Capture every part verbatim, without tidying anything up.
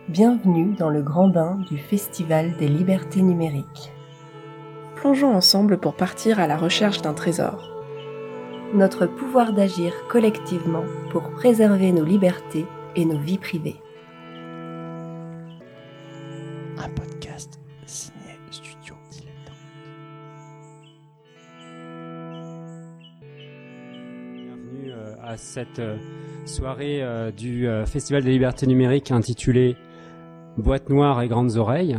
Bienvenue dans le grand bain du Festival des libertés numériques. Plongeons ensemble pour partir à la recherche d'un trésor. Notre pouvoir d'agir collectivement pour préserver nos libertés et nos vies privées. Un podcast signé Studio Dilettante. Bienvenue euh, à cette euh, soirée euh, du euh, Festival des libertés numériques intitulée Boîte noire et grandes oreilles.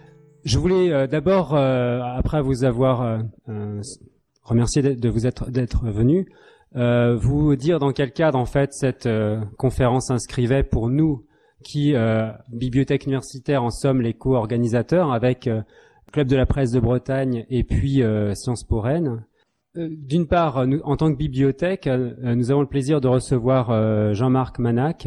Je voulais euh, d'abord, euh, après vous avoir euh, euh, remercié de, de vous être d'être venu, euh, vous dire dans quel cadre en fait cette euh, conférence s'inscrivait pour nous qui, euh, Bibliothèque universitaire, en sommes les co-organisateurs avec euh, Club de la presse de Bretagne et puis euh, Sciences Po Rennes. Euh, d'une part, nous, en tant que bibliothèque, euh, nous avons le plaisir de recevoir euh, Jean-Marc Manac,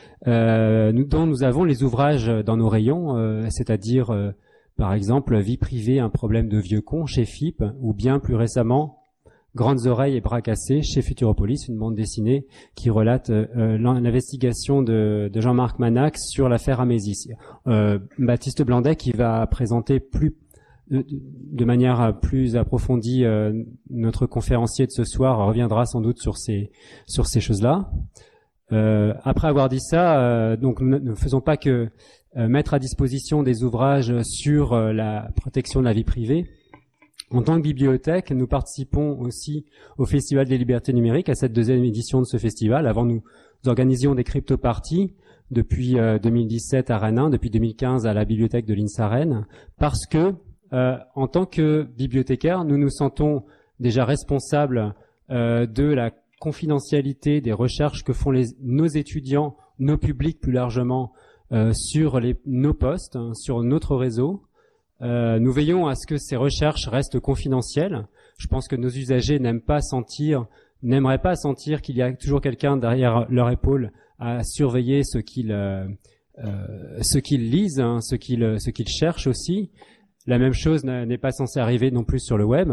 euh, nous, dont nous avons les ouvrages dans nos rayons, euh, c'est-à-dire euh, par exemple Vie privée, un problème de vieux con chez F I P, ou bien plus récemment Grandes oreilles et bras cassés chez Futuropolis, une bande dessinée qui relate euh, l'investigation de, de Jean-Marc Manac sur l'affaire Amésis. Euh, Baptiste Blandet qui va présenter plus de, de manière plus approfondie euh, notre conférencier de ce soir reviendra sans doute sur ces sur ces choses-là. Euh, après avoir dit ça, euh, donc nous ne faisons pas que euh, mettre à disposition des ouvrages sur euh, la protection de la vie privée. En tant que bibliothèque, nous participons aussi au Festival des libertés numériques, à cette deuxième édition de ce festival. Avant, nous, nous organisions des crypto-parties depuis euh, deux mille dix-sept à Rennes, depuis deux mille quinze à la bibliothèque de l'INSA Rennes, parce que, euh, en tant que bibliothécaires, nous nous sentons déjà responsables euh, de la confidentialité des recherches que font les, nos étudiants, nos publics plus largement, euh, sur les, nos postes, hein, sur notre réseau. Euh, nous veillons à ce que ces recherches restent confidentielles. Je pense que nos usagers n'aiment pas sentir, n'aimeraient pas sentir qu'il y a toujours quelqu'un derrière leur épaule à surveiller ce qu'ils, euh, euh, ce qu'ils lisent, hein, ce qu'ils, ce qu'ils cherchent aussi. La même chose n'est pas censée arriver non plus sur le web.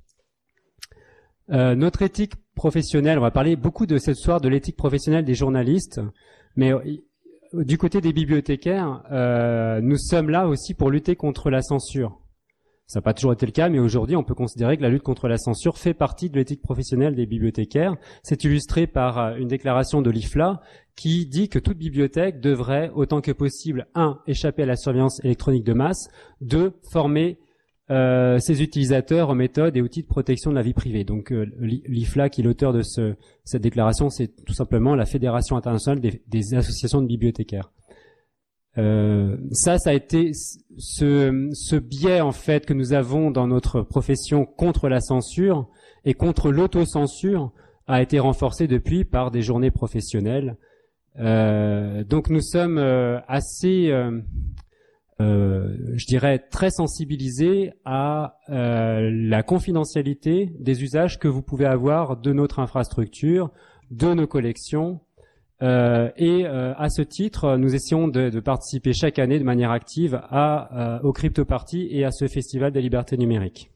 Euh, notre éthique professionnelle, on va parler beaucoup de ce soir de l'éthique professionnelle des journalistes, mais du côté des bibliothécaires, euh, nous sommes là aussi pour lutter contre la censure. Ça n'a pas toujours été le cas, mais aujourd'hui, on peut considérer que la lutte contre la censure fait partie de l'éthique professionnelle des bibliothécaires. C'est illustré par une déclaration de l'I F L A qui dit que toute bibliothèque devrait, autant que possible, un, échapper à la surveillance électronique de masse, deux, former Euh, ses utilisateurs aux méthodes et outils de protection de la vie privée. Donc euh, l'I F L A, qui est l'auteur de ce, cette déclaration, c'est tout simplement la Fédération internationale des, des associations de bibliothécaires. Euh, ça, ça a été ce, ce biais en fait que nous avons dans notre profession contre la censure et contre l'autocensure a été renforcé depuis par des journées professionnelles. Euh, donc nous sommes euh, assez euh, Euh, je dirais très sensibilisé à euh, la confidentialité des usages que vous pouvez avoir de notre infrastructure, de nos collections. Euh, et euh, à ce titre, nous essayons de, de participer chaque année de manière active à, euh, aux crypto-parties et à ce Festival des libertés numériques.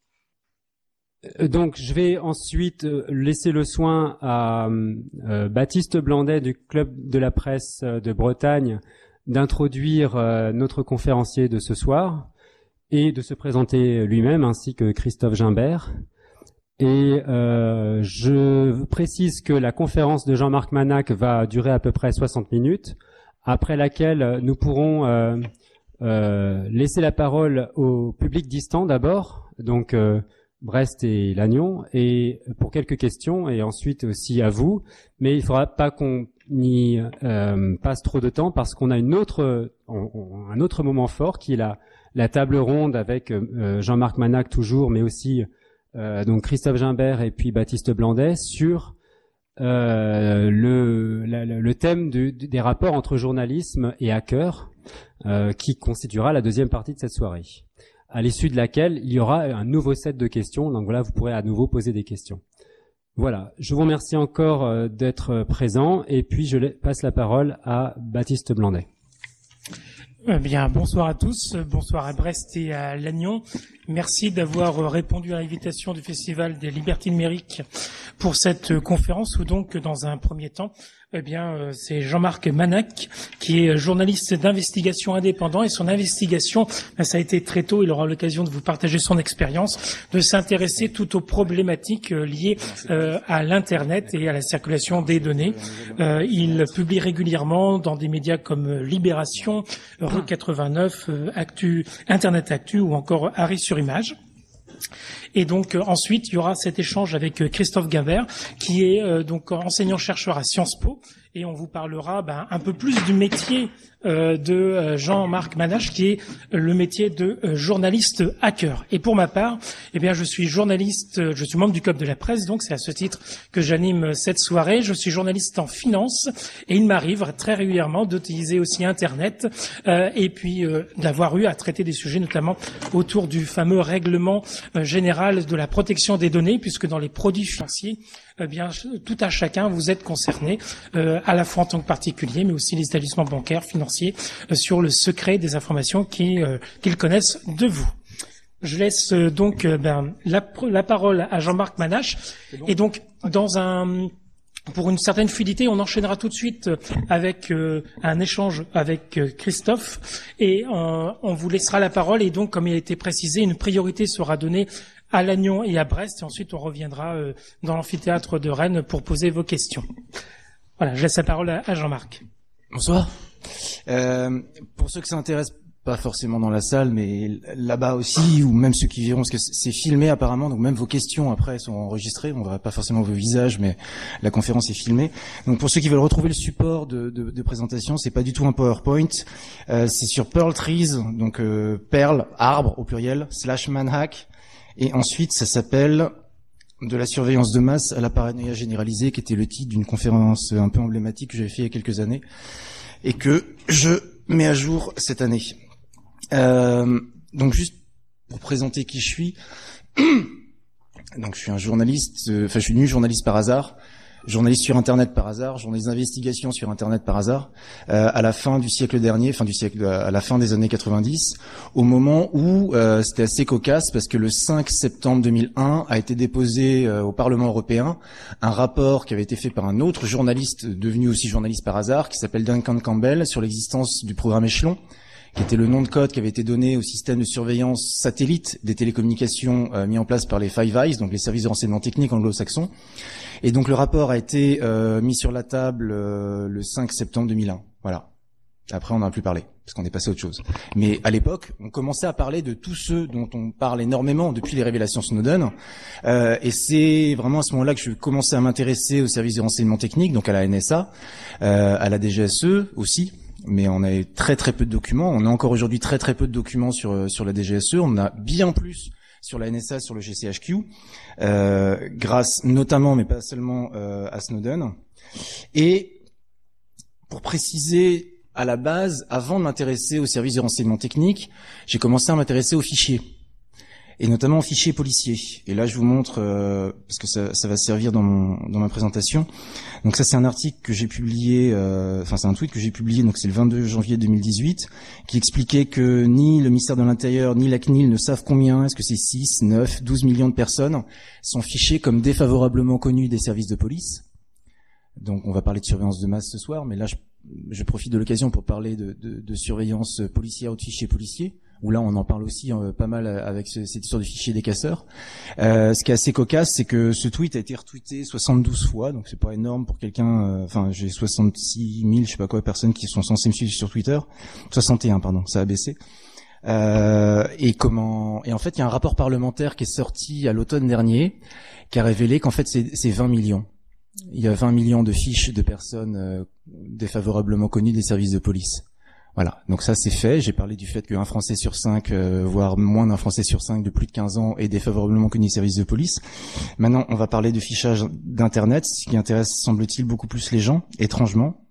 Donc, je vais ensuite laisser le soin à euh, Baptiste Blandet du Club de la presse de Bretagne d'introduire euh, notre conférencier de ce soir et de se présenter lui-même ainsi que Christophe Gimbert. Et euh, je précise que la conférence de Jean-Marc Manac va durer à peu près soixante minutes, après laquelle nous pourrons euh, euh, laisser la parole au public distant d'abord, donc euh, Brest et Lannion, et pour quelques questions, et ensuite aussi à vous. Mais il ne faudra pas qu'on n'y euh, passe trop de temps parce qu'on a une autre, on, on, un autre moment fort qui est la, la table ronde avec euh, Jean-Marc Manac toujours, mais aussi euh, donc Christophe Gimbert et puis Baptiste Blandet sur euh, le, la, le thème du, des rapports entre journalisme et hackers, euh, qui constituera la deuxième partie de cette soirée, à l'issue de laquelle il y aura un nouveau set de questions. Donc voilà, vous pourrez à nouveau poser des questions. Voilà, je vous remercie encore euh, d'être présent et puis je passe la parole à Baptiste Blandet. Eh bien, bonsoir à tous, bonsoir à Brest et à Lannion. Merci d'avoir répondu à l'invitation du Festival des libertés numériques pour cette conférence où donc, dans un premier temps, Eh bien, euh, c'est Jean-Marc Manac, qui est journaliste d'investigation indépendant, et son investigation, ben, ça a été très tôt, il aura l'occasion de vous partager son expérience, de s'intéresser tout aux problématiques euh, liées euh, à l'Internet et à la circulation des données. Euh, il publie régulièrement dans des médias comme Libération, Rue quatre-vingt-neuf, euh, Actu, Internet Actu ou encore Arrêt sur Image. Et donc euh, ensuite, il y aura cet échange avec euh, Christophe Gavert, qui est euh, donc enseignant-chercheur à Sciences Po, et on vous parlera ben, un peu plus du métier euh, de euh, Jean-Marc Manac, qui est le métier de euh, journaliste hacker. Et pour ma part, eh bien, je suis journaliste, euh, je suis membre du Club de la Presse, donc c'est à ce titre que j'anime cette soirée. Je suis journaliste en finance, et il m'arrive très régulièrement d'utiliser aussi Internet, euh, et puis euh, d'avoir eu à traiter des sujets, notamment autour du fameux règlement euh, général de la protection des données, puisque dans les produits financiers, eh bien, tout à chacun, vous êtes concerné, euh, à la fois en tant que particulier, mais aussi les établissements bancaires, financiers, euh, sur le secret des informations qui, euh, qu'ils connaissent de vous. Je laisse euh, donc euh, ben, la, la parole à Jean-Marc Manac. Et donc, dans un... Pour une certaine fluidité, on enchaînera tout de suite avec euh, un échange avec euh, Christophe, et euh, on vous laissera la parole. Et donc, comme il a été précisé, une priorité sera donnée à Lannion et à Brest, et ensuite on reviendra euh, dans l'amphithéâtre de Rennes pour poser vos questions. Voilà, je laisse la parole à, à Jean-Marc. Bonsoir. Euh, pour ceux que ça intéresse, pas forcément dans la salle, mais là-bas aussi, ou même ceux qui verront, parce que c'est filmé apparemment, donc même vos questions après sont enregistrées. On verra pas forcément vos visages, mais la conférence est filmée. Donc pour ceux qui veulent retrouver le support de, de, de présentation, c'est pas du tout un PowerPoint. Euh, c'est sur Perl Trees, donc euh, Perl, arbre au pluriel, slash Manac. Et ensuite, ça s'appelle de la surveillance de masse à la paranoïa généralisée, qui était le titre d'une conférence un peu emblématique que j'avais fait il y a quelques années et que je mets à jour cette année. Euh, donc juste pour présenter qui je suis, donc je suis un journaliste, euh, enfin je suis devenu journaliste par hasard, journaliste sur Internet par hasard, journaliste d'investigation sur Internet par hasard, euh, à la fin du siècle dernier, fin du siècle, à la fin des années quatre-vingt-dix, au moment où euh, c'était assez cocasse parce que le cinq septembre deux mille un a été déposé euh, au Parlement européen un rapport qui avait été fait par un autre journaliste devenu aussi journaliste par hasard, qui s'appelle Duncan Campbell, sur l'existence du programme Échelon, qui était le nom de code qui avait été donné au système de surveillance satellite des télécommunications euh, mis en place par les Five Eyes, donc les services de renseignement technique anglo-saxons. Et donc le rapport a été euh, mis sur la table euh, le cinq septembre deux mille un. Voilà. Après, on n'en a plus parlé, parce qu'on est passé à autre chose. Mais à l'époque, on commençait à parler de tous ceux dont on parle énormément depuis les révélations Snowden. Euh, et c'est vraiment à ce moment-là que je commençais à m'intéresser aux services de renseignement technique, donc à la N S A, euh, à la D G S E aussi. Mais on a très très peu de documents. On a encore aujourd'hui très très peu de documents sur sur la D G S E. On a bien plus sur la N S A, sur le G C H Q, euh, grâce notamment, mais pas seulement, euh, à Snowden. Et pour préciser, à la base, avant de m'intéresser aux services de renseignement technique, j'ai commencé à m'intéresser aux fichiers, et notamment aux fichiers policiers. Et là, je vous montre, euh, parce que ça, ça va servir dans mon dans ma présentation. Donc ça, c'est un article que j'ai publié, euh, enfin c'est un tweet que j'ai publié, donc c'est le vingt-deux janvier deux mille dix-huit, qui expliquait que ni le ministère de l'Intérieur ni la C N I L ne savent combien, est-ce que c'est six, neuf, douze millions de personnes sont fichées comme défavorablement connues des services de police. Donc on va parler de surveillance de masse ce soir, mais là je, je profite de l'occasion pour parler de, de, de surveillance policière ou de fichiers policiers, où là on en parle aussi euh, pas mal avec ce, cette histoire de fichier des casseurs. Euh, ce qui est assez cocasse, c'est que ce tweet a été retweeté soixante-douze fois, donc c'est pas énorme pour quelqu'un, euh, enfin j'ai soixante-six mille, je sais pas quoi, personnes qui sont censées me suivre sur Twitter, soixante et un pardon, ça a baissé. Euh, et comment et en fait il y a un rapport parlementaire qui est sorti à l'automne dernier, qui a révélé qu'en fait c'est, c'est vingt millions. Il y a vingt millions de fiches de personnes euh, défavorablement connues des services de police. Voilà, donc ça c'est fait. J'ai parlé du fait qu'un Français sur cinq, euh, voire moins d'un Français sur cinq de plus de quinze ans est défavorablement connu des services de police. Maintenant, on va parler de fichage d'Internet, ce qui intéresse, semble-t-il, beaucoup plus les gens, étrangement.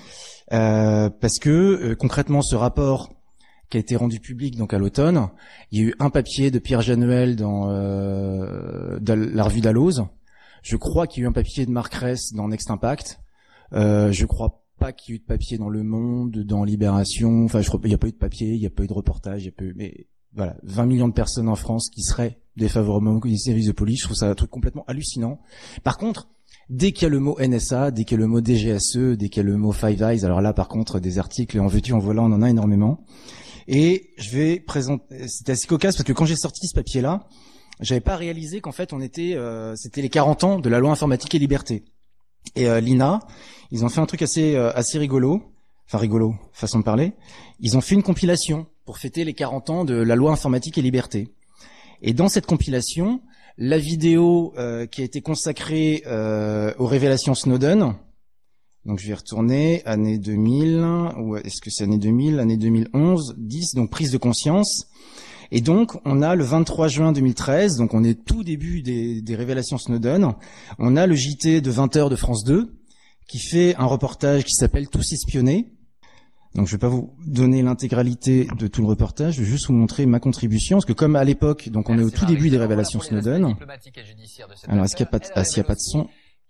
Euh, parce que, euh, concrètement, ce rapport qui a été rendu public donc à l'automne, il y a eu un papier de Pierre Januel dans, euh, dans la revue Dalloz. Je crois qu'il y a eu un papier de Marc Ress dans Next Impact. Euh, je crois pas qu'il y ait eu de papier dans Le Monde, dans Libération. Enfin, je crois qu'il n'y a pas eu de papier, il n'y a pas eu de reportage, il y a pas eu, mais voilà, vingt millions de personnes en France qui seraient défavorablement connues des services de police. Je trouve ça un truc complètement hallucinant. Par contre, Dès qu'il y a le mot N S A, dès qu'il y a le mot D G S E, dès qu'il y a le mot Five Eyes, alors là par contre des articles en veux-tu en voilà, on en a énormément. Et je vais présenter, c'était assez cocasse parce que quand j'ai sorti ce papier-là, j'avais pas réalisé qu'en fait on était, euh, c'était les quarante ans de la loi informatique et liberté. Et euh, l'I N A, ils ont fait un truc assez euh, assez rigolo, enfin rigolo, façon de parler. Ils ont fait une compilation pour fêter les quarante ans de la loi informatique et liberté. Et dans cette compilation, la vidéo euh, qui a été consacrée euh, aux révélations Snowden, donc je vais retourner, année deux mille, ou est-ce que c'est année deux mille, année deux mille onze, dix, donc prise de conscience. Et donc, on a le vingt-trois juin deux mille treize, donc on est tout début des, des révélations Snowden, on a le J T de vingt heures de France deux, qui fait un reportage qui s'appelle « Tous espionnés ». Donc je vais pas vous donner l'intégralité de tout le reportage, je vais juste vous montrer ma contribution, parce que comme à l'époque, donc on est au tout début des révélations Snowden. Alors est-ce qu'il n'y a pas de, ah, s'il n'y a pas de son.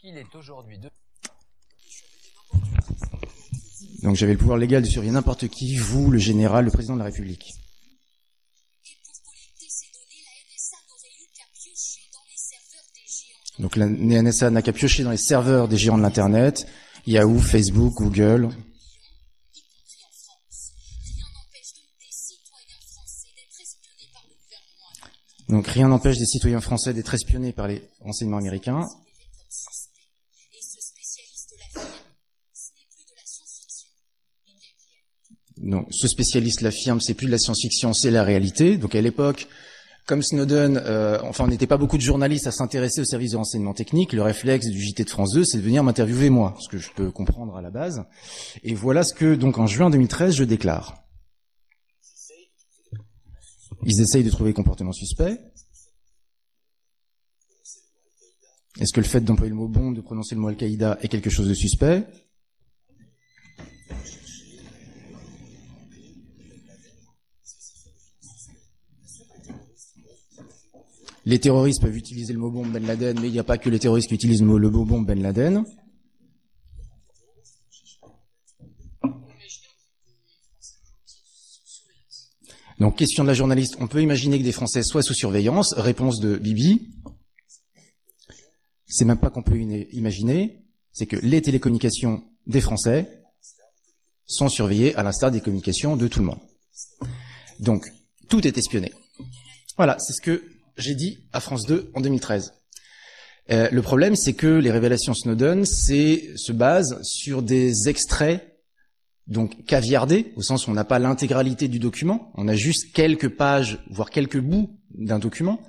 Donc j'avais le pouvoir légal de surveiller n'importe qui, vous, le général, le président de la République. Donc la N S A n'a qu'à piocher dans les serveurs des géants de l'Internet, Yahoo, Facebook, Google. Donc rien n'empêche des citoyens français d'être espionnés par les renseignements américains. Donc ce spécialiste l'affirme, c'est plus de la science-fiction, c'est la réalité. Donc à l'époque, comme Snowden, euh, enfin on n'était pas beaucoup de journalistes à s'intéresser au service de renseignement technique, le réflexe du J T de France deux, c'est de venir m'interviewer moi, ce que je peux comprendre à la base. Et voilà ce que, donc en juin deux mille treize, je déclare. Ils essayent de trouver comportement suspect. Est-ce que le fait d'employer le mot bombe, de prononcer le mot Al-Qaïda est quelque chose de suspect? Les terroristes peuvent utiliser le mot bombe Ben Laden, mais il n'y a pas que les terroristes qui utilisent le mot, le mot bombe Ben Laden. Donc, question de la journaliste, on peut imaginer que des Français soient sous surveillance. Réponse de Bibi. C'est même pas qu'on peut imaginer, c'est que les télécommunications des Français sont surveillées à l'instar des communications de tout le monde. Donc, tout est espionné. Voilà, c'est ce que j'ai dit à France deux en deux mille treize. Euh, le problème, c'est que les révélations Snowden, c'est, se basent sur des extraits donc caviardés, au sens où on n'a pas l'intégralité du document, on a juste quelques pages, voire quelques bouts d'un document,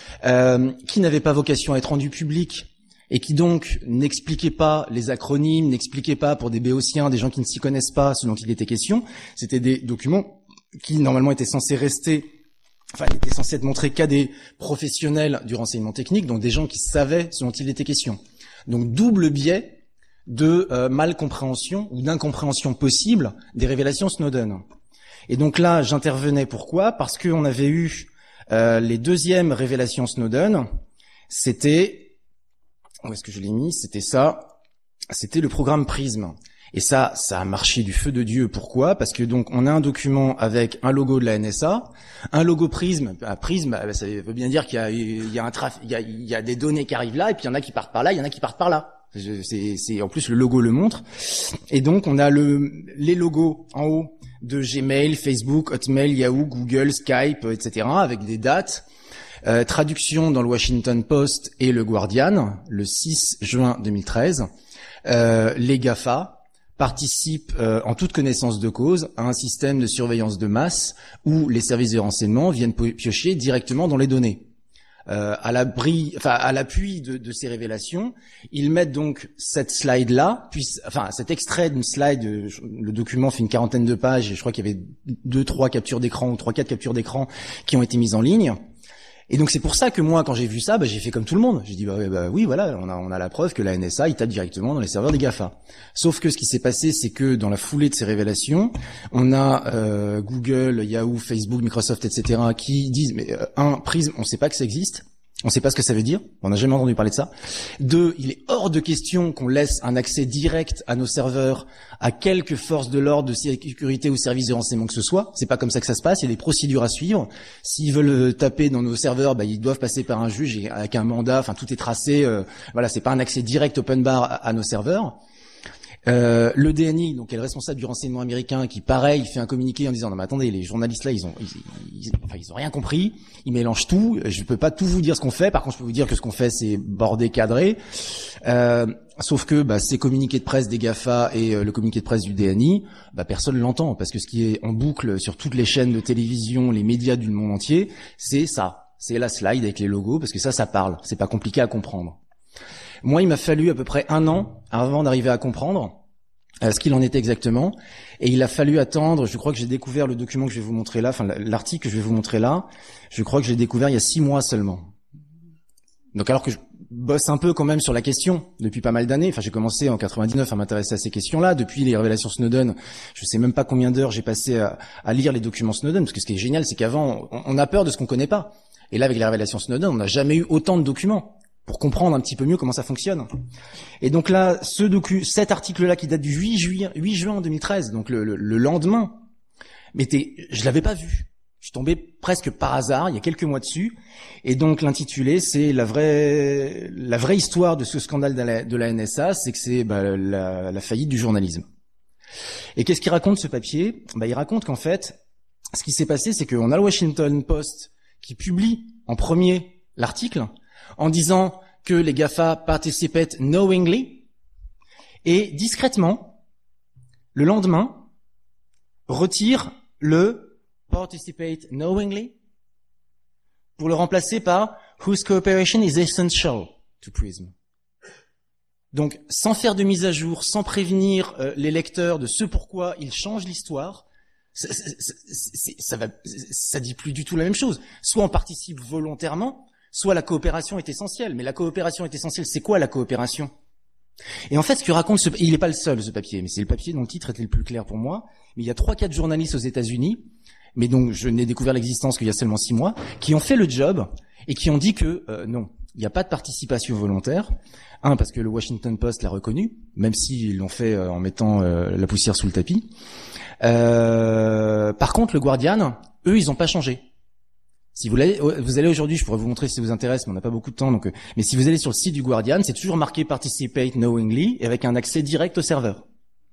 euh, qui n'avaient pas vocation à être rendus publics et qui donc n'expliquaient pas les acronymes, n'expliquaient pas pour des béotiens, des gens qui ne s'y connaissent pas ce dont il était question. C'était des documents qui normalement étaient censés rester, enfin étaient censés être montrés qu'à des professionnels du renseignement technique, donc des gens qui savaient ce dont il était question. Donc double biais de euh, mal-compréhension ou d'incompréhension possible des révélations Snowden. Et donc là, j'intervenais pourquoi? Parce qu'on avait eu euh, les deuxièmes révélations Snowden, c'était, où est-ce que je l'ai mis? C'était ça, c'était le programme PRISM. Et ça, ça a marché du feu de Dieu. Pourquoi? Parce que donc on a un document avec un logo de la N S A, un logo PRISM. Ah, PRISM, bah, ça veut bien dire qu'il y a, il y a un traf, il y a, il y a des données qui arrivent là, et puis il y en a qui partent par là, il y en a qui partent par là. C'est, c'est, en plus le logo le montre. Et donc on a le, les logos en haut de Gmail, Facebook, Hotmail, Yahoo, Google, Skype, et cetera, avec des dates. Euh, traduction dans le Washington Post et le Guardian, le six juin deux mille treize. Euh, les GAFA participent euh, en toute connaissance de cause à un système de surveillance de masse où les services de renseignement viennent piocher directement dans les données. Euh, à l'abri, enfin à l'appui de, de ces révélations, ils mettent donc cette slide-là, puis, enfin cet extrait d'une slide. Le document fait une quarantaine de pages et je crois qu'il y avait deux, trois captures d'écran ou trois, quatre captures d'écran qui ont été mises en ligne. Et donc c'est pour ça que moi, quand j'ai vu ça, bah, j'ai fait comme tout le monde. J'ai dit bah, bah oui, voilà, on a, on a la preuve que la N S A il tape directement dans les serveurs des GAFA. Sauf que ce qui s'est passé, c'est que dans la foulée de ces révélations, on a euh, Google, Yahoo, Facebook, Microsoft, et cetera qui disent mais euh, un Prism, on ne sait pas que ça existe. On ne sait pas ce que ça veut dire. On n'a jamais entendu parler de ça. Deux, il est hors de question qu'on laisse un accès direct à nos serveurs à quelque force de l'ordre, de sécurité ou service de renseignement que ce soit. C'est pas comme ça que ça se passe. Il y a des procédures à suivre. S'ils veulent taper dans nos serveurs, bah, ils doivent passer par un juge et avec un mandat. Enfin, tout est tracé. Euh, voilà, c'est pas un accès direct open bar à, à nos serveurs. Euh, le D N I, donc, est le responsable du renseignement américain, qui, pareil, fait un communiqué en disant non mais attendez, les journalistes là, ils ont, ils, ils, enfin, ils ont rien compris, ils mélangent tout. Je peux pas tout vous dire ce qu'on fait. Par contre, je peux vous dire que ce qu'on fait, c'est bordé, cadré. Euh, sauf que bah, ces communiqués de presse des GAFA et euh, le communiqué de presse du D N I, bah, personne l'entend parce que ce qui est en boucle sur toutes les chaînes de télévision, les médias du monde entier, c'est ça, c'est la slide avec les logos, parce que ça, ça parle. C'est pas compliqué à comprendre. Moi, il m'a fallu à peu près un an avant d'arriver à comprendre euh, ce qu'il en était exactement. Et il a fallu attendre, je crois que j'ai découvert le document que je vais vous montrer là, enfin l'article que je vais vous montrer là, je crois que je l'ai découvert il y a six mois seulement. Donc alors que je bosse un peu quand même sur la question depuis pas mal d'années, enfin j'ai commencé en quatre-vingt-dix-neuf à m'intéresser à ces questions-là, depuis les révélations Snowden, je sais même pas combien d'heures j'ai passé à, à lire les documents Snowden, parce que ce qui est génial, c'est qu'avant, on, on a peur de ce qu'on connaît pas. Et là, avec les révélations Snowden, on n'a jamais eu autant de documents pour comprendre un petit peu mieux comment ça fonctionne. Et donc là, ce docu, cet article-là qui date du huit juin deux mille treize, donc le, le, le lendemain, mais t'es, je l'avais pas vu. Je suis tombé presque par hasard, il y a quelques mois dessus. Et donc l'intitulé, c'est la vraie, la vraie histoire de ce scandale de la, de la N S A, c'est que c'est bah, la, la faillite du journalisme. Et qu'est-ce qu'il raconte ce papier? Bah, il raconte qu'en fait, ce qui s'est passé, c'est qu'on a le Washington Post qui publie en premier l'article, en disant que les GAFA participate knowingly, et discrètement, le lendemain, retire le participate knowingly pour le remplacer par whose cooperation is essential to PRISM. Donc, sans faire de mise à jour, sans prévenir euh, les lecteurs de ce pourquoi ils changent l'histoire, ça, ça, ça, ça, va, ça dit plus du tout la même chose. Soit on participe volontairement, soit la coopération est essentielle. Mais la coopération est essentielle. C'est quoi la coopération? Et en fait, ce que raconte ce, il n'est pas le seul, ce papier, mais c'est le papier dont le titre était le plus clair pour moi. Mais il y a trois, quatre journalistes aux États-Unis, mais donc je n'ai découvert l'existence qu'il y a seulement six mois, qui ont fait le job et qui ont dit que euh, non, il n'y a pas de participation volontaire. Un, parce que le Washington Post l'a reconnu, même s'ils l'ont fait euh, en mettant euh, la poussière sous le tapis. Euh, par contre, le Guardian, eux, ils n'ont pas changé. Si vous allez, vous allez aujourd'hui, je pourrais vous montrer si ça vous intéresse, mais on n'a pas beaucoup de temps. Donc, mais si vous allez sur le site du Guardian, c'est toujours marqué Participate Knowingly et avec un accès direct au serveur.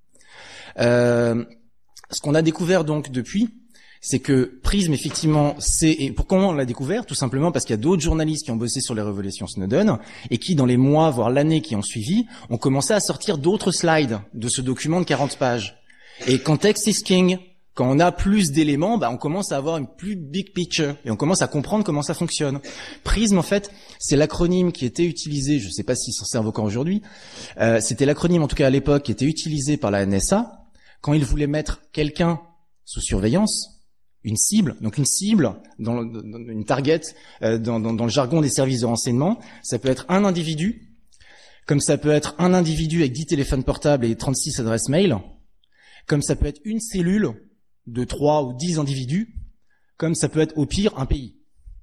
Euh, ce qu'on a découvert donc depuis, c'est que PRISM, effectivement, c'est... Et pour comment on l'a découvert? Tout simplement parce qu'il y a d'autres journalistes qui ont bossé sur les révélations Snowden et qui, dans les mois, voire l'année qui ont suivi, ont commencé à sortir d'autres slides de ce document de quarante pages. Et context is king. Quand on a plus d'éléments, bah, on commence à avoir une plus big picture et on commence à comprendre comment ça fonctionne. PRISM, en fait, c'est l'acronyme qui était utilisé, je ne sais pas s'ils s'en servent encore aujourd'hui, euh, c'était l'acronyme, en tout cas à l'époque, qui était utilisé par la N S A quand ils voulaient mettre quelqu'un sous surveillance, une cible, donc une cible, dans, dans une target, euh, dans, dans, dans le jargon des services de renseignement, ça peut être un individu, comme ça peut être un individu avec dix téléphones portables et trente-six adresses mail, comme ça peut être une cellule de trois ou dix individus, comme ça peut être au pire un pays.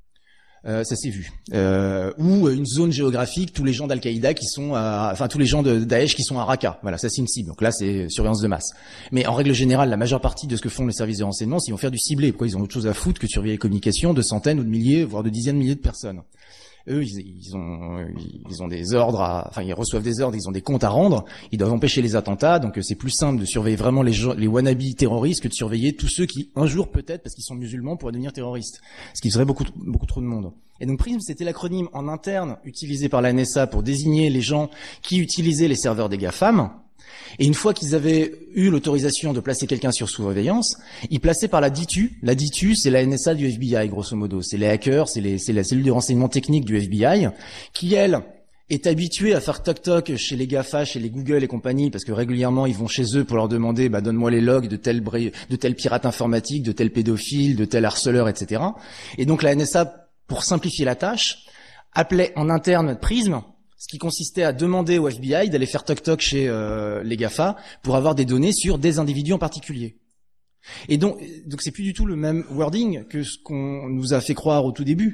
Euh, ça s'est vu. Euh, ou une zone géographique, tous les gens d'Al-Qaïda qui sont à, enfin tous les gens de Daesh qui sont à Raqqa. Voilà, ça c'est une cible. Donc là c'est surveillance de masse. Mais en règle générale, la majeure partie de ce que font les services de renseignement, c'est qu'ils vont faire du ciblé. Pourquoi? Ils ont autre chose à foutre que de surveiller les communications de centaines ou de milliers, voire de dizaines de milliers de personnes. Eux, ils, ils ont, ils ont des ordres, à, enfin ils reçoivent des ordres, ils ont des comptes à rendre. Ils doivent empêcher les attentats, donc c'est plus simple de surveiller vraiment les, les wannabes terroristes que de surveiller tous ceux qui, un jour peut-être, parce qu'ils sont musulmans, pourraient devenir terroristes, ce qui ferait beaucoup, beaucoup trop de monde. Et donc PRISM, c'était l'acronyme en interne utilisé par la N S A pour désigner les gens qui utilisaient les serveurs des GAFAM. Et une fois qu'ils avaient eu l'autorisation de placer quelqu'un sur surveillance, ils plaçaient par la D I T U. La D I T U, c'est la N S A du F B I, grosso modo. C'est les hackers, c'est, les, c'est la cellule de renseignement technique du F B I, qui, elle, est habituée à faire toc-toc chez les GAFA, chez les Google et compagnie, parce que régulièrement, ils vont chez eux pour leur demander, bah, donne-moi les logs de tel, de tel pirate informatique, de tel pédophile, de tel harceleur, et cetera. Et donc, la N S A, pour simplifier la tâche, appelait en interne PRISM, ce qui consistait à demander au F B I d'aller faire toc-toc chez euh, les GAFA pour avoir des données sur des individus en particulier. Et donc, donc c'est plus du tout le même wording que ce qu'on nous a fait croire au tout début.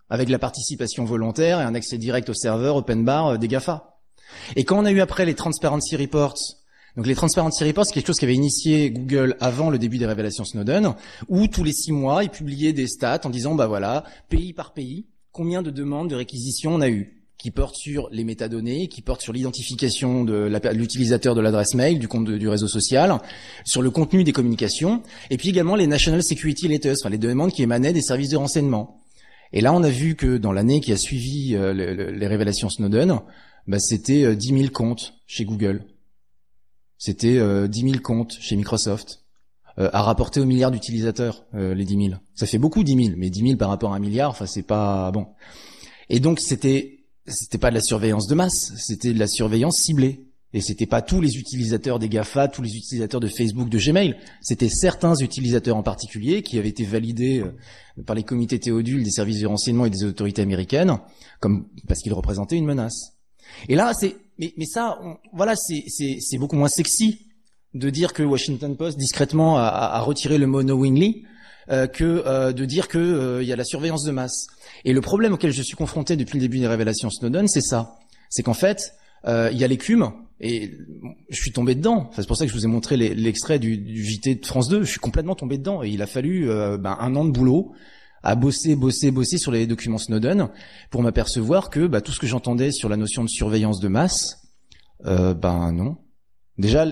avec la participation volontaire et un accès direct au serveur open bar des GAFA. Et quand on a eu après les Transparency Reports, donc les Transparency Reports, c'est quelque chose qu'avait initié Google avant le début des révélations Snowden, où tous les six mois, ils publiaient des stats en disant, bah voilà, pays par pays, combien de demandes de réquisition on a eu, qui portent sur les métadonnées, qui portent sur l'identification de l'utilisateur de l'adresse mail, du compte de, du réseau social, sur le contenu des communications, et puis également les National Security Letters, enfin les demandes qui émanaient des services de renseignement. Et là, on a vu que dans l'année qui a suivi euh, le, le, les révélations Snowden, bah, c'était euh, dix mille comptes chez Google. C'était euh, dix mille comptes chez Microsoft, euh, à rapporter aux milliards d'utilisateurs, euh, les dix mille. Ça fait beaucoup, dix mille, mais dix mille par rapport à un milliard, enfin, c'est pas bon. Et donc, c'était, c'était pas de la surveillance de masse, c'était de la surveillance ciblée. Et c'était pas tous les utilisateurs des GAFA, tous les utilisateurs de Facebook, de Gmail. C'était certains utilisateurs en particulier qui avaient été validés euh, par les comités Théodule des services de renseignement et des autorités américaines, comme parce qu'ils représentaient une menace. Et là, c'est, mais, mais ça, on, voilà, c'est, c'est, c'est beaucoup moins sexy de dire que Washington Post discrètement a, a retiré le mot knowingly euh, que euh, de dire que euh, il y a la surveillance de masse. Et le problème auquel je suis confronté depuis le début des révélations Snowden, c'est ça, c'est qu'en fait, euh, il y a l'écume. Et je suis tombé dedans. Enfin, c'est pour ça que je vous ai montré les, l'extrait du, du J T de France deux. Je suis complètement tombé dedans. Et il a fallu euh, ben, un an de boulot à bosser, bosser, bosser sur les documents Snowden pour m'apercevoir que bah, tout ce que j'entendais sur la notion de surveillance de masse, euh, ben non. Déjà,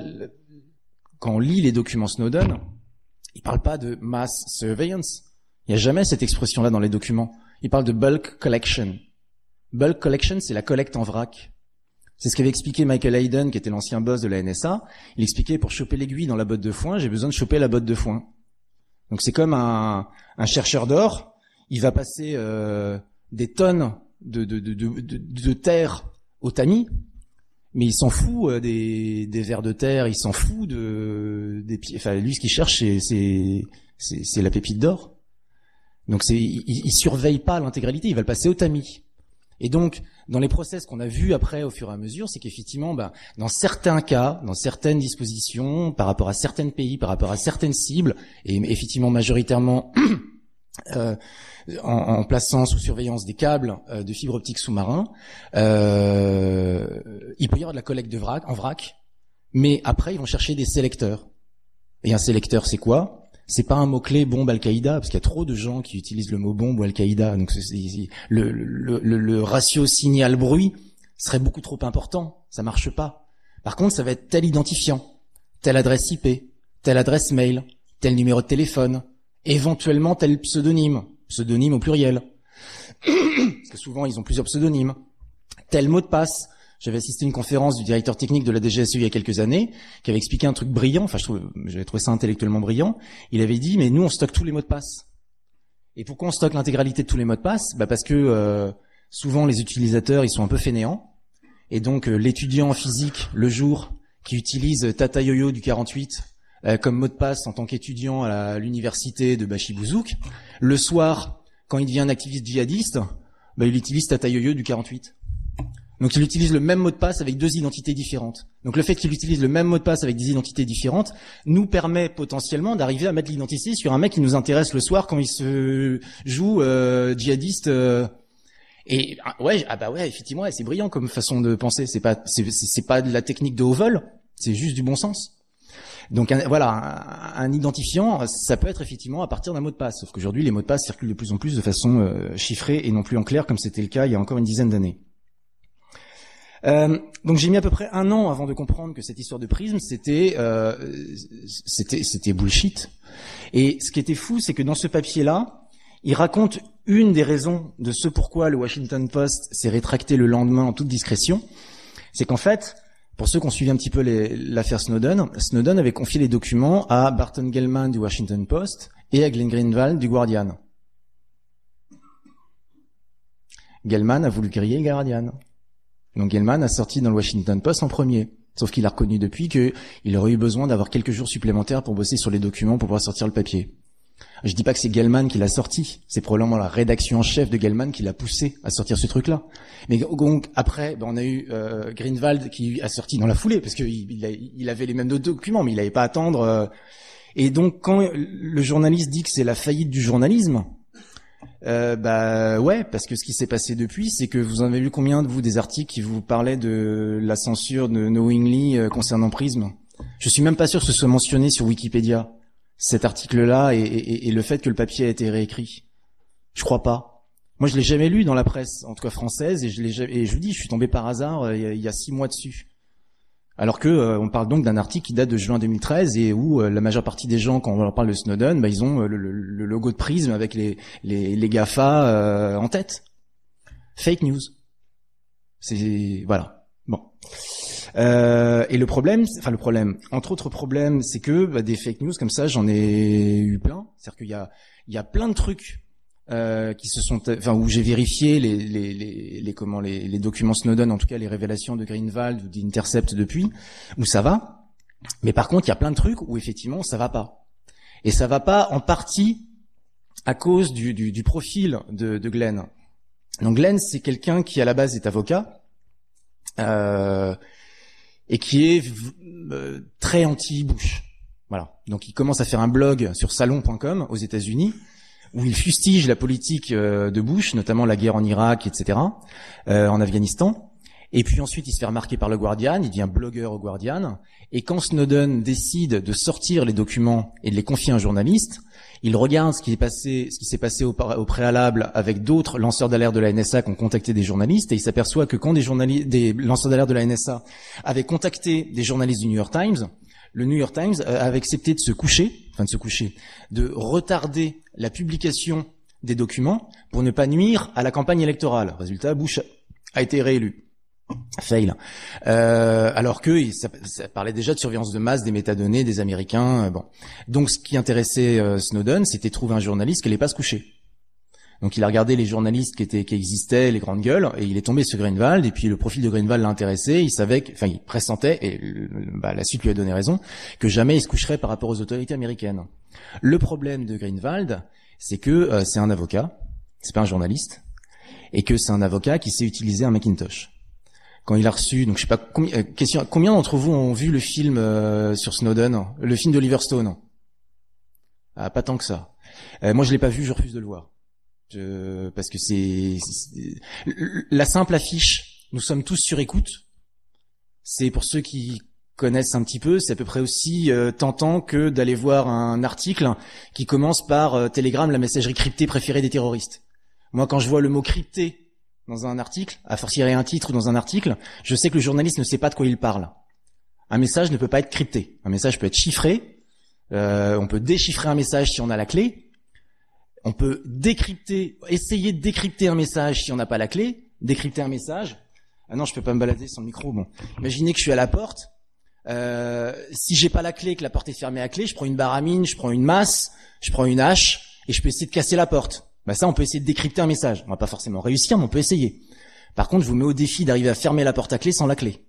quand on lit les documents Snowden, ils parlent pas de mass surveillance. Il n'y a jamais cette expression-là dans les documents. Ils parlent de bulk collection. Bulk collection, c'est la collecte en vrac. C'est ce qu'avait expliqué Michael Hayden, qui était l'ancien boss de la N S A. Il expliquait, pour choper l'aiguille dans la botte de foin, j'ai besoin de choper la botte de foin. Donc c'est comme un, un chercheur d'or, il va passer euh, des tonnes de, de, de, de, de, de terre au tamis, mais il s'en fout euh, des, des vers de terre, il s'en fout de des pieds. Enfin, lui, ce qu'il cherche, c'est, c'est, c'est, c'est la pépite d'or. Donc c'est, il, il surveille pas l'intégralité, il va le passer au tamis. Et donc, dans les process qu'on a vus après au fur et à mesure, c'est qu'effectivement, ben, dans certains cas, dans certaines dispositions, par rapport à certains pays, par rapport à certaines cibles, et effectivement majoritairement euh, en, en plaçant sous surveillance des câbles euh, de fibre optique sous-marin, euh, il peut y avoir de la collecte de vrac, en vrac, mais après, ils vont chercher des sélecteurs. Et un sélecteur, c'est quoi ? C'est pas un mot-clé bombe Al-Qaïda, parce qu'il y a trop de gens qui utilisent le mot bombe ou Al-Qaïda. Donc c'est, c'est, le, le, le, le ratio signal-bruit serait beaucoup trop important. Ça marche pas. Par contre, ça va être tel identifiant, telle adresse I P, telle adresse mail, tel numéro de téléphone, éventuellement tel pseudonyme, pseudonyme au pluriel. Parce que souvent, ils ont plusieurs pseudonymes. Tel mot de passe. J'avais assisté à une conférence du directeur technique de la D G S E il y a quelques années, qui avait expliqué un truc brillant, enfin je trouve, j'avais trouvé ça intellectuellement brillant. Il avait dit, mais nous on stocke tous les mots de passe. Et pourquoi on stocke l'intégralité de tous les mots de passe ? Bah parce que euh, souvent les utilisateurs ils sont un peu fainéants, et donc euh, l'étudiant en physique le jour qui utilise Tata Yo-Yo du quarante-huit euh, comme mot de passe en tant qu'étudiant à, la, à l'université de Bachibouzouk, le soir quand il devient un activiste djihadiste, bah il utilise Tata Yo-Yo du quarante-huit. Donc il utilise le même mot de passe avec deux identités différentes. Donc le fait qu'il utilise le même mot de passe avec des identités différentes nous permet potentiellement d'arriver à mettre l'identité sur un mec qui nous intéresse le soir quand il se joue euh, djihadiste. Euh, et ouais, ah bah ouais, effectivement, ouais, c'est brillant comme façon de penser. C'est pas, c'est, c'est pas de la technique de haut vol, c'est juste du bon sens. Donc un, voilà, un, un identifiant, ça peut être effectivement à partir d'un mot de passe. Sauf qu'aujourd'hui, les mots de passe circulent de plus en plus de façon euh, chiffrée et non plus en clair, comme c'était le cas il y a encore une dizaine d'années. Euh, donc j'ai mis à peu près un an avant de comprendre que cette histoire de prisme c'était euh, c'était c'était bullshit. Et ce qui était fou, c'est que dans ce papier-là, il raconte une des raisons de ce pourquoi le Washington Post s'est rétracté le lendemain en toute discrétion. C'est qu'en fait, pour ceux qui ont suivi un petit peu les, l'affaire Snowden, Snowden avait confié les documents à Barton Gellman du Washington Post et à Glenn Greenwald du Guardian. Gellman a voulu griller Guardian. Donc Gellman a sorti dans le Washington Post en premier. Sauf qu'il a reconnu depuis qu'il aurait eu besoin d'avoir quelques jours supplémentaires pour bosser sur les documents pour pouvoir sortir le papier. Je dis pas que c'est Gellman qui l'a sorti. C'est probablement la rédaction en chef de Gellman qui l'a poussé à sortir ce truc-là. Mais donc après, ben, on a eu euh, Greenwald qui a sorti dans la foulée parce qu'il il, il avait les mêmes documents, mais il n'avait pas à attendre. Euh, et donc quand le journaliste dit que c'est la faillite du journalisme, Euh, bah ouais, parce que ce qui s'est passé depuis, c'est que vous en avez lu combien de vous des articles qui vous parlaient de la censure de Knowingly euh, concernant Prism? Je suis même pas sûr que ce soit mentionné sur Wikipédia, cet article-là, et, et, et le fait que le papier a été réécrit. Je crois pas. Moi, je l'ai jamais lu dans la presse, en tout cas française, et je l'ai jamais, et je vous dis, je suis tombé par hasard euh, il, y a, il y a six mois dessus. Alors que euh, on parle donc d'un article qui date de juin deux mille treize et où euh, la majeure partie des gens, quand on leur parle de Snowden, bah, ils ont euh, le, le, le logo de Prism avec les les, les GAFA euh, en tête. Fake news. C'est voilà. Bon. Euh, et le problème, enfin le problème, entre autres problèmes, c'est que bah, des fake news comme ça, j'en ai eu plein. C'est-à-dire qu'il y a il y a plein de trucs. Euh, qui se sont, enfin où j'ai vérifié les les les, les comment les, les documents Snowden, en tout cas les révélations de Greenwald ou d'Intercept depuis, où ça va. Mais par contre, il y a plein de trucs où effectivement ça va pas. Et ça va pas en partie à cause du du, du profil de, de Glenn. Donc Glenn, c'est quelqu'un qui à la base est avocat euh, et qui est euh, très anti-Bush. Voilà. Donc il commence à faire un blog sur salon point com aux États-Unis, où il fustige la politique de Bush, notamment la guerre en Irak, et cetera, euh, en Afghanistan. Et puis ensuite, il se fait remarquer par le Guardian, il devient blogueur au Guardian. Et quand Snowden décide de sortir les documents et de les confier à un journaliste, il regarde ce qui est passé, ce qui s'est passé au, au préalable avec d'autres lanceurs d'alerte de la N S A qui ont contacté des journalistes, et il s'aperçoit que quand des journalistes, des lanceurs d'alerte de la N S A avaient contacté des journalistes du New York Times, le New York Times avait accepté de se coucher, enfin de se coucher, de retarder la publication des documents pour ne pas nuire à la campagne électorale. Résultat, Bush a été réélu. Fail. Euh, alors que ça, ça parlait déjà de surveillance de masse des métadonnées des Américains. Euh, bon, donc ce qui intéressait euh, Snowden, c'était de trouver un journaliste qui allait pas se coucher. Donc il a regardé les journalistes qui étaient qui existaient, les grandes gueules, et il est tombé sur Greenwald, et puis le profil de Greenwald l'a intéressé, il savait que, enfin il pressentait, et bah, la suite lui a donné raison, que jamais il se coucherait par rapport aux autorités américaines. Le problème de Greenwald, c'est que euh, c'est un avocat, c'est pas un journaliste, et que c'est un avocat qui sait utiliser un Macintosh. Quand il a reçu, donc je sais pas, combien, euh, question, combien d'entre vous ont vu le film euh, sur Snowden, le film d'Oliver Stone? Ah, pas tant que ça. Euh, moi je l'ai pas vu, je refuse de le voir. Je, parce que c'est, c'est la simple affiche, nous sommes tous sur écoute. C'est pour ceux qui connaissent un petit peu, c'est à peu près aussi euh, tentant que d'aller voir un article qui commence par euh, Telegram, la messagerie cryptée préférée des terroristes. Moi, quand je vois le mot crypté dans un article, à fortiori un titre ou dans un article, je sais que le journaliste ne sait pas de quoi il parle. Un message ne peut pas être crypté. Un message peut être chiffré. Euh, on peut déchiffrer un message si on a la clé. On peut décrypter, essayer de décrypter un message si on n'a pas la clé. Décrypter un message. Ah non, je peux pas me balader sans le micro. Bon, imaginez que je suis à la porte. Euh, si j'ai pas la clé, que la porte est fermée à clé, je prends une baramine, je prends une masse, je prends une hache et je peux essayer de casser la porte. Bah ça, on peut essayer de décrypter un message. On va pas forcément réussir, mais on peut essayer. Par contre, je vous mets au défi d'arriver à fermer la porte à clé sans la clé.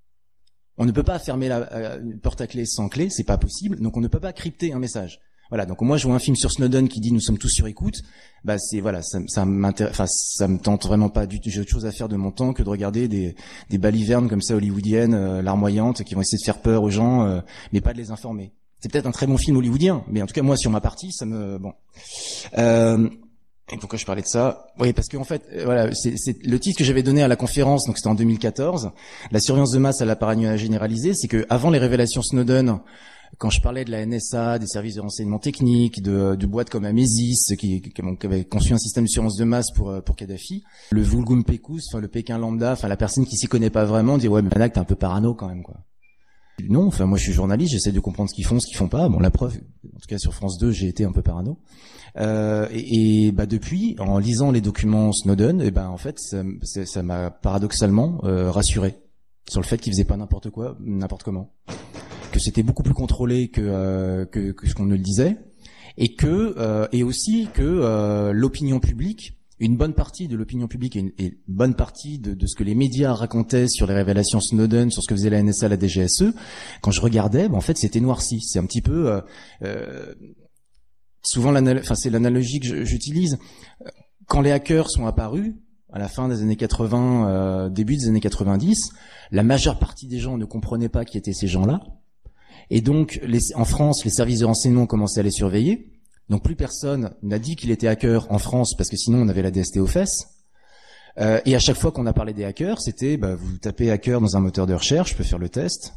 On ne peut pas fermer la euh, porte à clé sans clé, c'est pas possible. Donc on ne peut pas crypter un message. Voilà, donc moi je vois un film sur Snowden qui dit nous sommes tous sur écoute, bah c'est voilà, ça, ça m'intéresse, enfin ça me tente vraiment pas du tout. J'ai autre chose à faire de mon temps que de regarder des des balivernes comme ça hollywoodiennes, euh, larmoyantes, qui vont essayer de faire peur aux gens, euh, mais pas de les informer. C'est peut-être un très bon film hollywoodien, mais en tout cas moi sur ma partie, ça me bon. Euh, et pourquoi je parlais de ça? Oui, parce qu'en fait, euh, voilà, c'est, c'est le titre que j'avais donné à la conférence, donc c'était en deux mille quatorze. La surveillance de masse à la paranoïa généralisée, c'est que avant les révélations Snowden, quand je parlais de la N S A, des services de renseignement technique, de, de boîtes comme Amesis, qui, qui, qui avait conçu un système de surveillance de masse pour pour Kadhafi, le Vulgum Pecus, enfin le Pékin lambda, enfin la personne qui s'y connaît pas vraiment, dit ouais mais Manak t'es un peu parano quand même quoi. Non, enfin moi je suis journaliste, j'essaie de comprendre ce qu'ils font, ce qu'ils font pas. Bon la preuve, en tout cas sur France deux, j'ai été un peu parano. Euh, et, et bah depuis, en lisant les documents Snowden, et ben en fait ça, ça m'a paradoxalement euh, rassuré sur le fait qu'ils faisaient pas n'importe quoi, n'importe comment. Que c'était beaucoup plus contrôlé que, euh, que, que ce qu'on ne le disait, et que euh, et aussi que euh, l'opinion publique, une bonne partie de l'opinion publique et une, et une bonne partie de, de ce que les médias racontaient sur les révélations Snowden, sur ce que faisait la N S A, la D G S E, quand je regardais, ben, en fait c'était noirci. C'est un petit peu euh, euh, souvent l'anal- enfin c'est l'analogie que j'utilise quand les hackers sont apparus à la fin des années quatre-vingts, euh, début des années quatre-vingt-dix, la majeure partie des gens ne comprenaient pas qui étaient ces gens-là. Et donc, les, en France, les services de renseignement ont commencé à les surveiller. Donc plus personne n'a dit qu'il était hacker en France, parce que sinon on avait la D S T aux fesses. Euh, et à chaque fois qu'on a parlé des hackers, c'était, bah, vous tapez hacker dans un moteur de recherche, je peux faire le test.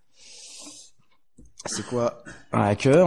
C'est quoi un hacker?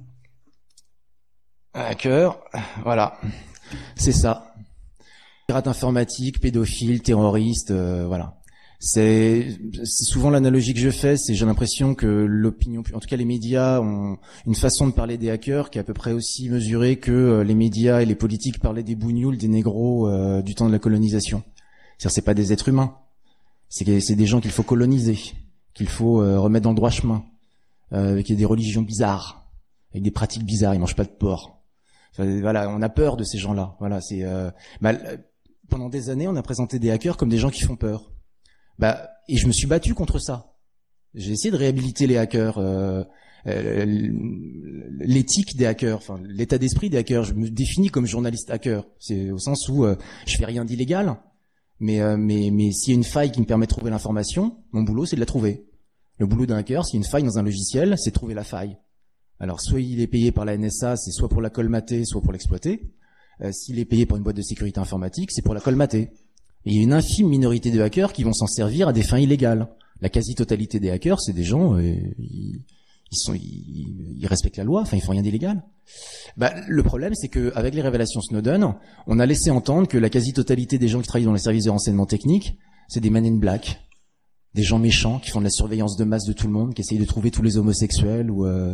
Un hacker, voilà, c'est ça. Pirate informatique, pédophile, terroriste, euh, voilà. C'est, c'est souvent l'analogie que je fais, c'est j'ai l'impression que l'opinion, en tout cas les médias ont une façon de parler des hackers qui est à peu près aussi mesurée que les médias et les politiques parlaient des bougnoules, des négros euh, du temps de la colonisation. C'est-à-dire c'est pas des êtres humains, c'est, c'est des gens qu'il faut coloniser, qu'il faut euh, remettre dans le droit chemin, euh, avec des religions bizarres, avec des pratiques bizarres, ils mangent pas de porc. Enfin, voilà, on a peur de ces gens-là. Voilà, c'est euh, bah, pendant des années on a présenté des hackers comme des gens qui font peur. Bah, et je me suis battu contre ça. J'ai essayé de réhabiliter les hackers, euh, euh, l'éthique des hackers, enfin l'état d'esprit des hackers. Je me définis comme journaliste hacker. C'est au sens où euh, je fais rien d'illégal, mais euh, mais mais s'il y a une faille qui me permet de trouver l'information, mon boulot c'est de la trouver. Le boulot d'un hacker, s'il y a une faille dans un logiciel, c'est de trouver la faille. Alors soit il est payé par la N S A, c'est soit pour la colmater, soit pour l'exploiter. Euh, s'il est payé par une boîte de sécurité informatique, c'est pour la colmater. Et il y a une infime minorité de hackers qui vont s'en servir à des fins illégales. La quasi-totalité des hackers, c'est des gens, euh, ils, ils sont, ils, ils respectent la loi, enfin ils font rien d'illégal. Bah, le problème, c'est que avec les révélations Snowden, on a laissé entendre que la quasi-totalité des gens qui travaillent dans les services de renseignement technique, c'est des men in black, des gens méchants qui font de la surveillance de masse de tout le monde, qui essayent de trouver tous les homosexuels. Ou euh,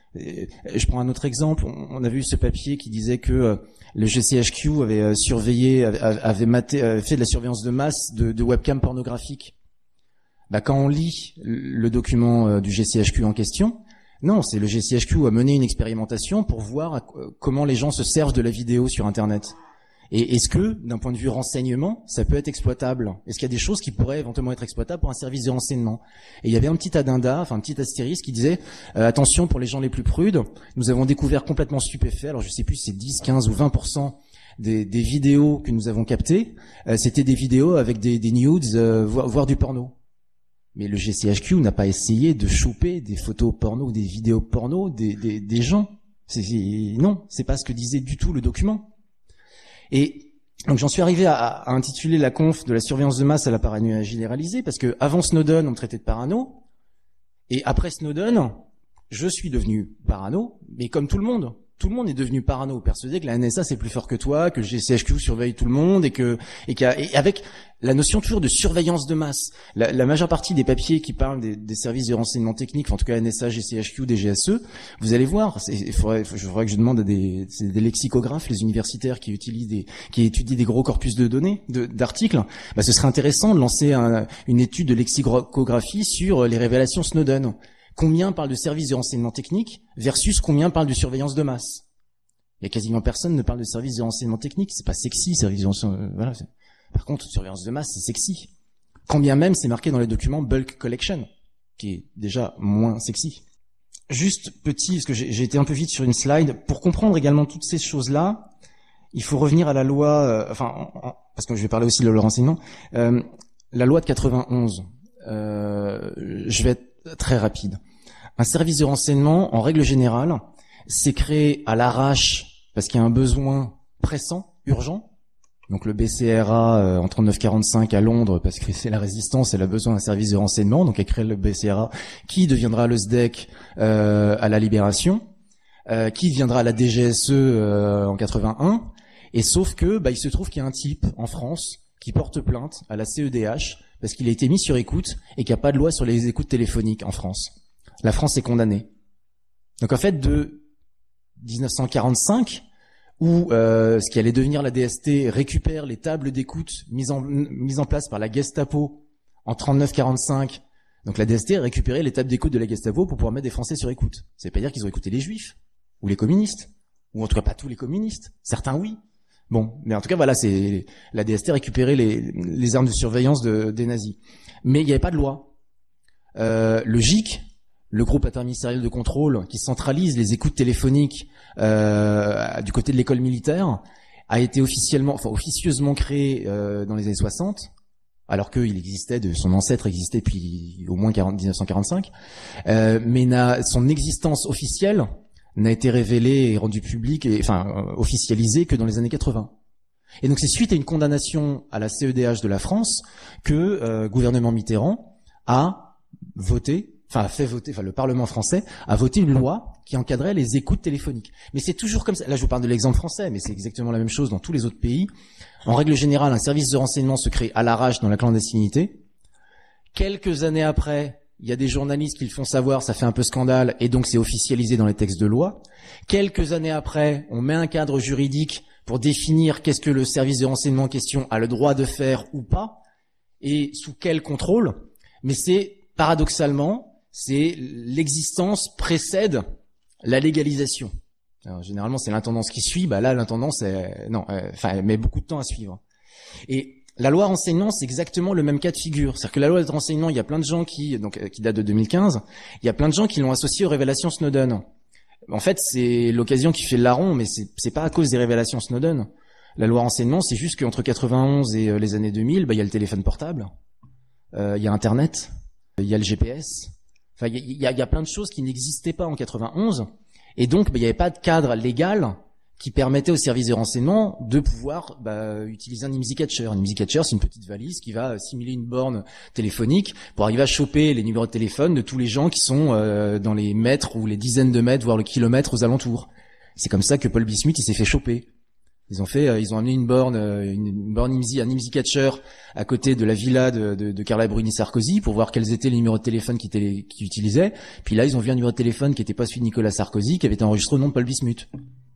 je prends un autre exemple. On a vu ce papier qui disait que euh, le G C H Q avait euh, surveillé, avait, avait maté, avait fait de la surveillance de masse de, de webcams pornographiques. Bah, quand on lit le document euh, du G C H Q en question, non, c'est le G C H Q a mené une expérimentation pour voir euh, comment les gens se servent de la vidéo sur Internet. Et est-ce que, d'un point de vue renseignement, ça peut être exploitable? Est-ce qu'il y a des choses qui pourraient éventuellement être exploitables pour un service de renseignement? Et il y avait un petit addenda, enfin un petit astérisque qui disait euh, attention pour les gens les plus prudes, nous avons découvert complètement stupéfait, alors je sais plus si c'est dix, quinze ou vingt pour cent des, des vidéos que nous avons captées, euh, c'était des vidéos avec des, des nudes, euh, voire, voire du porno. Mais le G C H Q n'a pas essayé de choper des photos porno ou des vidéos porno des, des, des gens. C'est, c'est, non, c'est pas ce que disait du tout le document. Et donc j'en suis arrivé à, à intituler la conf de la surveillance de masse à la paranoïa généralisée, parce que avant Snowden, on me traitait de parano, et après Snowden, je suis devenu parano, mais comme tout le monde. Tout le monde est devenu parano, persuadé que la N S A c'est plus fort que toi, que le G C H Q surveille tout le monde, et que et, qu'à, et avec la notion toujours de surveillance de masse. La, la majeure partie des papiers qui parlent des, des services de renseignement technique, en tout cas N S A, G C H Q, D G S E, vous allez voir, il faudrait, je voudrais que je demande à des, des lexicographes, les universitaires qui utilisent des, qui étudient des gros corpus de données, de, d'articles. Bah, ce serait intéressant de lancer un, une étude de lexicographie sur les révélations Snowden. Combien parle de services de renseignement technique versus combien parle de surveillance de masse? Il y a quasiment personne ne parle de services de renseignement technique. C'est pas sexy, services de renseignement, voilà. Par contre, surveillance de masse, c'est sexy. Quand bien même c'est marqué dans les documents bulk collection, qui est déjà moins sexy. Juste petit, parce que j'ai, j'ai été un peu vite sur une slide, pour comprendre également toutes ces choses-là, il faut revenir à la loi, euh, enfin, en, en, parce que je vais parler aussi de le renseignement, euh, la loi de quatre-vingt-onze. Euh, je vais être très rapide. Un service de renseignement, en règle générale, c'est créé à l'arrache parce qu'il y a un besoin pressant, urgent. Donc le B C R A euh, en trente-neuf quarante-cinq à Londres, parce que c'est la résistance, elle a besoin d'un service de renseignement, donc elle crée le B C R A, qui deviendra le S D E C euh, à la Libération, euh, qui deviendra à la D G S E euh, en quatre-vingt-un. Et sauf que, bah, il se trouve qu'il y a un type en France qui porte plainte à la C E D H parce qu'il a été mis sur écoute et qu'il n'y a pas de loi sur les écoutes téléphoniques en France. La France est condamnée. Donc en fait, de dix-neuf cent quarante-cinq, où euh, ce qui allait devenir la D S T récupère les tables d'écoute mises en, mises en place par la Gestapo en trente-neuf quarante-cinq, donc la D S T a récupéré les tables d'écoute de la Gestapo pour pouvoir mettre des Français sur écoute. Ça veut pas dire qu'ils ont écouté les Juifs, ou les communistes, ou en tout cas pas tous les communistes. Certains oui. Bon, mais en tout cas, voilà, c'est la D S T a récupéré les, les armes de surveillance de, des nazis. Mais il n'y avait pas de loi. Euh, le G I C, le groupe interministériel de contrôle qui centralise les écoutes téléphoniques euh, du côté de l'école militaire, a été officiellement, enfin officieusement créé euh, dans les années soixante, alors qu'il existait, de son ancêtre existait depuis au moins dix-neuf cent quarante-cinq, euh, mais n'a, son existence officielle n'a été révélé et rendu public, et enfin euh, officialisé que dans les années quatre-vingts. Et donc c'est suite à une condamnation à la C E D H de la France que euh, gouvernement Mitterrand a voté, enfin a fait voter, enfin le Parlement français a voté une loi qui encadrait les écoutes téléphoniques. Mais c'est toujours comme ça. Là je vous parle de l'exemple français, mais c'est exactement la même chose dans tous les autres pays. En règle générale, un service de renseignement se crée à l'arrache dans la clandestinité. Quelques années après, il y a des journalistes qui le font savoir, ça fait un peu scandale, et donc c'est officialisé dans les textes de loi. Quelques années après, on met un cadre juridique pour définir qu'est-ce que le service de renseignement en question a le droit de faire ou pas, et sous quel contrôle. Mais c'est, paradoxalement, c'est l'existence précède la légalisation. Alors, généralement, c'est l'intendance qui suit. Bah là, l'intendance, est, non, euh, enfin, elle met beaucoup de temps à suivre. Et la loi renseignement, c'est exactement le même cas de figure. C'est-à-dire que la loi de renseignement, il y a plein de gens qui, donc, euh, qui date de deux mille quinze, il y a plein de gens qui l'ont associée aux révélations Snowden. En fait, c'est l'occasion qui fait le larron, mais c'est, c'est pas à cause des révélations Snowden. La loi renseignement, c'est juste qu'entre quatre-vingt-onze et euh, les années deux mille, bah, il y a le téléphone portable, euh, il y a Internet, il y a le G P S. Enfin, il y a, il y a plein de choses qui n'existaient pas en quatre-vingt-onze. Et donc, bah, il n'y avait pas de cadre légal qui permettait aux services de renseignement de pouvoir bah, utiliser un IMSI catcher. Un IMSI catcher, c'est une petite valise qui va simuler une borne téléphonique pour arriver à choper les numéros de téléphone de tous les gens qui sont euh, dans les mètres ou les dizaines de mètres, voire le kilomètre aux alentours. C'est comme ça que Paul Bismuth il s'est fait choper. Ils ont fait, euh, ils ont amené une borne, euh, une, une borne IMSI, un IMSI catcher à côté de la villa de, de, de Carla Bruni Sarkozy pour voir quels étaient les numéros de téléphone qu'ils qu utilisaient. Puis là, ils ont vu un numéro de téléphone qui n'était pas celui de Nicolas Sarkozy, qui avait été enregistré au nom de Paul Bismuth.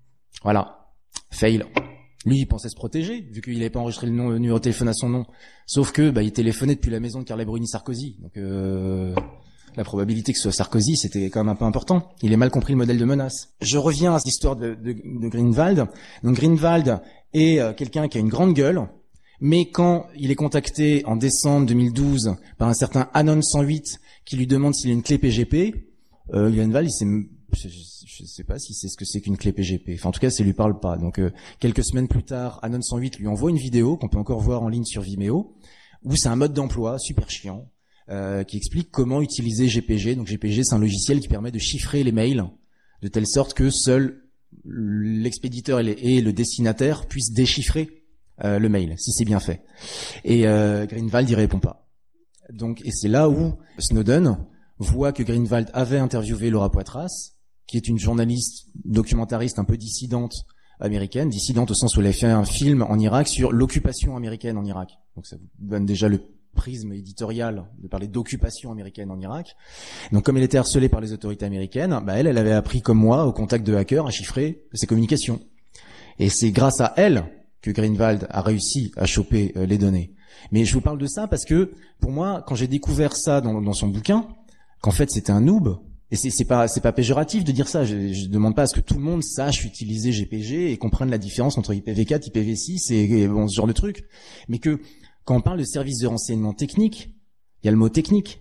Voilà. Fail. Lui, il pensait se protéger, vu qu'il n'avait pas enregistré le, nom, le numéro de téléphone à son nom. Sauf que, bah, il téléphonait depuis la maison de Carla Bruni Sarkozy. Donc, euh, la probabilité que ce soit Sarkozy, c'était quand même un peu important. Il a mal compris le modèle de menace. Je reviens à cette histoire de, de, de Greenwald. Donc, Greenwald est euh, quelqu'un qui a une grande gueule, mais quand il est contacté en décembre deux mille douze par un certain Anon cent huit qui lui demande s'il a une clé P G P, euh, Greenwald, il s'est Je, je sais pas si c'est ce que c'est qu'une clé P G P. Enfin, en tout cas, ça lui parle pas. Donc, euh, quelques semaines plus tard, Anon cent huit lui envoie une vidéo qu'on peut encore voir en ligne sur Vimeo, où c'est un mode d'emploi super chiant, euh, qui explique comment utiliser G P G. Donc, G P G, c'est un logiciel qui permet de chiffrer les mails de telle sorte que seul l'expéditeur et, les, et le destinataire puissent déchiffrer euh, le mail, si c'est bien fait. Et euh, Greenwald, il répond pas. Donc, et c'est là où Snowden voit que Greenwald avait interviewé Laura Poitras, qui est une journaliste documentariste un peu dissidente américaine, dissidente au sens où elle a fait un film en Irak sur l'occupation américaine en Irak. Donc ça vous donne déjà le prisme éditorial de parler d'occupation américaine en Irak. Donc comme elle était harcelée par les autorités américaines, bah elle, elle avait appris comme moi, au contact de hackers, à chiffrer ses communications. Et c'est grâce à elle que Greenwald a réussi à choper euh, les données. Mais je vous parle de ça parce que, pour moi, quand j'ai découvert ça dans, dans son bouquin, qu'en fait c'était un noob, et c'est, c'est pas c'est pas péjoratif de dire ça, je, je demande pas à ce que tout le monde sache utiliser G P G et comprenne la différence entre I P v quatre, I P v six et, et bon, ce genre de trucs, mais que quand on parle de services de renseignement technique, il y a le mot technique.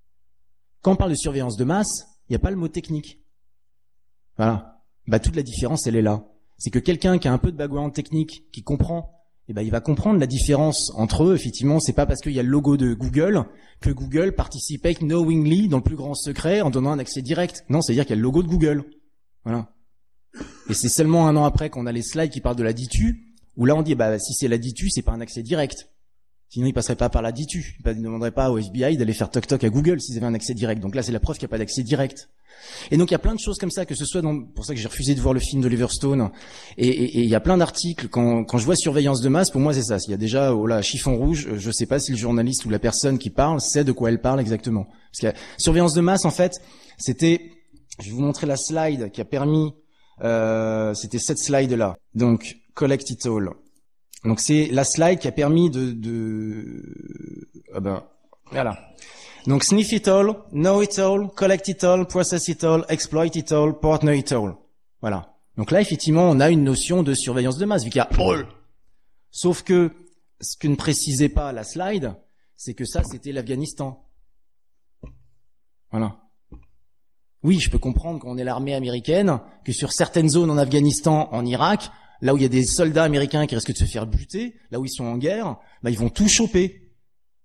Quand on parle de surveillance de masse, il n'y a pas le mot technique. Voilà. Bah toute la différence, elle est là. C'est que quelqu'un qui a un peu de background technique, qui comprend, eh ben, il va comprendre la différence entre eux. Effectivement, c'est pas parce qu'il y a le logo de Google que Google participait knowingly dans le plus grand secret en donnant un accès direct. Non, c'est-à-dire qu'il y a le logo de Google. Voilà. Et c'est seulement un an après qu'on a les slides qui parlent de la D I T U, où là on dit, bah, si c'est la D I T U, c'est pas un accès direct. Sinon, ils passeraient pas par la D I T U. Ils ne demanderaient pas au F B I d'aller faire toc-toc à Google s'ils avaient un accès direct. Donc là, c'est la preuve qu'il n'y a pas d'accès direct. Et donc, il y a plein de choses comme ça, que ce soit dans, pour ça que j'ai refusé de voir le film d'Oliver Stone. Et, et, et il y a plein d'articles. Quand, quand je vois surveillance de masse, pour moi, c'est ça. S'il y a déjà, oh là, chiffon rouge, je sais pas si le journaliste ou la personne qui parle sait de quoi elle parle exactement. Parce que surveillance de masse, en fait, c'était, je vais vous montrer la slide qui a permis, euh, c'était cette slide-là. Donc, collect it all. Donc c'est la slide qui a permis de, de... Ah ben, voilà. Donc sniff it all, know it all, collect it all, process it all, exploit it all, partner it all. Voilà. Donc là, effectivement, on a une notion de surveillance de masse, vu qu'il y a all. Sauf que ce que ne précisait pas la slide, c'est que ça, c'était l'Afghanistan. Voilà. Oui, je peux comprendre qu'on est l'armée américaine, que sur certaines zones en Afghanistan, en Irak, là où il y a des soldats américains qui risquent de se faire buter, là où ils sont en guerre, bah ils vont tout choper.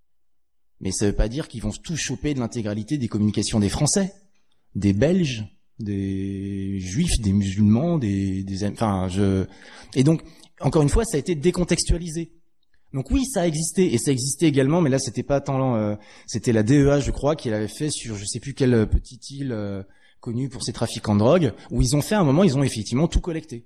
Mais ça veut pas dire qu'ils vont tout choper de l'intégralité des communications des Français, des Belges, des juifs, des musulmans, des, des, enfin, je, et donc, encore une fois, ça a été décontextualisé. Donc oui, ça a existé, et ça existait également, mais là, c'était pas tant, euh, c'était la D E A, je crois, qui l'avait fait sur, je sais plus quelle petite île euh, connue pour ses trafiquants de drogue, où ils ont fait, à un moment, ils ont effectivement tout collecté.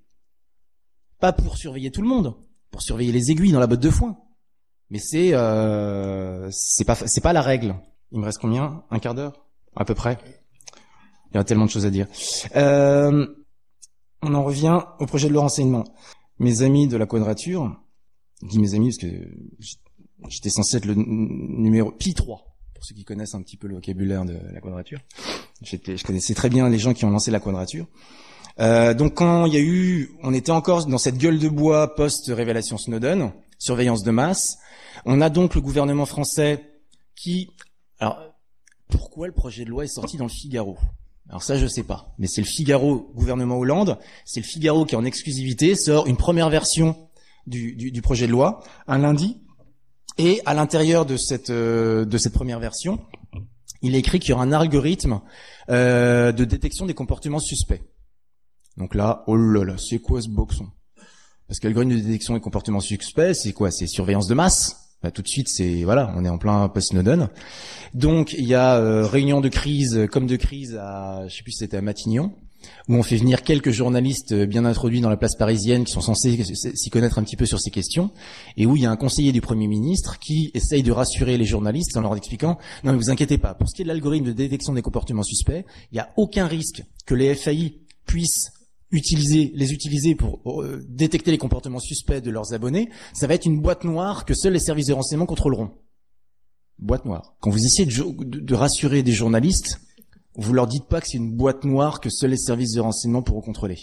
Pas pour surveiller tout le monde, pour surveiller les aiguilles dans la botte de foin. Mais c'est, euh, c'est pas, c'est pas la règle. Il me reste combien? Un quart d'heure? À peu près. Il y a tellement de choses à dire. Euh, on en revient au projet de loi renseignement. Mes amis de la Quadrature, je dis mes amis parce que j'étais censé être le numéro Pi trois, pour ceux qui connaissent un petit peu le vocabulaire de la Quadrature. J'étais, je connaissais très bien les gens qui ont lancé la Quadrature. Euh, donc quand il y a eu, on était encore dans cette gueule de bois post-révélation Snowden, surveillance de masse. On a donc le gouvernement français qui, alors pourquoi le projet de loi est sorti dans le Figaro? Alors ça, je sais pas. Mais c'est le Figaro, gouvernement Hollande. C'est le Figaro qui, en exclusivité, sort une première version du, du, du projet de loi un lundi. Et à l'intérieur de cette euh, de cette première version, il est écrit qu'il y aura un algorithme euh, de détection des comportements suspects. Donc là, oh là là, c'est quoi ce boxon? Parce que l'algorithme de détection des comportements suspects, c'est quoi? C'est surveillance de masse. Bah, tout de suite, c'est voilà, on est en plein post-Snowden. Donc il y a euh, réunion de crise comme de crise à, je sais plus si c'était à Matignon, où on fait venir quelques journalistes bien introduits dans la place parisienne qui sont censés s'y connaître un petit peu sur ces questions, et où il y a un conseiller du Premier ministre qui essaye de rassurer les journalistes en leur expliquant non mais vous inquiétez pas, pour ce qui est de l'algorithme de détection des comportements suspects, il n'y a aucun risque que les F A I puissent utiliser, les utiliser pour euh, détecter les comportements suspects de leurs abonnés. Ça va être une boîte noire que seuls les services de renseignement contrôleront. Boîte noire. Quand vous essayez de, de, de rassurer des journalistes, vous leur dites pas que c'est une boîte noire que seuls les services de renseignement pourront contrôler.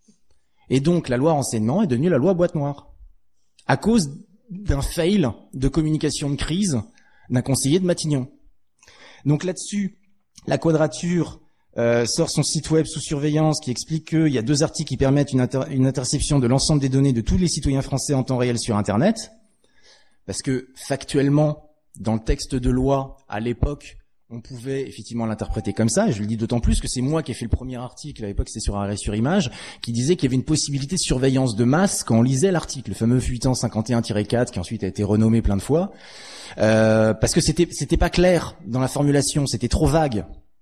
Et donc, la loi renseignement est devenue la loi boîte noire. À cause d'un fail de communication de crise d'un conseiller de Matignon. Donc là-dessus, la Quadrature Euh, sort son site web sous surveillance qui explique qu'il y a deux articles qui permettent une, inter- une interception de l'ensemble des données de tous les citoyens français en temps réel sur Internet. Parce que factuellement, dans le texte de loi, à l'époque, on pouvait effectivement l'interpréter comme ça. Et je le dis d'autant plus que c'est moi qui ai fait le premier article, à l'époque c'était sur Arrêt sur Image, qui disait qu'il y avait une possibilité de surveillance de masse quand on lisait l'article, le fameux fuitant cinquante et un tiret quatre, qui ensuite a été renommé plein de fois. Euh, parce que c'était, c'était pas clair dans la formulation, c'était trop vague.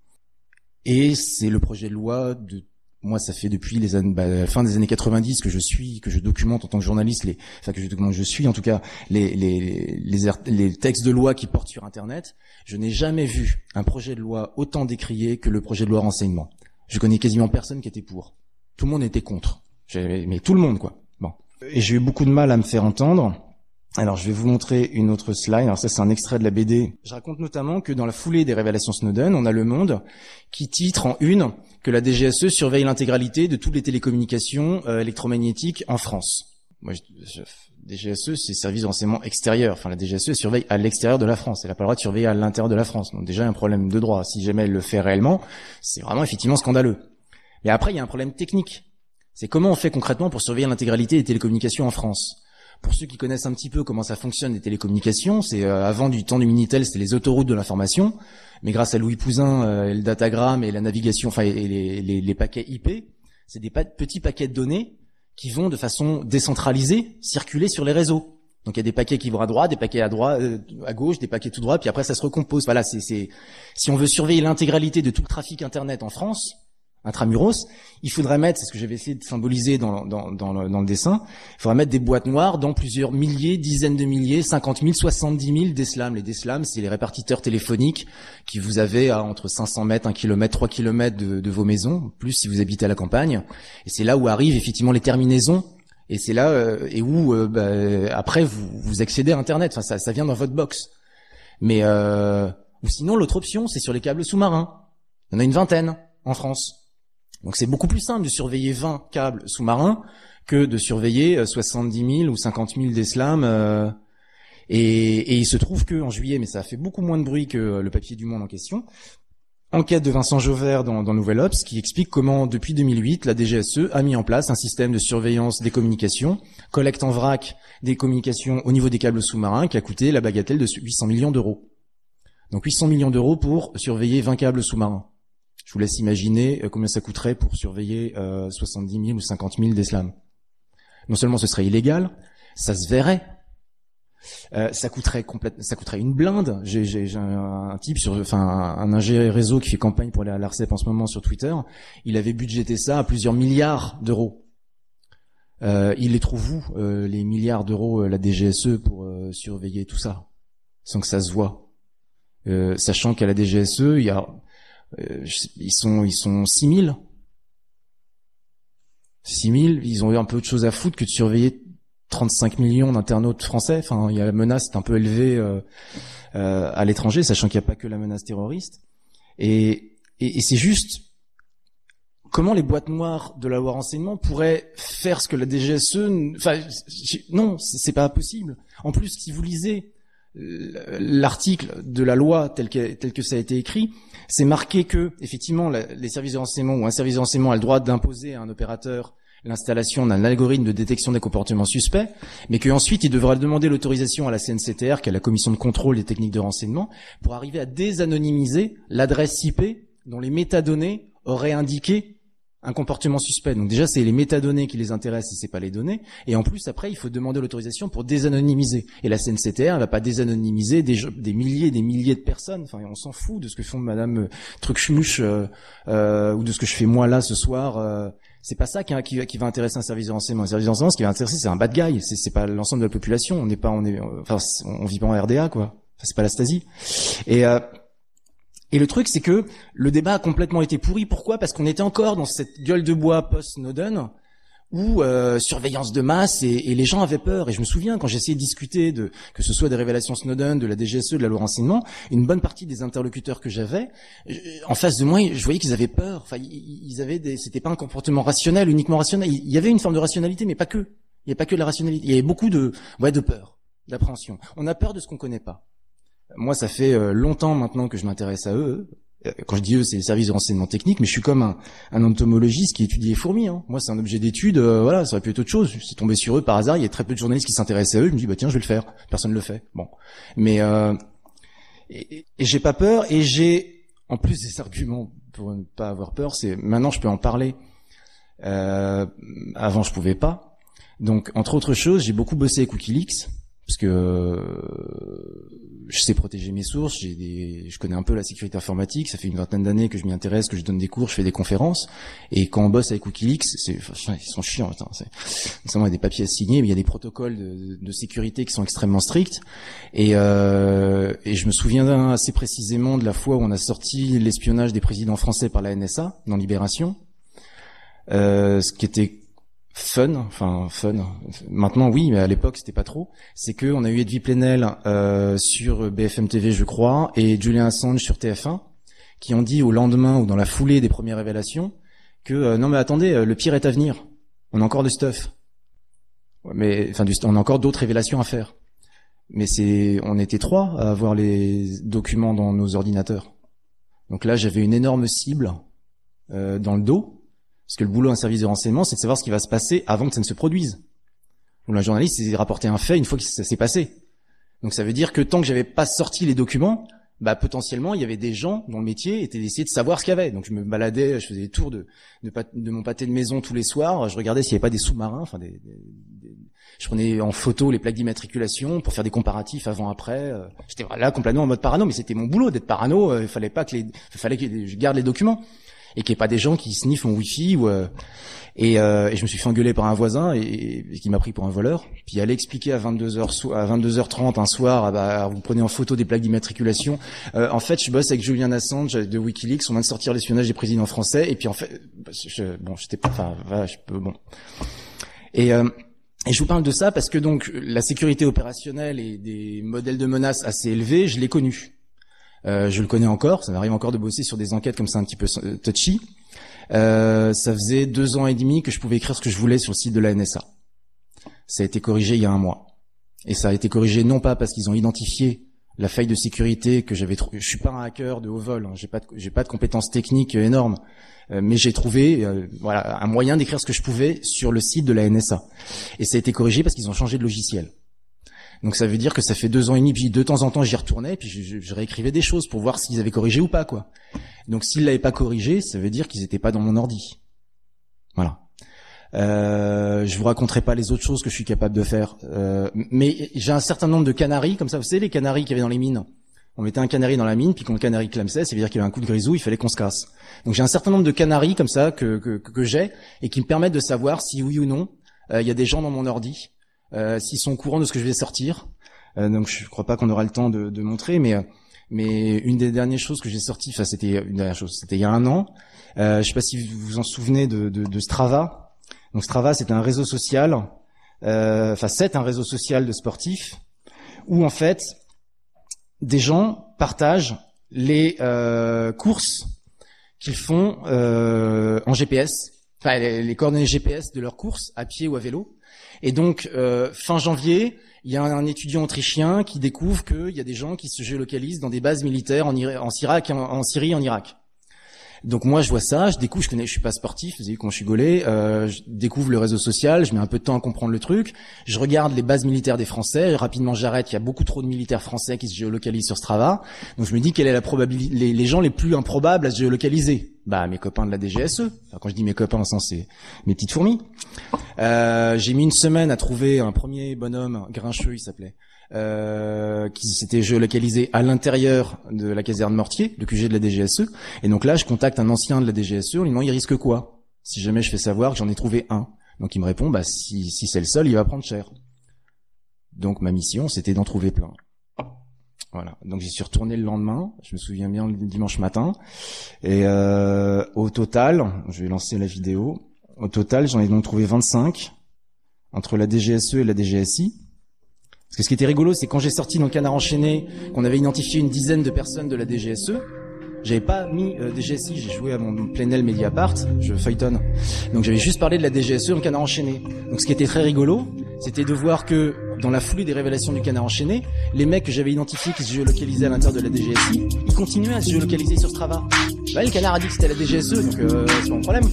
Et c'est le projet de loi de, moi ça fait depuis les années, bah, la fin des années quatre-vingt-dix que je suis, que je documente en tant que journaliste les, enfin que je documente, je suis en tout cas les, les, les, les textes de loi qui portent sur Internet. Je n'ai jamais vu un projet de loi autant décrié que le projet de loi renseignement. Je connais quasiment personne qui était pour. Tout le monde était contre. J'avais, mais tout le monde quoi. Bon. Et j'ai eu beaucoup de mal à me faire entendre. Alors, je vais vous montrer une autre slide. Alors ça, c'est un extrait de la B D. Je raconte notamment que dans la foulée des révélations Snowden, on a Le Monde qui titre en une que la D G S E surveille l'intégralité de toutes les télécommunications euh, électromagnétiques en France. Moi, je, je, D G S E, c'est service de renseignement extérieur. Enfin, la D G S E surveille à l'extérieur de la France. Elle n'a pas le droit de surveiller à l'intérieur de la France. Donc déjà, il y a un problème de droit. Si jamais elle le fait réellement, c'est vraiment effectivement scandaleux. Mais après, il y a un problème technique. C'est comment on fait concrètement pour surveiller l'intégralité des télécommunications en France. Pour ceux qui connaissent un petit peu comment ça fonctionne les télécommunications, c'est euh, avant du temps du Minitel, c'était les autoroutes de l'information, mais grâce à Louis Pouzin, euh, et le datagramme et la navigation, enfin et les, les, les paquets I P, c'est des pa- petits paquets de données qui vont de façon décentralisée circuler sur les réseaux. Donc il y a des paquets qui vont à droite, des paquets à droite, euh, à gauche, des paquets tout droit, puis après ça se recompose. Voilà, c'est, c'est si on veut surveiller l'intégralité de tout le trafic Internet en France, intramuros, il faudrait mettre, c'est ce que j'avais essayé de symboliser dans, dans, dans, le, dans le dessin, il faudrait mettre des boîtes noires dans plusieurs milliers, dizaines de milliers, cinquante mille, soixante-dix mille déslams. Les déslams, c'est les répartiteurs téléphoniques qui vous avez à entre cinq cents mètres, un kilomètre, trois kilomètres de, de vos maisons, plus si vous habitez à la campagne. Et c'est là où arrivent effectivement les terminaisons. Et c'est là euh, et où euh, bah, après vous, vous accédez à Internet. Enfin, ça, ça vient dans votre box. Mais euh, ou sinon l'autre option, c'est sur les câbles sous-marins. Il y en a une vingtaine en France. Donc c'est beaucoup plus simple de surveiller vingt câbles sous-marins que de surveiller soixante-dix mille ou cinquante mille déslams. Euh, et, et il se trouve que en juillet, mais ça a fait beaucoup moins de bruit que le papier du Monde en question, enquête de Vincent Jauvert dans, dans Nouvel Obs qui explique comment depuis deux mille huit, la D G S E a mis en place un système de surveillance des communications, collecte en vrac des communications au niveau des câbles sous-marins qui a coûté la bagatelle de huit cents millions d'euros. Donc huit cents millions d'euros pour surveiller vingt câbles sous-marins. Je Je vous laisse imaginer combien ça coûterait pour surveiller euh, soixante-dix mille ou cinquante mille d'Eslam. Non seulement ce serait illégal, ça se verrait. Euh, ça coûterait complètement, ça coûterait une blinde. J'ai, j'ai, j'ai un, un type sur, enfin, un, un ingé réseau qui fait campagne pour aller à l'Arcep en ce moment sur Twitter. Il avait budgété ça à plusieurs milliards d'euros. Euh, il les trouve où, euh, les milliards d'euros, euh, la D G S E pour euh, surveiller tout ça, sans que ça se voit. Euh, sachant qu'à la D G S E, il y a, euh, ils sont, ils sont six mille. six mille, ils ont eu un peu de choses à foutre que de surveiller trente-cinq millions d'internautes français. Enfin, il y a la menace est un peu élevée euh, euh, à l'étranger, sachant qu'il n'y a pas que la menace terroriste. Et, et, et c'est juste comment les boîtes noires de la loi renseignement pourraient faire ce que la D G S E. Enfin, non, c'est pas possible. En plus, si vous lisez l'article de la loi tel que, tel que ça a été écrit, c'est marqué que effectivement la, les services de renseignement ou un service de renseignement a le droit d'imposer à un opérateur l'installation d'un algorithme de détection des comportements suspects, mais qu'ensuite il devra demander l'autorisation à la C N C T R, qui est la commission de contrôle des techniques de renseignement, pour arriver à désanonymiser l'adresse I P dont les métadonnées auraient indiqué un comportement suspect. Donc déjà, c'est les métadonnées qui les intéressent et c'est pas les données. Et en plus, après, il faut demander l'autorisation pour désanonymiser. Et la C N C T R, elle va pas désanonymiser des, des milliers et des milliers de personnes. Enfin, on s'en fout de ce que font Madame Trucmuche euh, euh, ou de ce que je fais moi là ce soir. Euh, c'est pas ça qui, qui, qui va intéresser un service de renseignement. Un service de renseignement, ce qui va intéresser, c'est un bad guy. C'est, c'est pas l'ensemble de la population. On n'est pas, on est, enfin, on vit pas en R D A, quoi. Enfin, c'est pas la Stasi. Et euh, Et le truc, c'est que le débat a complètement été pourri. Pourquoi ? Parce qu'on était encore dans cette gueule de bois post-Snowden, où euh, surveillance de masse, et, et les gens avaient peur. Et je me souviens, quand j'essayais de discuter de que ce soit des révélations Snowden, de la D G S E, de la loi renseignement, une bonne partie des interlocuteurs que j'avais, en face de moi, je voyais qu'ils avaient peur. Enfin, ils avaient des, c'était pas un comportement rationnel, uniquement rationnel. Il y avait une forme de rationalité, mais pas que. Il n'y avait pas que de la rationalité. Il y avait beaucoup de, ouais, de peur, d'appréhension. On a peur de ce qu'on connaît pas. Moi, ça fait longtemps maintenant que je m'intéresse à eux. Quand je dis eux, c'est les services de renseignement technique, mais je suis comme un, un entomologiste qui étudie les fourmis. Hein. Moi, c'est un objet d'étude. Euh, voilà, ça aurait pu être autre chose. Je suis tombé sur eux par hasard. Il y a très peu de journalistes qui s'intéressent à eux. Je me dis, bah tiens, je vais le faire. Personne ne le fait. Bon, mais euh, et, et j'ai pas peur. Et j'ai, en plus des arguments pour ne pas avoir peur, c'est maintenant je peux en parler. Euh, avant, je pouvais pas. Donc, entre autres choses, j'ai beaucoup bossé avec WikiLeaks. Parce que euh, je sais protéger mes sources, j'ai des, je connais un peu la sécurité informatique, ça fait une vingtaine d'années que je m'y intéresse, que je donne des cours, je fais des conférences, et quand on bosse avec WikiLeaks, c'est, enfin, ils sont chiants, putain, c'est, non seulement il y a des papiers à signer, mais il y a des protocoles de, de sécurité qui sont extrêmement stricts, et, euh, et je me souviens assez précisément de la fois où on a sorti l'espionnage des présidents français par la N S A, dans Libération, euh, ce qui était fun, enfin fun. Maintenant oui, mais à l'époque c'était pas trop. C'est que on a eu Edwy Plenel euh, sur B F M T V, je crois, et Julian Assange sur T F un, qui ont dit au lendemain ou dans la foulée des premières révélations que euh, non mais attendez, le pire est à venir. On a encore du stuff. Mais enfin, du, on a encore d'autres révélations à faire. Mais c'est, on était trois à avoir les documents dans nos ordinateurs. Donc là, j'avais une énorme cible euh, dans le dos. Parce que le boulot d'un service de renseignement, c'est de savoir ce qui va se passer avant que ça ne se produise. Donc, un journaliste, c'est de rapporter un fait une fois que ça s'est passé. Donc, ça veut dire que tant que j'avais pas sorti les documents, bah, potentiellement, il y avait des gens dont le métier était d'essayer de savoir ce qu'il y avait. Donc, je me baladais, je faisais des tours de, de, de mon pâté de maison tous les soirs. Je regardais s'il n'y avait pas des sous-marins, enfin, des, des, des, je prenais en photo les plaques d'immatriculation pour faire des comparatifs avant-après. J'étais là complètement en mode parano, mais c'était mon boulot d'être parano. Il fallait pas que les, il fallait que je garde les documents. Et qu'il n'y ait pas des gens qui sniffent mon wifi ou euh, et, euh, et je me suis fait engueuler par un voisin et, et qui m'a pris pour un voleur. Puis il allait expliquer à vingt-deux heures à vingt-deux heures trente un soir, ah bah, vous prenez en photo des plaques d'immatriculation. Euh, en fait, je bosse avec Julian Assange de WikiLeaks. On vient de sortir l'espionnage des présidents français. Et puis en fait, je, bon, j'étais pas, enfin, voilà, je peux, bon. Et euh, Et je vous parle de ça parce que donc la sécurité opérationnelle et des modèles de menaces assez élevés, je l'ai connu. Euh, je le connais encore, ça m'arrive encore de bosser sur des enquêtes comme ça un petit peu touchy. Euh, ça faisait deux ans et demi que je pouvais écrire ce que je voulais sur le site de la N S A. Ça a été corrigé il y a un mois. Et ça a été corrigé non pas parce qu'ils ont identifié la faille de sécurité que j'avais trouvé. Je suis pas un hacker de haut vol, hein. j'ai pas de, j'ai pas de compétences techniques énormes, euh, mais j'ai trouvé euh, voilà un moyen d'écrire ce que je pouvais sur le site de la N S A. Et ça a été corrigé parce qu'ils ont changé de logiciel. Donc ça veut dire que ça fait deux ans et demi, puis de temps en temps j'y retournais, puis je, je, je réécrivais des choses pour voir s'ils avaient corrigé ou pas, quoi. Donc s'ils l'avaient pas corrigé, ça veut dire qu'ils étaient pas dans mon ordi. Voilà. Euh, je vous raconterai pas les autres choses que je suis capable de faire, euh, mais j'ai un certain nombre de canaris comme ça. Vous savez les canaris qu'il y avait dans les mines. On mettait un canari dans la mine, puis quand le canari clamsait, ça veut dire qu'il y avait un coup de grisou, il fallait qu'on se casse. Donc j'ai un certain nombre de canaris comme ça que que, que j'ai et qui me permettent de savoir si oui ou non il euh, y a des gens dans mon ordi, euh, s'ils sont au courant de ce que je vais sortir. Euh, donc je crois pas qu'on aura le temps de, de montrer, mais mais une des dernières choses que j'ai sorties, enfin c'était une dernière chose, c'était il y a un an. Euh, je sais pas si vous vous en souvenez de, de, de Strava. Donc Strava, c'est un réseau social, euh, enfin c'est un réseau social de sportifs où en fait des gens partagent les euh, courses qu'ils font euh, en G P S, enfin les, les coordonnées G P S de leurs courses à pied ou à vélo. Et donc euh, fin janvier, il y a un, un étudiant autrichien qui découvre qu'il y a des gens qui se géolocalisent dans des bases militaires en, Irak, en, Irak, en, en Syrie, en Irak. Donc moi je vois ça, je découvre, je connais, je suis pas sportif, vous avez vu comment je suis gaulé, euh, je découvre le réseau social, je mets un peu de temps à comprendre le truc, je regarde les bases militaires des Français, rapidement j'arrête, il y a beaucoup trop de militaires français qui se géolocalisent sur Strava, donc je me dis quelle est la probabilité, les, les gens les plus improbables à se géolocaliser. Bah mes copains de la D G S E. Enfin, quand je dis mes copains, en sens c'est mes petites fourmis. Euh, j'ai mis une semaine à trouver un premier bonhomme, Grincheux il s'appelait. Euh, qui s'était géolocalisé à l'intérieur de la caserne Mortier, le Q G de la D G S E. Et donc là, je contacte un ancien de la D G S E, en lui demandant il risque quoi si jamais je fais savoir que j'en ai trouvé un. Donc il me répond, bah si, si c'est le seul, il va prendre cher. Donc ma mission, c'était d'en trouver plein. Voilà. Donc j'y suis retourné le lendemain, je me souviens bien le dimanche matin. Et euh, au total, je vais lancer la vidéo. Au total, j'en ai donc trouvé vingt-cinq entre la D G S E et la D G S I. Parce que ce qui était rigolo, c'est quand j'ai sorti dans le Canard enchaîné, qu'on avait identifié une dizaine de personnes de la D G S E, j'avais pas mis euh, D G S I, j'ai joué à mon Plenel Mediapart, je feuilletonne. Donc j'avais juste parlé de la D G S E dans le Canard enchaîné. Donc ce qui était très rigolo, c'était de voir que dans la foulée des révélations du Canard enchaîné, les mecs que j'avais identifiés qui se géolocalisaient à l'intérieur de la D G S I, ils continuaient à se géolocaliser sur Strava. Bah, le Canard a dit que c'était la D G S E, donc euh, c'est pas un problème.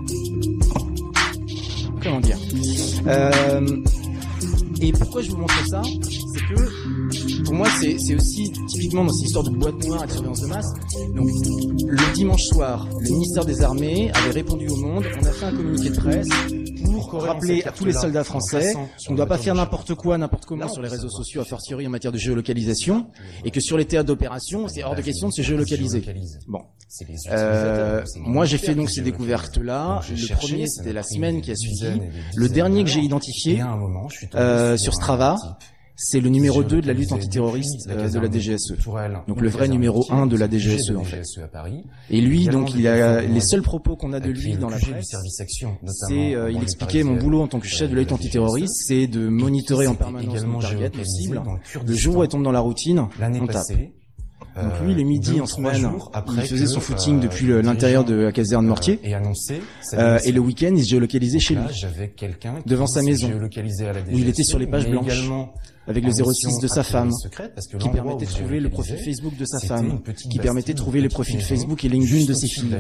Comment dire euh, Et pourquoi je vous montre ça, c'est que pour moi c'est, c'est aussi typiquement dans cette histoire de boîte noire et de surveillance de masse. Donc le dimanche soir, le ministère des Armées avait répondu au Monde, on a fait un communiqué de presse pour rappeler à tous les soldats français qu'on ne doit pas faire n'importe quoi, n'importe comment sur les réseaux sociaux, a fortiori en matière de géolocalisation, et que sur les théâtres d'opération, c'est hors de question de se géolocaliser. Bon, euh, moi j'ai fait donc ces découvertes-là. Le premier, c'était la semaine qui a suivi. Le dernier que j'ai identifié euh, sur Strava, c'est le numéro deux de la lutte antiterroriste euh, de la D G S E. Donc le vrai numéro un de la D G S E en fait. Et lui, donc il a les seuls propos qu'on a de lui dans la presse, c'est euh, il expliquait mon boulot en tant que chef de la lutte antiterroriste, c'est de monitorer en permanence nos targets, nos cibles. Le jour où elle tombe dans la routine, on tape. Donc lui, le midi en semaine, il faisait son footing depuis le, l'intérieur de la caserne Mortier. Euh, et le week-end, il se géolocalisait chez lui, devant sa maison, où il était sur les pages blanches, avec le zéro six de sa femme, qui permettait de trouver le profil Facebook de sa femme, qui permettait de trouver les profils Facebook et LinkedIn de ses filles.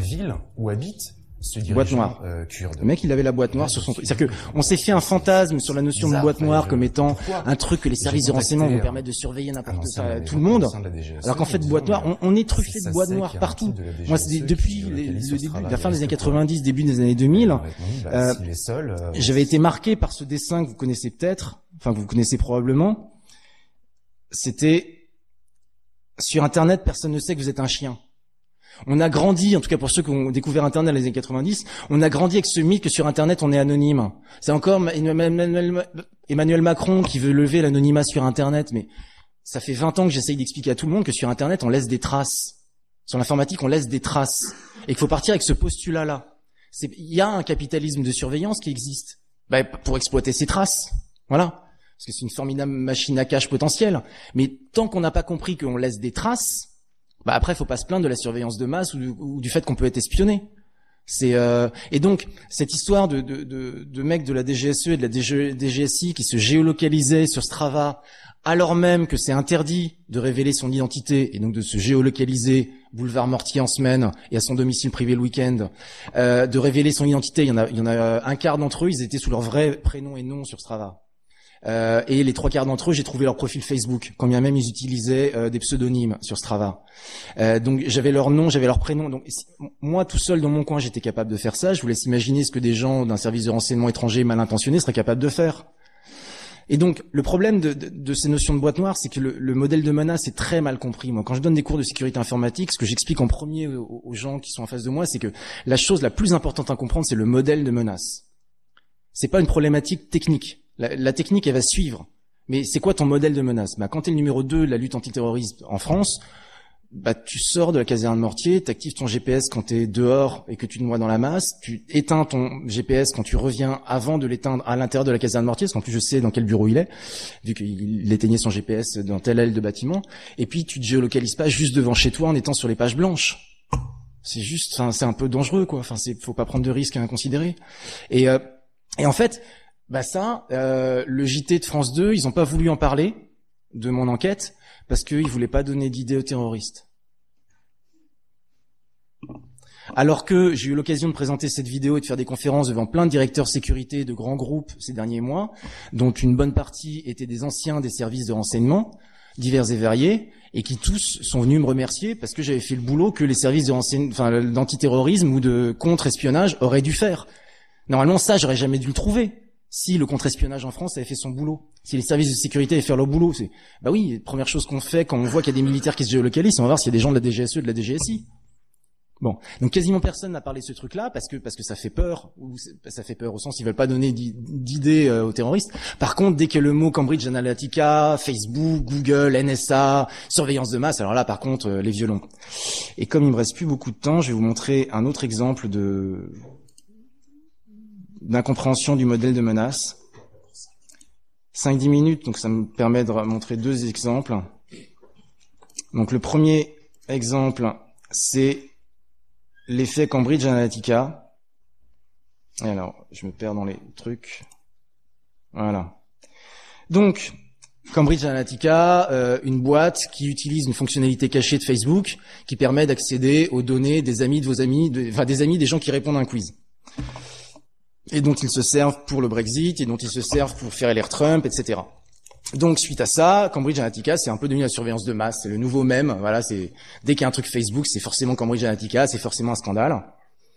Boîte noire. Euh, le mec, il avait la boîte noire sur son truc. C'est-à-dire que on s'est fait un fantasme sur la notion de boîte noire comme étant un truc que les services de renseignement vont permettre de surveiller n'importe quoi, tout le monde. Alors qu'en fait, boîte noire, on, on est truffé de boîte noire partout. Moi, c'est depuis les, le début, la fin des années quatre-vingt-dix, début des années deux mille, euh, j'avais été marqué par ce dessin que vous connaissez peut-être, enfin que vous connaissez probablement. C'était sur Internet, personne ne sait que vous êtes un chien. On a grandi, en tout cas pour ceux qui ont découvert Internet dans les années quatre-vingt-dix, on a grandi avec ce mythe que sur Internet on est anonyme. C'est encore Emmanuel Macron qui veut lever l'anonymat sur Internet, mais ça fait vingt ans que j'essaye d'expliquer à tout le monde que sur Internet on laisse des traces. Sur l'informatique on laisse des traces. Et qu'il faut partir avec ce postulat-là. C'est, il y a un capitalisme de surveillance qui existe, bah, pour exploiter ces traces. Voilà. Parce que c'est une formidable machine à cache potentielle. Mais tant qu'on n'a pas compris qu'on laisse des traces, bah après, faut pas se plaindre de la surveillance de masse ou du, ou du fait qu'on peut être espionné. C'est euh, et donc cette histoire de, de, de, de mecs de la D G S E et de la D G S I qui se géolocalisaient sur Strava, alors même que c'est interdit de révéler son identité et donc de se géolocaliser boulevard Mortier en semaine et à son domicile privé le week-end, euh, de révéler son identité. Il y en a, il y en a un quart d'entre eux, ils étaient sous leur vrai prénom et nom sur Strava. Euh, et les trois quarts d'entre eux, j'ai trouvé leur profil Facebook, quand bien même ils utilisaient euh, des pseudonymes sur Strava. Euh, donc j'avais leur nom, j'avais leur prénom. Donc moi, tout seul dans mon coin, j'étais capable de faire ça. Je vous laisse imaginer ce que des gens d'un service de renseignement étranger mal intentionnés seraient capables de faire. Et donc, le problème de, de, de ces notions de boîte noire, c'est que le, le modèle de menace est très mal compris. Moi, quand je donne des cours de sécurité informatique, ce que j'explique en premier aux, aux gens qui sont en face de moi, c'est que la chose la plus importante à comprendre, c'est le modèle de menace. C'est pas une problématique technique. La, la technique, elle va suivre. Mais c'est quoi ton modèle de menace? Bah, quand t'es le numéro deux de la lutte antiterroriste en France, bah, tu sors de la caserne Mortier, tu actives ton G P S quand tu es dehors et que tu te noies dans la masse, tu éteins ton G P S quand tu reviens avant de l'éteindre à l'intérieur de la caserne Mortier, parce qu'en plus je sais dans quel bureau il est, vu qu'il éteignait son G P S dans telle aile de bâtiment, et puis tu te géolocalises pas juste devant chez toi en étant sur les pages blanches. C'est juste, enfin, c'est un peu dangereux, quoi. Enfin, c'est, faut pas prendre de risques inconsidérés. Et, euh, et en fait, bah ça, euh, le J T de France deux, ils ont pas voulu en parler de mon enquête, parce qu'ils voulaient pas donner d'idées aux terroristes. Alors que j'ai eu l'occasion de présenter cette vidéo et de faire des conférences devant plein de directeurs sécurité de grands groupes ces derniers mois, dont une bonne partie étaient des anciens des services de renseignement, divers et variés, et qui tous sont venus me remercier parce que j'avais fait le boulot que les services de renseignement, enfin, d'antiterrorisme ou de contre-espionnage auraient dû faire. Normalement, ça, j'aurais jamais dû le trouver. Si le contre-espionnage en France avait fait son boulot, si les services de sécurité avaient fait leur boulot, c'est bah oui, première chose qu'on fait quand on voit qu'il y a des militaires qui se géolocalisent, on va voir s'il y a des gens de la D G S E, de la D G S I. Bon, donc quasiment personne n'a parlé de ce truc-là parce que parce que ça fait peur, ou ça fait peur au sens ils veulent pas donner d'idées euh, aux terroristes. Par contre, dès que le mot Cambridge Analytica, Facebook, Google, N S A, surveillance de masse, alors là par contre euh, les violons. Et comme il me reste plus beaucoup de temps, je vais vous montrer un autre exemple de d'incompréhension du modèle de menace. cinq dix minutes, donc ça me permet de montrer deux exemples. Donc le premier exemple, c'est l'effet Cambridge Analytica. Et alors, je me perds dans les trucs. Voilà. Donc, Cambridge Analytica, euh, une boîte qui utilise une fonctionnalité cachée de Facebook qui permet d'accéder aux données des amis de vos amis, de, enfin des amis des gens qui répondent à un quiz. Et dont ils se servent pour le Brexit, et dont ils se servent pour faire élire Trump, et cetera. Donc, suite à ça, Cambridge Analytica, c'est un peu devenu la surveillance de masse. C'est le nouveau mème. Voilà, c'est, dès qu'il y a un truc Facebook, c'est forcément Cambridge Analytica, c'est forcément un scandale.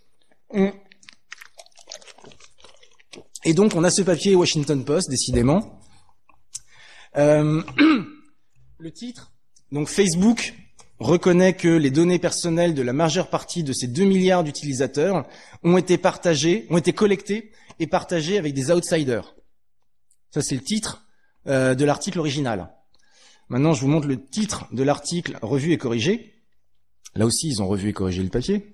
Et donc, on a ce papier Washington Post, décidément. Euh, le titre. Donc, Facebook reconnaît que les données personnelles de la majeure partie de ces deux milliards d'utilisateurs ont été partagées, ont été collectées et partagées avec des outsiders. Ça, c'est le titre euh, de l'article original. Maintenant, je vous montre le titre de l'article revu et corrigé. Là aussi, ils ont revu et corrigé le papier.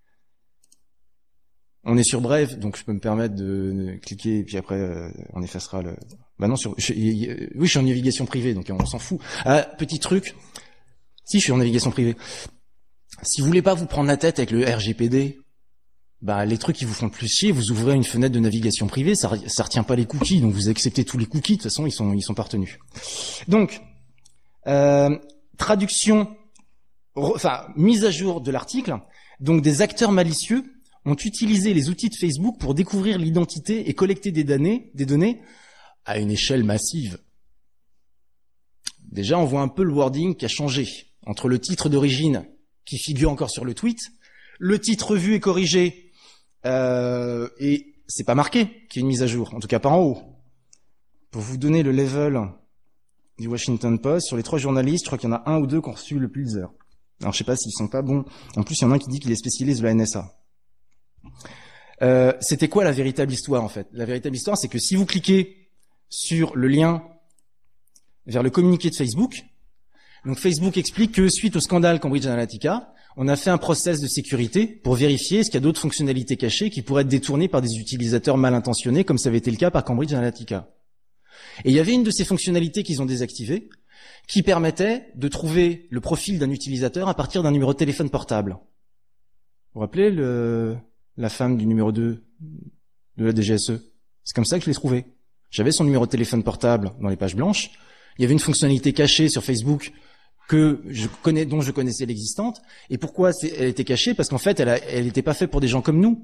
On est sur Brave, donc je peux me permettre de, de cliquer et puis après, euh, on effacera le... Bah non, sur... Je, oui, je suis en navigation privée, donc on s'en fout. Ah, petit truc... Si, je suis en navigation privée. Si vous voulez pas vous prendre la tête avec le R G P D, bah, les trucs qui vous font le plus chier, vous ouvrez une fenêtre de navigation privée, ça, ça retient pas les cookies, donc vous acceptez tous les cookies, de toute façon, ils sont, ils sont pas retenus. Donc, euh, traduction, enfin, mise à jour de l'article. Donc, des acteurs malicieux ont utilisé les outils de Facebook pour découvrir l'identité et collecter des données, des données à une échelle massive. Déjà, on voit un peu le wording qui a changé entre le titre d'origine qui figure encore sur le tweet, le titre revu et corrigé, euh, et c'est pas marqué qu'il y a une mise à jour, en tout cas pas en haut. Pour vous donner le level du Washington Post, sur les trois journalistes, je crois qu'il y en a un ou deux qui ont reçu le Pulitzer. Alors je sais pas s'ils sont pas bons. En plus, il y en a un qui dit qu'il est spécialiste de la N S A. Euh, c'était quoi la véritable histoire en fait? La véritable histoire, c'est que si vous cliquez sur le lien vers le communiqué de Facebook, donc Facebook explique que suite au scandale Cambridge Analytica, on a fait un process de sécurité pour vérifier est-ce qu'il y a d'autres fonctionnalités cachées qui pourraient être détournées par des utilisateurs mal intentionnés, comme ça avait été le cas par Cambridge Analytica. Et il y avait une de ces fonctionnalités qu'ils ont désactivées, qui permettait de trouver le profil d'un utilisateur à partir d'un numéro de téléphone portable. Vous vous rappelez le, la femme du numéro deux de la D G S E? C'est comme ça que je l'ai trouvé. J'avais son numéro de téléphone portable dans les pages blanches. Il y avait une fonctionnalité cachée sur Facebook que je connais, dont je connaissais l'existence. Et pourquoi elle était cachée? Parce qu'en fait, elle n'était pas faite pour des gens comme nous.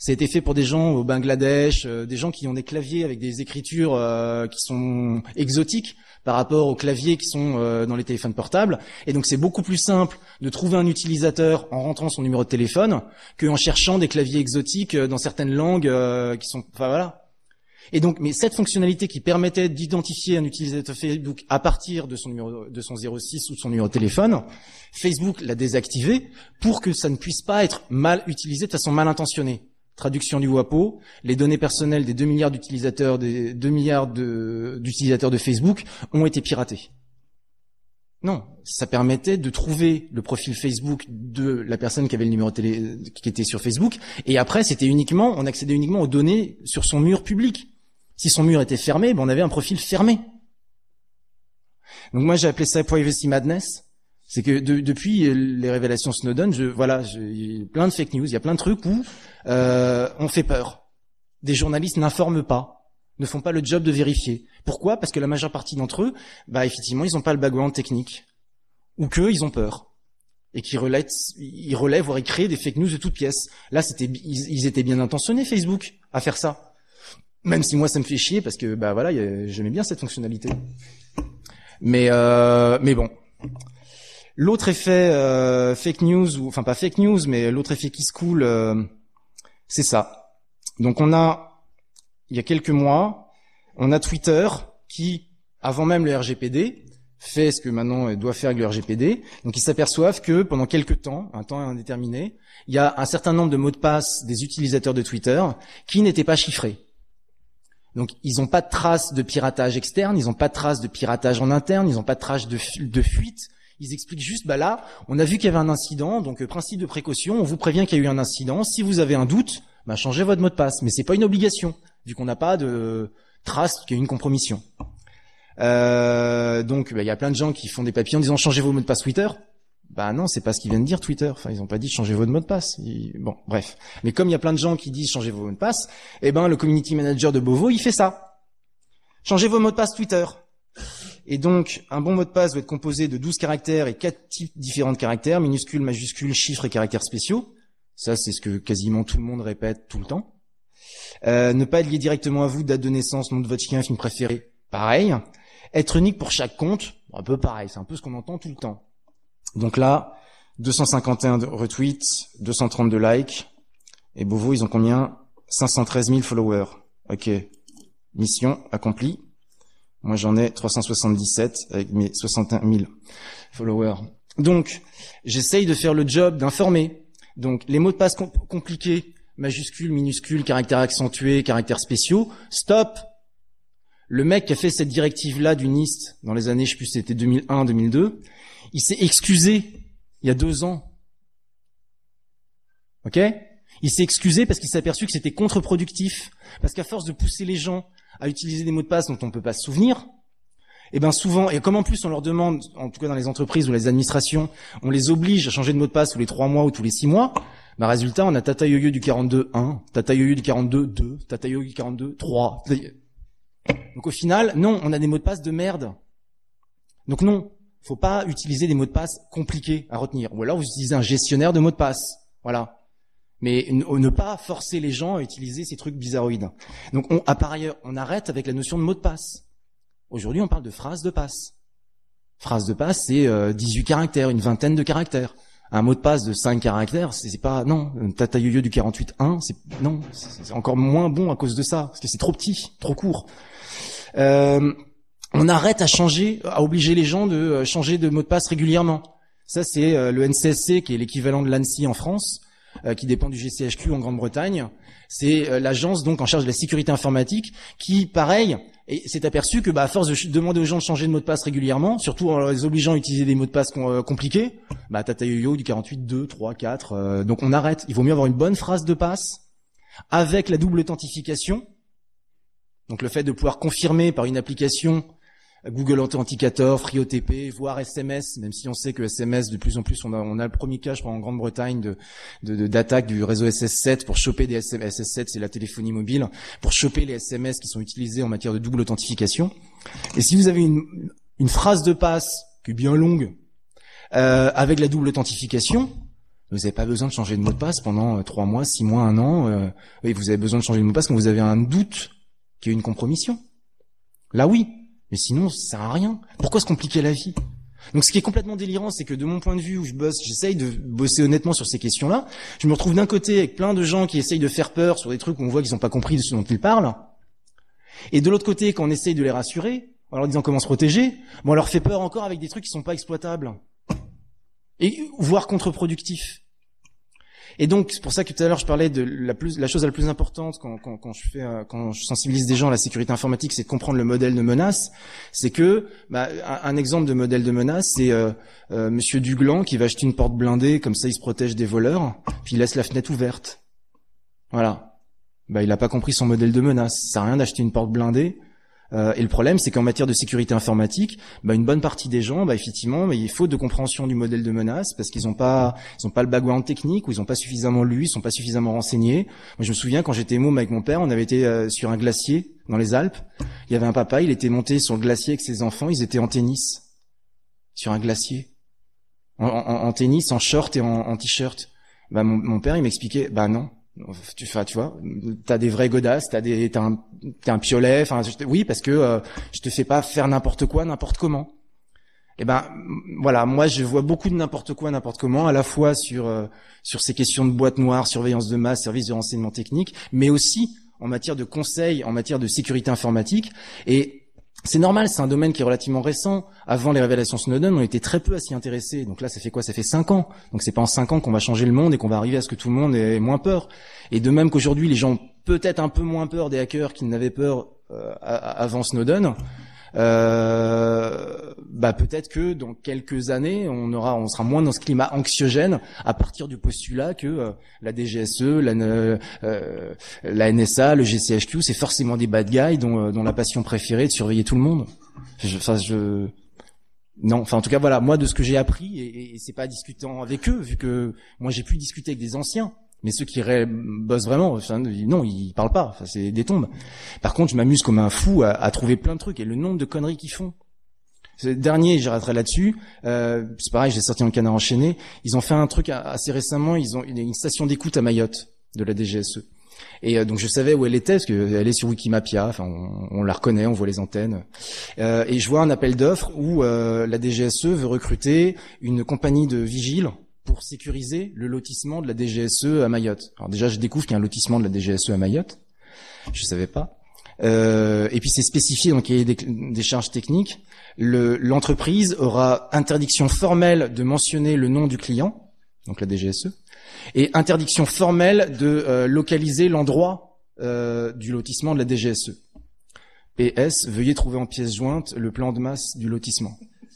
Ça a été fait pour des gens au Bangladesh, euh, des gens qui ont des claviers avec des écritures euh, qui sont exotiques par rapport aux claviers qui sont euh, dans les téléphones portables. Et donc c'est beaucoup plus simple de trouver un utilisateur en rentrant son numéro de téléphone qu'en cherchant des claviers exotiques dans certaines langues euh, qui sont... Enfin voilà. Et donc, mais cette fonctionnalité qui permettait d'identifier un utilisateur Facebook à partir de son numéro, de son zéro six ou de son numéro de téléphone, Facebook l'a désactivé pour que ça ne puisse pas être mal utilisé de façon mal intentionnée. Traduction du WAPO, les données personnelles des deux milliards d'utilisateurs, des deux milliards de, d'utilisateurs de Facebook ont été piratées. Non, ça permettait de trouver le profil Facebook de la personne qui avait le numéro de télé, qui était sur Facebook, et après c'était uniquement, on accédait uniquement aux données sur son mur public. Si son mur était fermé, ben on avait un profil fermé. Donc moi j'ai appelé ça privacy madness. C'est que de, depuis les révélations Snowden, je, voilà, je, il y a plein de fake news, il y a plein de trucs où euh, on fait peur. Des journalistes n'informent pas, ne font pas le job de vérifier. Pourquoi ? Parce que la majeure partie d'entre eux, bah effectivement, ils n'ont pas le background technique, ou qu'eux, ils ont peur, et qu'ils relaient, ils relaient, voire ils créent des fake news de toutes pièces. Là, c'était, ils, ils étaient bien intentionnés, Facebook, à faire ça. Même si moi, ça me fait chier, parce que bah voilà, j'aimais bien cette fonctionnalité. Mais euh, mais bon. L'autre effet euh, fake news, ou enfin pas fake news, mais l'autre effet qui se coule, euh, c'est ça. Donc on a, il y a quelques mois, on a Twitter qui, avant même le R G P D, fait ce que maintenant elle doit faire avec le R G P D. Donc ils s'aperçoivent que pendant quelques temps, un temps indéterminé, il y a un certain nombre de mots de passe des utilisateurs de Twitter qui n'étaient pas chiffrés. Donc ils n'ont pas de traces de piratage externe, ils n'ont pas de traces de piratage en interne, ils n'ont pas de traces de, fu- de fuite. Ils expliquent juste, bah là, on a vu qu'il y avait un incident, donc euh, principe de précaution, on vous prévient qu'il y a eu un incident. Si vous avez un doute, bah changez votre mot de passe. Mais c'est pas une obligation, vu qu'on n'a pas de trace qu'il y a eu une compromission. Euh, donc, bah, il y a plein de gens qui font des papiers en disant changez vos mots de passe Twitter. Bah non, c'est pas ce qu'ils viennent de dire Twitter. Enfin, ils ont pas dit changez votre mot de passe. Ils... Bon, bref. Mais comme il y a plein de gens qui disent changez vos mots de passe, eh ben le community manager de Bovo, il fait ça. Changez vos mots de passe Twitter. Et donc, un bon mot de passe doit être composé de douze caractères et quatre types différents de caractères, minuscules, majuscules, chiffres et caractères spéciaux. Ça, c'est ce que quasiment tout le monde répète tout le temps. Euh, ne pas être lié directement à vous, date de naissance, nom de votre chien, film préféré, pareil. Être unique pour chaque compte, un peu pareil, c'est un peu ce qu'on entend tout le temps. Donc là, deux cent cinquante et un retweets, deux cent trente-deux likes, et Bovo, ils ont combien ? cinq cent treize mille followers. Ok, mission accomplie. Moi, j'en ai trois cent soixante-dix-sept avec mes soixante et un mille followers. Donc, j'essaye de faire le job d'informer. Donc, les mots de passe com- compliqués, majuscules, minuscules, caractères accentués, caractères spéciaux, stop. Le mec qui a fait cette directive-là du N I S T dans les années, je sais plus, c'était deux mille un, deux mille deux, il s'est excusé il y a deux ans. Ok ? Il s'est excusé parce qu'il s'est aperçu que c'était contre-productif. Parce qu'à force de pousser les gens à utiliser des mots de passe dont on ne peut pas se souvenir, et ben souvent, et comme en plus on leur demande, en tout cas dans les entreprises ou les administrations, on les oblige à changer de mot de passe tous les trois mois ou tous les six mois, ben résultat, on a Tata Yo-Yo du quarante-deux un, Tata Yo-Yo du quarante-deux deux, Tata Yo-Yo du quarante-deux trois. Donc au final, non, on a des mots de passe de merde. Donc non, faut pas utiliser des mots de passe compliqués à retenir. Ou alors vous utilisez un gestionnaire de mots de passe. Voilà. Mais ne pas forcer les gens à utiliser ces trucs bizarroïdes. Donc, on, à par ailleurs, on arrête avec la notion de mot de passe. Aujourd'hui, on parle de phrase de passe. Phrase de passe, c'est euh, dix-huit caractères, une vingtaine de caractères. Un mot de passe de cinq caractères, c'est, c'est pas... Non, Tata Yo-Yo du quarante-huit un, c'est... Non, c'est, c'est encore moins bon à cause de ça, parce que c'est trop petit, trop court. Euh, on arrête à changer, à obliger les gens de changer de mot de passe régulièrement. Ça, c'est euh, le N C S C, qui est l'équivalent de l'ANSSI en France, Euh, qui dépend du G C H Q en Grande-Bretagne. C'est euh, l'agence donc en charge de la sécurité informatique qui, pareil, et s'est aperçu que bah, à force de ch- demander aux gens de changer de mot de passe régulièrement, surtout en les obligeant à utiliser des mots de passe com- euh, compliqués, bah Tata Yo-Yo du quarante-huit deux, trois, quatre, euh, donc on arrête. Il vaut mieux avoir une bonne phrase de passe avec la double authentification. Donc le fait de pouvoir confirmer par une application Google Authenticator, FreeOTP, voire S M S, même si on sait que S M S, de plus en plus, on a, on a le premier cas, je crois, en Grande-Bretagne, de, de, de, d'attaque du réseau S S sept pour choper des S M S. S S sept, c'est la téléphonie mobile, pour choper les S M S qui sont utilisés en matière de double authentification. Et si vous avez une, une phrase de passe qui est bien longue, euh, avec la double authentification, Vous n'avez pas besoin de changer de mot de passe pendant euh, trois mois, six mois, un an. Euh, et vous avez besoin de changer de mot de passe quand vous avez un doute qu'il y a une compromission. Là, oui. Mais sinon, ça sert à rien. Pourquoi se compliquer la vie? Donc, ce qui est complètement délirant, c'est que de mon point de vue où je bosse, j'essaye de bosser honnêtement sur ces questions-là. Je me retrouve d'un côté avec plein de gens qui essayent de faire peur sur des trucs où on voit qu'ils n'ont pas compris de ce dont ils parlent. Et de l'autre côté, quand on essaye de les rassurer, en leur disant comment se protéger, bon, on leur fait peur encore avec des trucs qui sont pas exploitables. Et, voire contre-productifs. Et donc, c'est pour ça que tout à l'heure, je parlais de la plus, la chose la plus importante quand, quand, quand je fais, quand je sensibilise des gens à la sécurité informatique, c'est de comprendre le modèle de menace. C'est que, bah, un, un exemple de modèle de menace, c'est, euh, euh, Monsieur Duglan qui va acheter une porte blindée, comme ça il se protège des voleurs, puis il laisse la fenêtre ouverte. Voilà. Bah, il a pas compris son modèle de menace. Ça sert à rien d'acheter une porte blindée. Euh, et le problème, c'est qu'en matière de sécurité informatique, bah, une bonne partie des gens, bah, effectivement, bah, il faut de compréhension du modèle de menace parce qu'ils n'ont pas, ils ont pas le background technique ou ils n'ont pas suffisamment lu, ils sont pas suffisamment renseignés. Moi, je me souviens quand j'étais môme avec mon père, on avait été euh, sur un glacier dans les Alpes. Il y avait un papa, il était monté sur le glacier avec ses enfants, ils étaient en tennis sur un glacier, en, en, en tennis, en short et en, en t-shirt. Bah, mon, mon père, il m'expliquait, bah non. Tu, tu vois, t'as des vrais godasses, t'as des, t'as un, t'as un piolet, enfin, oui, parce que euh, je te fais pas faire n'importe quoi, n'importe comment. Et ben, voilà, moi je vois beaucoup de n'importe quoi, n'importe comment, à la fois sur euh, sur ces questions de boîte noire, surveillance de masse, service de renseignement technique, mais aussi en matière de conseil, en matière de sécurité informatique. Et c'est normal, c'est un domaine qui est relativement récent. Avant les révélations Snowden, on était très peu à s'y intéresser. Donc là, ça fait quoi? Ça fait cinq ans. Donc c'est pas en cinq ans qu'on va changer le monde et qu'on va arriver à ce que tout le monde ait moins peur. Et de même qu'aujourd'hui, les gens ont peut-être un peu moins peur des hackers qu'ils n'avaient peur euh, avant Snowden. Euh, bah peut-être que dans quelques années, on aura, on sera moins dans ce climat anxiogène à partir du postulat que euh, la D G S E, la, euh, la N S A, le G C H Q, c'est forcément des bad guys dont, euh, dont la passion préférée est de surveiller tout le monde. Je, enfin, je, non, enfin en tout cas voilà, moi de ce que j'ai appris et, et c'est pas discutant avec eux, vu que moi j'ai pu discuter avec des anciens. Mais ceux qui ré- bossent vraiment, enfin, non, ils parlent pas. Enfin, c'est des tombes. Par contre, je m'amuse comme un fou à, à trouver plein de trucs et le nombre de conneries qu'ils font. Le dernier, j'arrêterai là-dessus. Euh, c'est pareil, j'ai sorti un canard enchaîné. Ils ont fait un truc assez récemment. Ils ont une station d'écoute à Mayotte de la D G S E. Et euh, donc je savais où elle était parce qu'elle est sur Wikimapia. Enfin, on, on la reconnaît, on voit les antennes. Euh, et je vois un appel d'offres où euh, la D G S E veut recruter une compagnie de vigiles pour sécuriser le lotissement de la D G S E à Mayotte. Alors déjà, je découvre qu'il y a un lotissement de la D G S E à Mayotte. Je savais pas. Euh, et puis c'est spécifié dans le cahier des, des charges techniques. Le, l'entreprise aura interdiction formelle de mentionner le nom du client, donc la D G S E, et interdiction formelle de euh, localiser l'endroit euh, du lotissement de la D G S E. P S, veuillez trouver en pièce jointe le plan de masse du lotissement.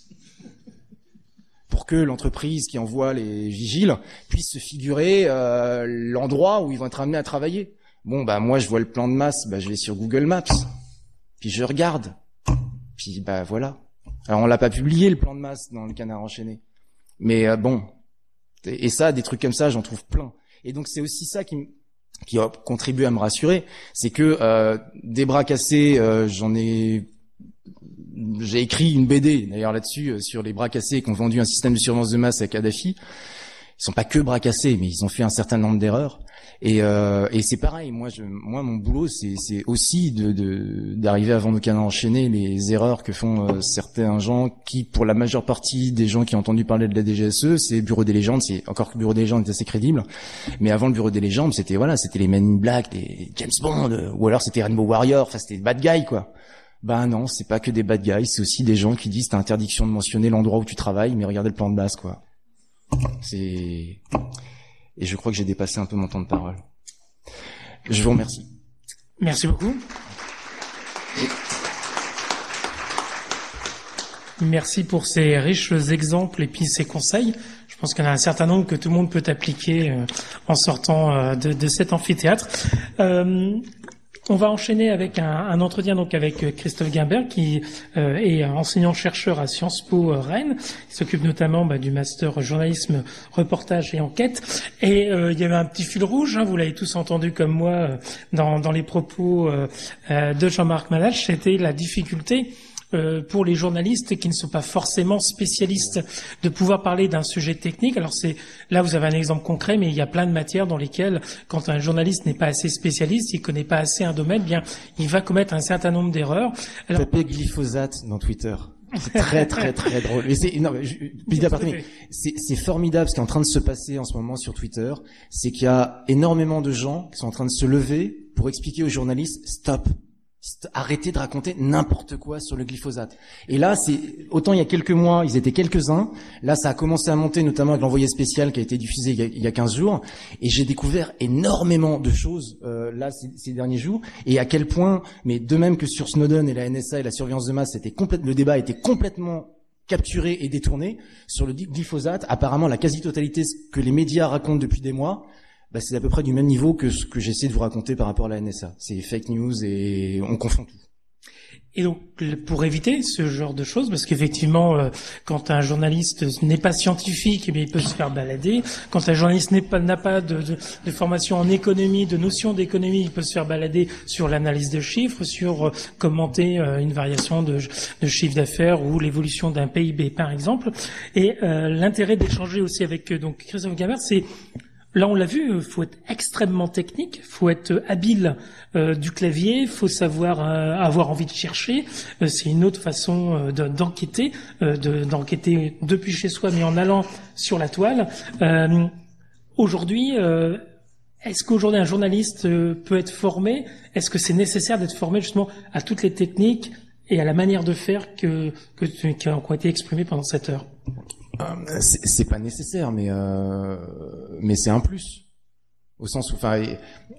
Pour que l'entreprise qui envoie les vigiles puisse se figurer euh, l'endroit où ils vont être amenés à travailler. Bon, bah moi je vois le plan de masse, bah je vais sur Google Maps, puis je regarde, puis bah voilà. Alors on l'a pas publié le plan de masse dans le canard enchaîné, mais euh, bon, et ça, des trucs comme ça, j'en trouve plein. Et donc c'est aussi ça qui, qui a contribué à me rassurer, c'est que euh, des bras cassés, euh, j'en ai... J'ai écrit une B D d'ailleurs là-dessus euh, sur les bras cassés qui ont vendu un système de surveillance de masse à Kadhafi. Ils sont pas que bras cassés, mais ils ont fait un certain nombre d'erreurs. Et, euh, et c'est pareil. Moi, je, moi, mon boulot, c'est, c'est aussi de, de, d'arriver avant nos canards enchaînés les erreurs que font euh, certains gens qui, pour la majeure partie des gens qui ont entendu parler de la D G S E, c'est Bureau des légendes. C'est encore que le Bureau des légendes est assez crédible, mais avant le Bureau des légendes, c'était voilà, c'était les Men in Black, les James Bond, euh, ou alors c'était Rainbow Warrior. Enfin, c'était des bad guys, quoi. Ben non, c'est pas que des bad guys, c'est aussi des gens qui disent t'as interdiction de mentionner l'endroit où tu travailles, mais regardez le plan de base, quoi. C'est... Et je crois que j'ai dépassé un peu mon temps de parole. Je vous remercie. Merci beaucoup. Merci pour ces riches exemples et puis ces conseils. Je pense qu'il y en a un certain nombre que tout le monde peut appliquer euh, en sortant euh, de, de cet amphithéâtre. Euh, On va enchaîner avec un, un entretien donc avec Christophe Guimbert qui euh, est enseignant-chercheur à Sciences Po euh, Rennes. Il s'occupe notamment bah, du master journalisme, reportage et enquête. Et euh, il y avait un petit fil rouge, hein, vous l'avez tous entendu comme moi euh, dans, dans les propos euh, euh, de Jean-Marc Manach, c'était la difficulté euh, pour les journalistes qui ne sont pas forcément spécialistes de pouvoir parler d'un sujet technique. Alors c'est là vous avez un exemple concret, mais il y a plein de matières dans lesquelles quand un journaliste n'est pas assez spécialiste, il connaît pas assez un domaine, bien il va commettre un certain nombre d'erreurs. Alors tapez glyphosate dans Twitter. C'est très très très drôle. Mais c'est non, je, je, je, c'est c'est formidable ce qui est en train de se passer en ce moment sur Twitter, c'est qu'il y a énormément de gens qui sont en train de se lever pour expliquer aux journalistes stop. Arrêtez de raconter n'importe quoi sur le glyphosate. Et là, c'est autant il y a quelques mois, ils étaient quelques-uns. Là, ça a commencé à monter, notamment avec l'envoyé spécial qui a été diffusé il y a, il y a quinze jours. Et j'ai découvert énormément de choses euh, là ces, ces derniers jours. Et à quel point, mais de même que sur Snowden et la N S A et la surveillance de masse, c'était complète, le débat était complètement capturé et détourné. Sur le glyphosate, apparemment, la quasi-totalité que les médias racontent depuis des mois. Bah, c'est à peu près du même niveau que ce que j'essaie de vous raconter par rapport à la N S A. C'est fake news et on confond tout. Et donc, pour éviter ce genre de choses, parce qu'effectivement, euh, quand un journaliste n'est pas scientifique, eh bien, il peut se faire balader. Quand un journaliste n'est pas, n'a pas de, de, de formation en économie, de notion d'économie, il peut se faire balader sur l'analyse de chiffres, sur euh, commenter euh, une variation de, de chiffre d'affaires ou l'évolution d'un P I B, par exemple. Et euh, l'intérêt d'échanger aussi avec euh, donc Christophe Gabert, c'est là, on l'a vu, faut être extrêmement technique, faut être habile euh, du clavier, faut savoir euh, avoir envie de chercher. Euh, c'est une autre façon euh, de, d'enquêter, euh, de, d'enquêter depuis chez soi, mais en allant sur la toile. Euh, aujourd'hui, euh, est-ce qu'aujourd'hui un journaliste euh, peut être formé ? Est-ce que c'est nécessaire d'être formé justement à toutes les techniques et à la manière de faire que, que qui ont été exprimées pendant cette heure ? Euh, c'est, c'est pas nécessaire, mais euh, mais c'est un plus, au sens où, enfin,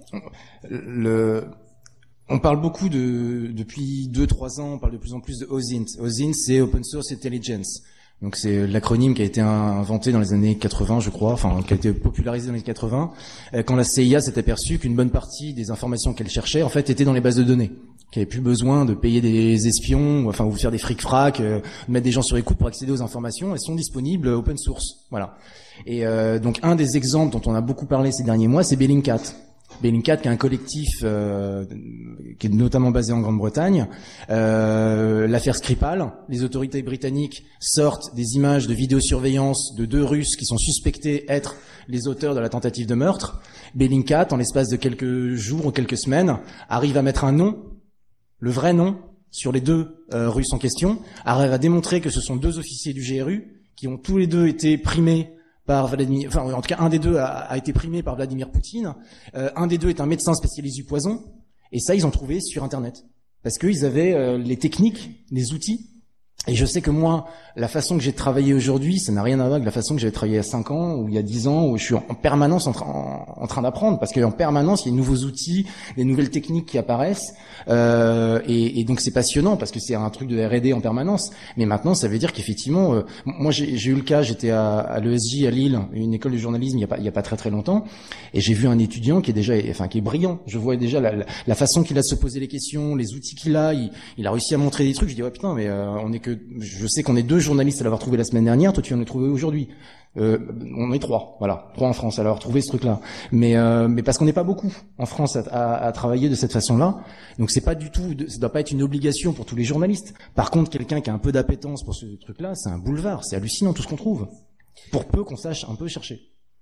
le, on parle beaucoup de depuis deux trois ans, on parle de plus en plus de O S I N T. O S I N T, c'est Open Source Intelligence. Donc c'est l'acronyme qui a été inventé dans les années quatre-vingts, je crois, enfin qui a été popularisé dans les années quatre-vingts, quand la C I A s'est aperçue qu'une bonne partie des informations qu'elle cherchait, en fait, étaient dans les bases de données. Qui avait plus besoin de payer des espions, ou, enfin, ou faire des fric-frac, euh, mettre des gens sur écoute pour accéder aux informations. Elles sont disponibles open source, voilà. Et euh, donc un des exemples dont on a beaucoup parlé ces derniers mois, c'est Bellingcat. Bellingcat, qui est un collectif euh, qui est notamment basé en Grande-Bretagne. Euh, l'affaire Skripal, les autorités britanniques sortent des images de vidéosurveillance de deux Russes qui sont suspectés être les auteurs de la tentative de meurtre. Bellingcat, en l'espace de quelques jours ou quelques semaines, arrive à mettre un nom, le vrai nom, sur les deux euh, Russes en question, arrive à démontrer que ce sont deux officiers du G R U qui ont tous les deux été primés par Vladimir, enfin en tout cas un des deux a, a été primé par Vladimir Poutine, euh, un des deux est un médecin spécialiste du poison, et ça ils ont trouvé sur Internet, parce qu'ils avaient euh, les techniques, les outils. Et je sais que moi, la façon que j'ai travaillé aujourd'hui, ça n'a rien à voir avec la façon que j'avais travaillé il y a cinq ans ou il y a dix ans, où je suis en permanence en, tra- en, en train d'apprendre, parce qu'en permanence, il y a de nouveaux outils, des nouvelles techniques qui apparaissent, euh, et, et donc c'est passionnant, parce que c'est un truc de R et D en permanence. Mais maintenant, ça veut dire qu'effectivement, euh, moi j'ai, j'ai eu le cas, j'étais à, à l'E S J à Lille, une école de journalisme, il y a pas, il y a pas très très longtemps, et j'ai vu un étudiant qui est déjà, enfin qui est brillant. Je vois déjà la, la, la façon qu'il a de se poser les questions, les outils qu'il a, il, il a réussi à montrer des trucs. Je dis ouais putain, mais euh, on est que je sais qu'on est deux journalistes à l'avoir trouvé la semaine dernière, toi tu viens de le trouver aujourd'hui. Euh, on est trois, voilà, trois en France à l'avoir trouvé ce truc-là. Mais euh, mais parce qu'on n'est pas beaucoup en France à, à, à travailler de cette façon-là, donc c'est pas du tout, ça doit pas être une obligation pour tous les journalistes. Par contre, quelqu'un qui a un peu d'appétence pour ce truc-là, c'est un boulevard, c'est hallucinant tout ce qu'on trouve, pour peu qu'on sache un peu chercher.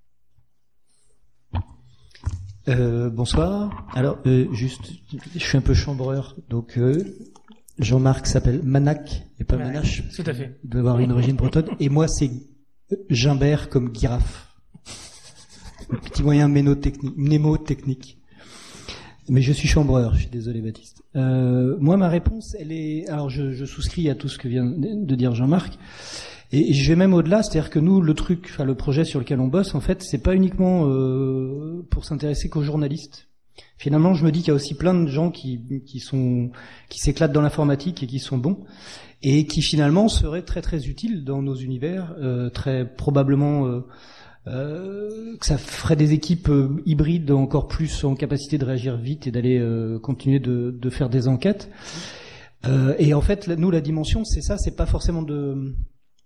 Euh, bonsoir. Alors euh, juste, je suis un peu chambreur, donc. Euh, Jean-Marc s'appelle Manac et pas Manache. Tout à fait. Il doit avoir une origine bretonne. Et moi, c'est Gimbert comme girafe. Un petit moyen mnémotechnique, mnémotechnique. Mais je suis chambreur, je suis désolé Baptiste. Euh, moi, ma réponse, elle est... Alors, je, je souscris à tout ce que vient de dire Jean-Marc. Et je vais même au-delà, c'est-à-dire que nous, le truc, enfin le projet sur lequel on bosse, en fait, c'est pas uniquement euh, pour s'intéresser qu'aux journalistes. Finalement, je me dis qu'il y a aussi plein de gens qui, qui sont, qui s'éclatent dans l'informatique et qui sont bons, et qui finalement seraient très très utiles dans nos univers, euh, très probablement euh, euh, que ça ferait des équipes euh, hybrides encore plus en capacité de réagir vite et d'aller euh, continuer de, de faire des enquêtes. Euh, et en fait, nous, la dimension, c'est ça, c'est pas forcément de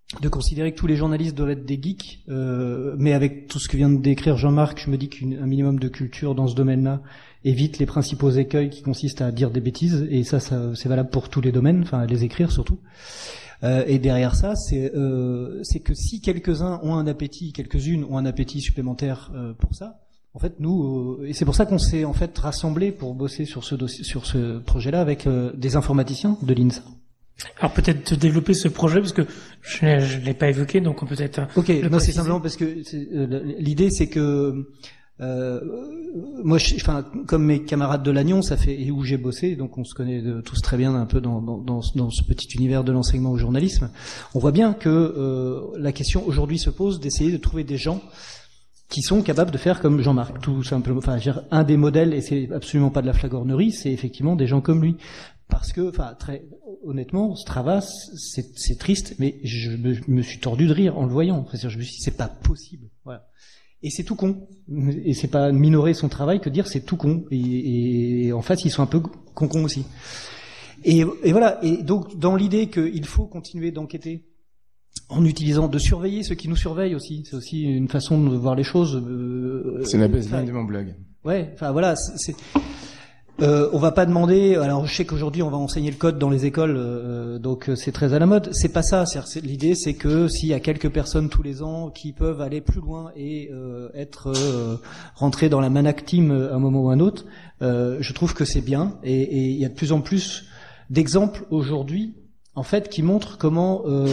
de considérer que tous les journalistes doivent être des geeks, euh, mais avec tout ce que vient de décrire Jean-Marc, je me dis qu'un minimum de culture dans ce domaine-là évite les principaux écueils qui consistent à dire des bêtises, et ça, ça c'est valable pour tous les domaines, enfin à les écrire surtout. Euh, et derrière ça, c'est euh, c'est que si quelques-uns ont un appétit, quelques-unes ont un appétit supplémentaire euh, pour ça, en fait nous, euh, et c'est pour ça qu'on s'est en fait rassemblés pour bosser sur ce dossier, sur ce projet-là avec euh, des informaticiens de l'INSA. Alors peut-être développer ce projet parce que je ne l'ai pas évoqué, donc on peut peut-être. Ok, non, c'est simplement parce que c'est, euh, l'idée c'est que euh, moi, je, enfin, comme mes camarades de l'Agnon, ça fait et où j'ai bossé, donc on se connaît de, tous très bien un peu dans, dans, dans, dans ce petit univers de l'enseignement au journalisme. On voit bien que euh, la question aujourd'hui se pose d'essayer de trouver des gens qui sont capables de faire comme Jean-Marc, tout simplement. Enfin, un des modèles, et c'est absolument pas de la flagornerie, c'est effectivement des gens comme lui. Parce que, enfin, très honnêtement, Strava, c'est, c'est triste, mais je me, je me suis tordu de rire en le voyant. C'est-à-dire, je me suis dit, c'est pas possible. Voilà. Et c'est tout con. Et c'est pas minorer son travail que dire c'est tout con. Et, et en face, ils sont un peu con-con aussi. Et, et voilà. Et donc, dans l'idée qu'il faut continuer d'enquêter en utilisant, de surveiller ceux qui nous surveillent aussi. C'est aussi une façon de voir les choses. Euh, c'est la baseline de mon blog. Ouais. Enfin voilà. C'est, c'est Euh, on va pas demander. Alors, je sais qu'aujourd'hui, on va enseigner le code dans les écoles, euh, donc c'est très à la mode. C'est pas ça. C'est, c'est, l'idée, c'est que s'il y a quelques personnes tous les ans qui peuvent aller plus loin et euh, être euh, rentrées dans la Manac Team à un moment ou à un autre, euh, je trouve que c'est bien. Et il y a de plus en plus d'exemples aujourd'hui, en fait, qui montrent comment, euh,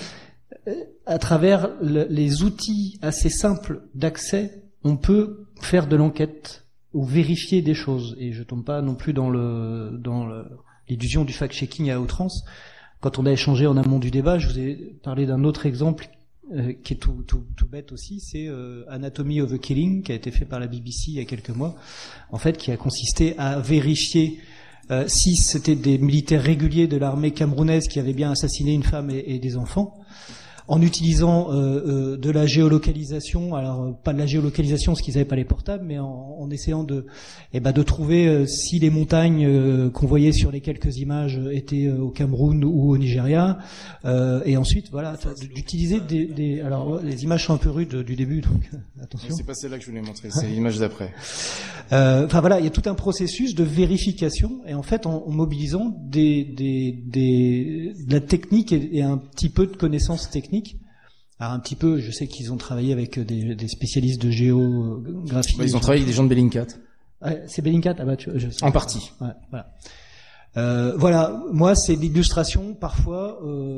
à travers le, les outils assez simples d'accès, on peut faire de l'enquête ou vérifier des choses. Et je tombe pas non plus dans le dans le, l'illusion du fact-checking à outrance. Quand on a échangé en amont du débat, je vous ai parlé d'un autre exemple euh, qui est tout, tout, tout bête aussi, c'est euh, Anatomy of a Killing, qui a été fait par la B B C il y a quelques mois, en fait, qui a consisté à vérifier euh, si c'était des militaires réguliers de l'armée camerounaise qui avaient bien assassiné une femme et, et des enfants, en utilisant euh, euh, de la géolocalisation, alors pas de la géolocalisation parce qu'ils n'avaient pas les portables, mais en, en essayant de, eh ben, de trouver euh, si les montagnes euh, qu'on voyait sur les quelques images étaient euh, au Cameroun ou au Nigeria, euh, et ensuite voilà d'utiliser des, des, alors les images sont un peu rudes du début, donc attention. C'est pas celle-là que je voulais montrer, c'est l'image d'après. Euh, enfin voilà, il y a tout un processus de vérification, et en fait en, en mobilisant des, des, des, de la technique et, et un petit peu de connaissances techniques. Alors un petit peu, je sais qu'ils ont travaillé avec des, des spécialistes de géographie. Bah, ils ont travaillé avec des gens de Bellingcat. Ouais, c'est Bellingcat, ah bah tu, je sais. En partie. Ouais, voilà. Euh, voilà, moi c'est l'illustration. Parfois,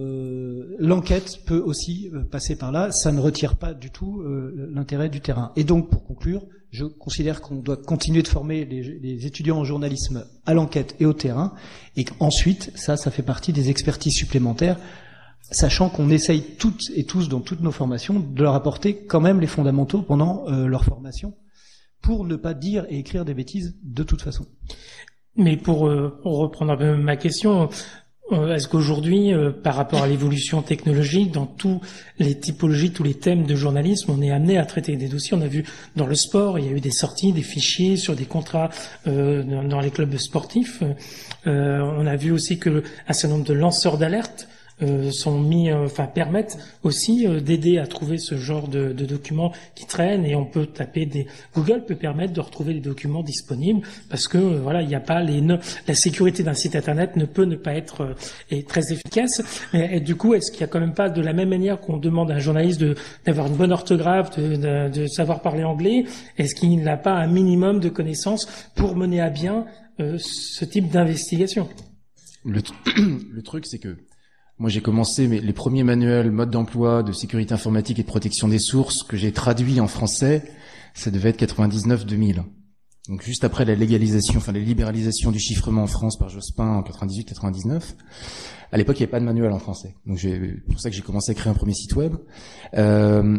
euh, l'enquête peut aussi euh, passer par là. Ça ne retire pas du tout euh, l'intérêt du terrain. Et donc, pour conclure, je considère qu'on doit continuer de former les, les étudiants en journalisme à l'enquête et au terrain, et qu'ensuite, ça, ça fait partie des expertises supplémentaires. Sachant qu'on essaye toutes et tous dans toutes nos formations de leur apporter quand même les fondamentaux pendant euh, leur formation pour ne pas dire et écrire des bêtises de toute façon. Mais pour, euh, pour reprendre un peu ma question, euh, est-ce qu'aujourd'hui, euh, par rapport à l'évolution technologique, dans tous les typologies, tous les thèmes de journalisme, on est amené à traiter des dossiers? On a vu dans le sport, il y a eu des sorties, des fichiers sur des contrats euh, dans, dans les clubs sportifs. Euh, on a vu aussi que un certain nombre de lanceurs d'alerte Euh, sont mis, euh, enfin permettent aussi euh, d'aider à trouver ce genre de, de documents qui traînent, et on peut taper des Google peut permettre de retrouver les documents disponibles parce que euh, voilà, il n'y a pas les no... la sécurité d'un site internet ne peut ne pas être euh, est très efficace. Et, et du coup, est-ce qu'il y a quand même pas, de la même manière qu'on demande à un journaliste de d'avoir une bonne orthographe, de, de, de savoir parler anglais, est-ce qu'il n'a pas un minimum de connaissances pour mener à bien euh, ce type d'investigation? Le, t- le truc, c'est que moi, j'ai commencé mais les premiers manuels mode d'emploi de sécurité informatique et de protection des sources que j'ai traduits en français, ça devait être quatre-vingt-dix-neuf deux mille. Donc juste après la légalisation, enfin la libéralisation du chiffrement en France par Jospin en quatre-vingt-dix-huit quatre-vingt-dix-neuf. À l'époque, il n'y avait pas de manuel en français. Donc c'est pour ça que j'ai commencé à créer un premier site web. Euh,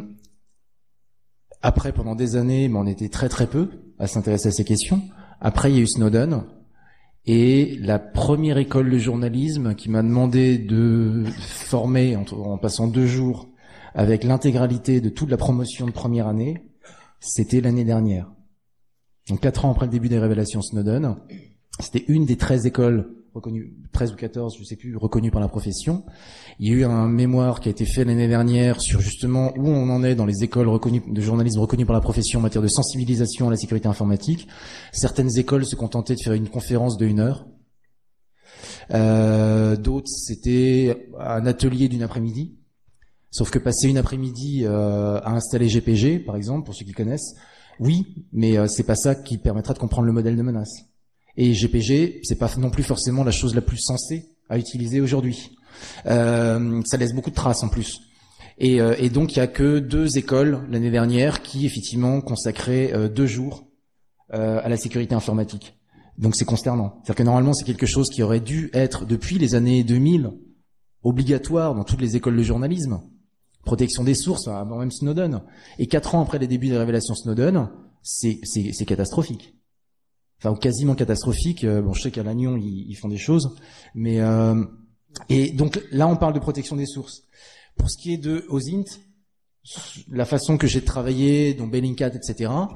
après, pendant des années, mais on était très très peu à s'intéresser à ces questions. Après, il y a eu Snowden. Et la première école de journalisme qui m'a demandé de former en, en passant deux jours avec l'intégralité de toute la promotion de première année, c'était l'année dernière. Donc quatre ans après le début des révélations Snowden, c'était une des treize écoles reconnus, treize ou quatorze, je sais plus, reconnus par la profession. Il y a eu un mémoire qui a été fait l'année dernière sur justement où on en est dans les écoles reconnues de journalisme reconnues par la profession en matière de sensibilisation à la sécurité informatique. Certaines écoles se contentaient de faire une conférence de une heure. Euh, d'autres, c'était un atelier d'une après-midi. Sauf que passer une après-midi euh, à installer G P G, par exemple, pour ceux qui connaissent, oui, mais euh, c'est pas ça qui permettra de comprendre le modèle de menace. Et G P G, c'est pas non plus forcément la chose la plus sensée à utiliser aujourd'hui. Euh, ça laisse beaucoup de traces en plus. Et, euh, et donc il y a que deux écoles l'année dernière qui effectivement consacraient euh, deux jours euh, à la sécurité informatique. Donc c'est consternant. C'est-à-dire que normalement c'est quelque chose qui aurait dû être depuis les années deux mille obligatoire dans toutes les écoles de journalisme. Protection des sources, avant même Snowden. Et quatre ans après les débuts des révélations Snowden, c'est c'est, c'est catastrophique. Enfin, quasiment catastrophique. Bon, je sais qu'à Lannion, ils, ils font des choses, mais euh, et donc là, on parle de protection des sources. Pour ce qui est de OSINT, la façon que j'ai travaillé, dont Bellingcat, et cetera.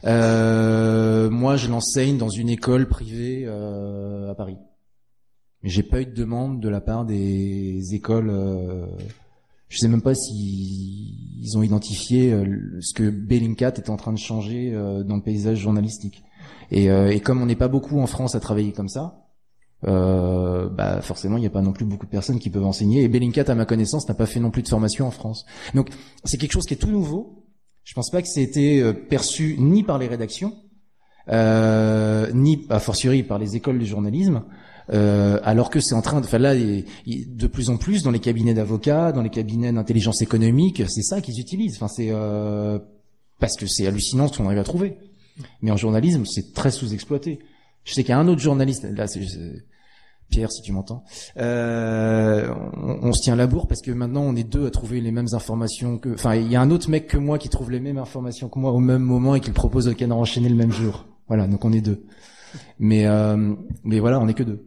Euh, moi, je l'enseigne dans une école privée euh, à Paris. Mais j'ai pas eu de demande de la part des écoles. Euh, je sais même pas si ils ont identifié euh, ce que Bellingcat est en train de changer euh, dans le paysage journalistique. Et, euh, et comme on n'est pas beaucoup en France à travailler comme ça, euh, bah forcément il n'y a pas non plus beaucoup de personnes qui peuvent enseigner. Et Bellingcat, à ma connaissance, n'a pas fait non plus de formation en France. Donc c'est quelque chose qui est tout nouveau. Je pense pas que ça ait été perçu ni par les rédactions, euh, ni a fortiori par les écoles de journalisme. Euh, alors que c'est en train de, enfin là, il, il, de plus en plus dans les cabinets d'avocats, dans les cabinets d'intelligence économique, c'est ça qu'ils utilisent. Enfin, c'est euh, parce que c'est hallucinant ce qu'on arrive à trouver. Mais en journalisme, c'est très sous-exploité. Je sais qu'il y a un autre journaliste, là, c'est, c'est Pierre, si tu m'entends. Euh, on, on se tient la bourre parce que maintenant on est deux à trouver les mêmes informations que. Enfin, il y a un autre mec que moi qui trouve les mêmes informations que moi au même moment et qui le propose au Canard enchaîné le même jour. Voilà, donc on est deux. Mais euh, mais voilà, on est que deux.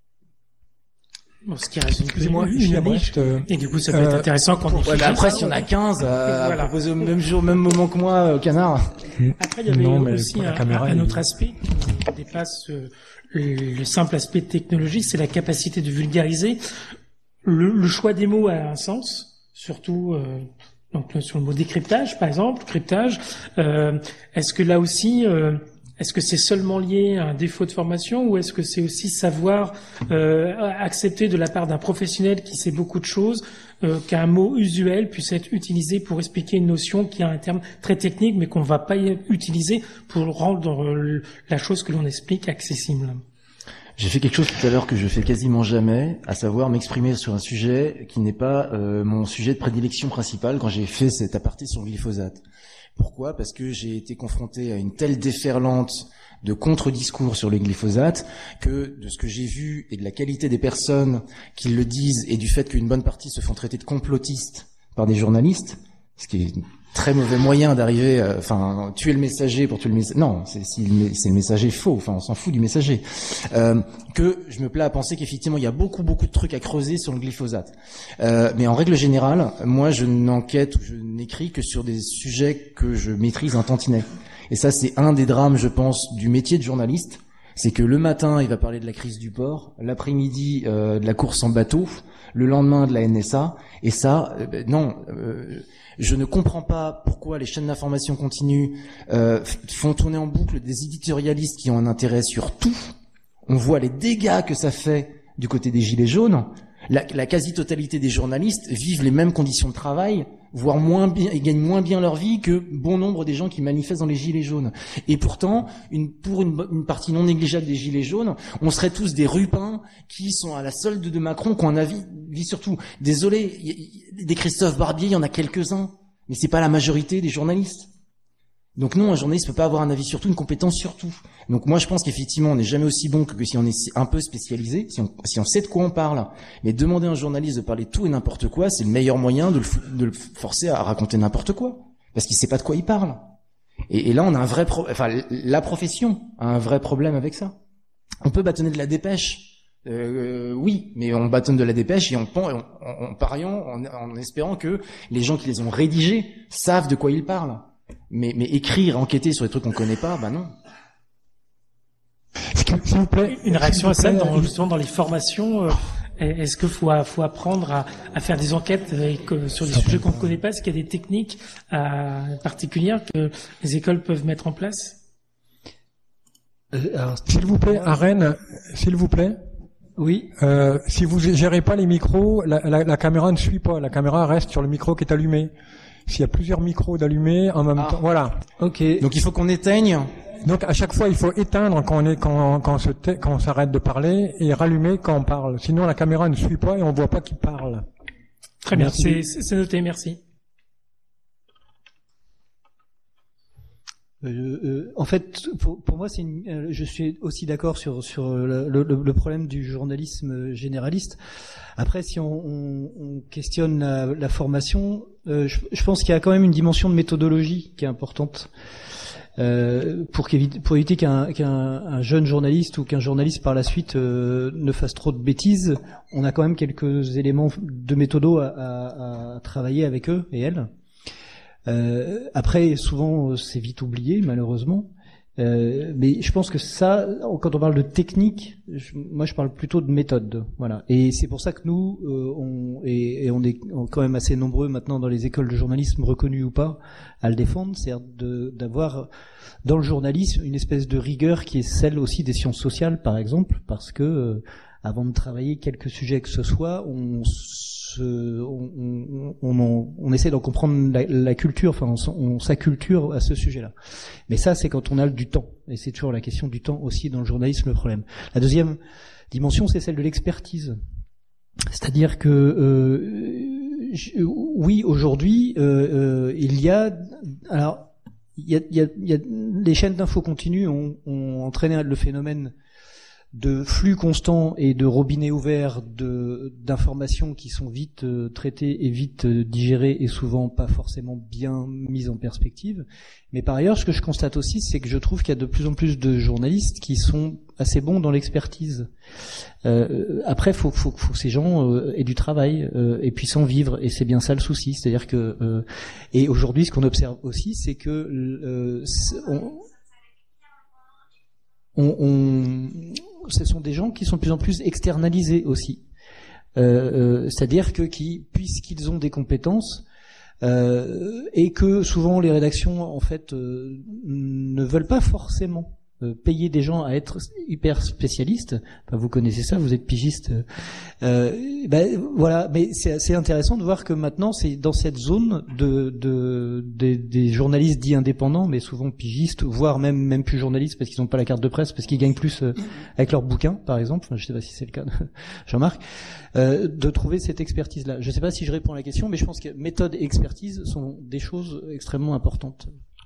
Bon, ce qui reste une, moi, une, une niche, euh, et du coup ça peut être euh, intéressant quand on ouais, mais après s'il y en a quinze à, voilà. à proposer au même jour, au même moment que moi au Canard. Après il y avait non, aussi un, caméra, un autre aspect qui dépasse euh, le, le simple aspect de technologie, c'est la capacité de vulgariser. Le, le choix des mots a un sens, surtout euh, donc sur le mot décryptage par exemple, cryptage. Euh, est-ce que là aussi euh, Est-ce que c'est seulement lié à un défaut de formation ou est-ce que c'est aussi savoir euh, accepter de la part d'un professionnel qui sait beaucoup de choses euh, qu'un mot usuel puisse être utilisé pour expliquer une notion qui a un terme très technique mais qu'on ne va pas utiliser pour rendre euh, la chose que l'on explique accessible? J'ai fait quelque chose tout à l'heure que je fais quasiment jamais, à savoir m'exprimer sur un sujet qui n'est pas euh, mon sujet de prédilection principal quand j'ai fait cet aparté sur le glyphosate. Pourquoi ? Parce que j'ai été confronté à une telle déferlante de contre-discours sur le glyphosate que de ce que j'ai vu et de la qualité des personnes qui le disent et du fait qu'une bonne partie se font traiter de complotistes par des journalistes, ce qui est un très mauvais moyen d'arriver à, enfin, tuer le messager pour tuer le messager. Non, c'est, si le, c'est le messager faux, enfin, on s'en fout du messager. Euh, que je me plais à penser qu'effectivement, il y a beaucoup, beaucoup de trucs à creuser sur le glyphosate. Euh, mais en règle générale, moi, je n'enquête ou je n'écris que sur des sujets que je maîtrise un tantinet. Et ça, c'est un des drames, je pense, du métier de journaliste. C'est que le matin, il va parler de la crise du port, l'après-midi, euh, de la course en bateau, le lendemain, de la N S A. Et ça, euh, non... Euh, je ne comprends pas pourquoi les chaînes d'information continue euh, font tourner en boucle des éditorialistes qui ont un intérêt sur tout. On voit les dégâts que ça fait du côté des gilets jaunes. La, la quasi-totalité des journalistes vivent les mêmes conditions de travail, voire moins bien, et gagnent moins bien leur vie que bon nombre des gens qui manifestent dans les gilets jaunes. Et pourtant, une, pour une, une partie non négligeable des gilets jaunes, on serait tous des rupins qui sont à la solde de Macron, qui ont un avis, vie surtout. Désolé, y, y, des Christophe Barbier, il y en a quelques-uns, mais c'est pas la majorité des journalistes. Donc non, un journaliste peut pas avoir un avis sur tout, une compétence sur tout. Donc moi je pense qu'effectivement on n'est jamais aussi bon que, que si on est un peu spécialisé, si on, si on sait de quoi on parle. Mais demander à un journaliste de parler de tout et n'importe quoi, c'est le meilleur moyen de le, de le forcer à raconter n'importe quoi, parce qu'il sait pas de quoi il parle. Et, et là on a un vrai pro, enfin la profession a un vrai problème avec ça. On peut bâtonner de la dépêche, euh, oui, mais on bâtonne de la dépêche et on, on, on, on pariant en, en espérant que les gens qui les ont rédigés savent de quoi ils parlent. Mais, mais écrire, enquêter sur des trucs qu'on connaît pas, bah non. Ce s'il vous plaît. Une réaction à ça, plaît, dans, euh, justement dans les formations. Euh, est-ce qu'il faut, faut apprendre à, à faire des enquêtes avec, euh, sur des sujets qu'on ne connaît pas? Est-ce qu'il y a des techniques euh, particulières que les écoles peuvent mettre en place? Euh, alors, S'il vous plaît, à Rennes, s'il vous plaît. oui. Euh, si vous gérez pas les micros, la, la, la caméra ne suit pas. La caméra reste sur le micro qui est allumé. S'il y a plusieurs micros d'allumés en même Ah. temps, voilà. Ok. Donc il faut qu'on éteigne. Donc à chaque fois, il faut éteindre quand on est quand quand on se tait- quand on s'arrête de parler et rallumer quand on parle. Sinon, la caméra ne suit pas et on voit pas qui parle. Très bien, Merci. c'est, c'est c'est noté, merci. Euh, euh, en fait, pour, pour moi, c'est une, euh, je suis aussi d'accord sur sur le, le, le problème du journalisme généraliste. Après, si on, on, on questionne la, la formation, euh, je, je pense qu'il y a quand même une dimension de méthodologie qui est importante. Euh, pour, qu'éviter, pour éviter qu'un, qu'un un jeune journaliste ou qu'un journaliste par la suite euh, ne fasse trop de bêtises, on a quand même quelques éléments de méthodo à, à, à travailler avec eux et elles. Euh, après, souvent, c'est vite oublié, malheureusement. Euh, mais je pense que ça, quand on parle de technique, je, moi, je parle plutôt de méthode. Voilà. Et c'est pour ça que nous, euh, on, et, et on est quand même assez nombreux maintenant dans les écoles de journalisme, reconnues ou pas, à le défendre, c'est-à-dire de, d'avoir dans le journalisme une espèce de rigueur qui est celle aussi des sciences sociales, par exemple, parce que euh, avant de travailler quelques sujets que ce soit, on se, on, on, on, on, on essaie d'en comprendre la, la culture, enfin, on, on s'acculture à ce sujet-là. Mais ça, c'est quand on a du temps, et c'est toujours la question du temps aussi dans le journalisme le problème. La deuxième dimension, c'est celle de l'expertise, c'est-à-dire que euh, je, oui, aujourd'hui, euh, euh, il y a alors il y a, il y a, il y a les chaînes d'infos continues ont, ont entraîné le phénomène de flux constant et de robinet ouvert de d'informations qui sont vite euh, traitées et vite euh, digérées et souvent pas forcément bien mises en perspective. Mais par ailleurs, ce que je constate aussi, c'est que je trouve qu'il y a de plus en plus de journalistes qui sont assez bons dans l'expertise. Euh, après, faut, faut, faut que ces gens euh, aient du travail euh, et puissent en vivre, et c'est bien ça le souci. C'est-à-dire que euh, et aujourd'hui, ce qu'on observe aussi, c'est que euh, c'est, on, on, on ce sont des gens qui sont de plus en plus externalisés aussi. Euh, euh, c'est-à-dire que qui, puisqu'ils ont des compétences, euh, et que souvent les rédactions en fait euh, ne veulent pas forcément euh, payer des gens à être hyper spécialistes. Enfin, vous connaissez ça, vous êtes pigiste. Euh, ben voilà, mais c'est assez intéressant de voir que maintenant c'est dans cette zone de, de, de des journalistes dits indépendants, mais souvent pigistes, voire même même plus journalistes parce qu'ils n'ont pas la carte de presse, parce qu'ils gagnent plus euh, avec leurs bouquins, par exemple. Enfin, je sais pas si c'est le cas de Jean-Marc, euh, de trouver cette expertise-là. Je sais pas si je réponds à la question, mais je pense que méthode et expertise sont des choses extrêmement importantes.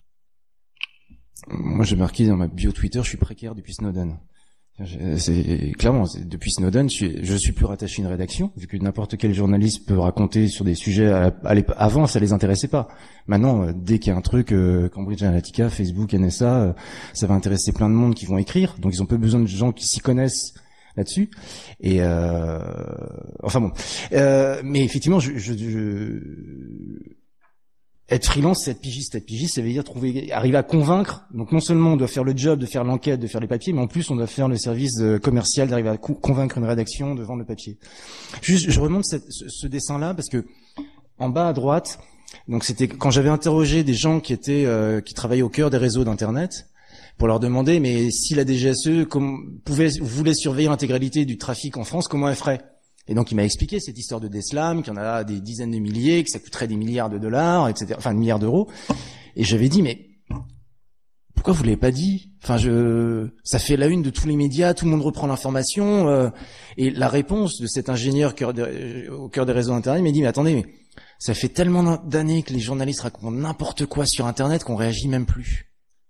Moi, j'ai marqué dans ma bio Twitter, je suis précaire depuis Snowden. C'est clairement, c'est, depuis Snowden, je suis, je suis plus rattaché à une rédaction, vu que n'importe quel journaliste peut raconter sur des sujets. À, à avant, ça les intéressait pas. Maintenant, dès qu'il y a un truc, euh, Cambridge Analytica, Facebook, N S A, euh, ça va intéresser plein de monde qui vont écrire. Donc, ils ont peu besoin de gens qui s'y connaissent là-dessus. Et euh, enfin bon, euh, mais effectivement, je, je, je être freelance, c'est être pigiste. Être pigiste, ça veut dire trouver, arriver à convaincre. Donc non seulement on doit faire le job de faire l'enquête, de faire les papiers, mais en plus on doit faire le service commercial d'arriver à co- convaincre une rédaction de vendre le papier. Juste, je remonte cette, ce, ce dessin-là parce que en bas à droite, donc c'était quand j'avais interrogé des gens qui étaient, euh, qui travaillaient au cœur des réseaux d'internet pour leur demander, mais si la D G S E comme, pouvait, voulait surveiller l'intégralité du trafic en France, comment elle ferait? Et donc il m'a expliqué cette histoire de Deslam, qu'il y en a des dizaines de milliers, que ça coûterait des milliards de dollars, et cetera. Enfin, des milliards d'euros. Et j'avais dit, mais pourquoi vous l'avez pas dit? Enfin, je, ça fait la une de tous les médias, tout le monde reprend l'information. Euh, et la réponse de cet ingénieur cœur de, au cœur des réseaux Internet m'a dit, mais attendez, mais ça fait tellement d'années que les journalistes racontent n'importe quoi sur Internet qu'on réagit même plus.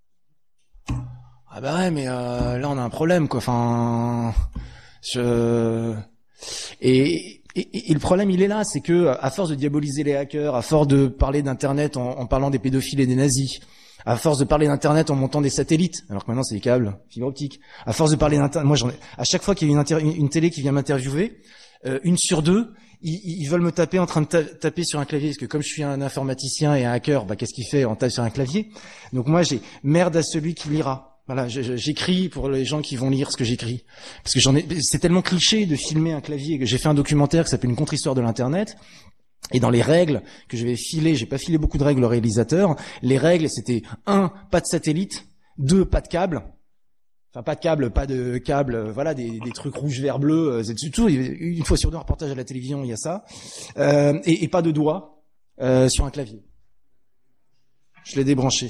Ah bah ouais, mais euh, là on a un problème, quoi. Enfin, je... Et, et, et le problème, il est là, c'est que à force de diaboliser les hackers, à force de parler d'internet en, en parlant des pédophiles et des nazis, à force de parler d'internet en montant des satellites, alors que maintenant c'est des câbles, fibre optique, à force de parler d'internet, moi j'en ai, à chaque fois qu'il y a une, inter, une, une télé qui vient m'interviewer, euh, une sur deux, ils, ils veulent me taper en train de ta, taper sur un clavier, parce que comme je suis un informaticien et un hacker, bah qu'est-ce qu'il fait? On tape sur un clavier. Donc moi j'ai merde à celui qui lira. Voilà, j'écris pour les gens qui vont lire ce que j'écris. Parce que j'en ai, c'est tellement cliché de filmer un clavier que j'ai fait un documentaire qui s'appelle Une contre-histoire de l'internet. Et dans les règles que je vais filer, j'ai pas filé beaucoup de règles au réalisateur. Les règles, c'était un, pas de satellite, deux, pas de câble. Enfin, pas de câble, pas de câble, voilà, des, des trucs rouge, vert, bleu, c'est tout. Une fois sur deux, un reportage à la télévision, il y a ça. Euh, et, et pas de doigts euh, sur un clavier. Je l'ai débranché.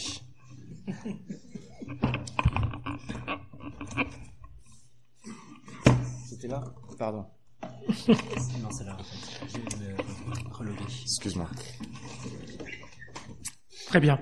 C'était là ? Pardon. Non, c'est là, en fait. Je vais le reloguer. Excuse-moi. Très bien.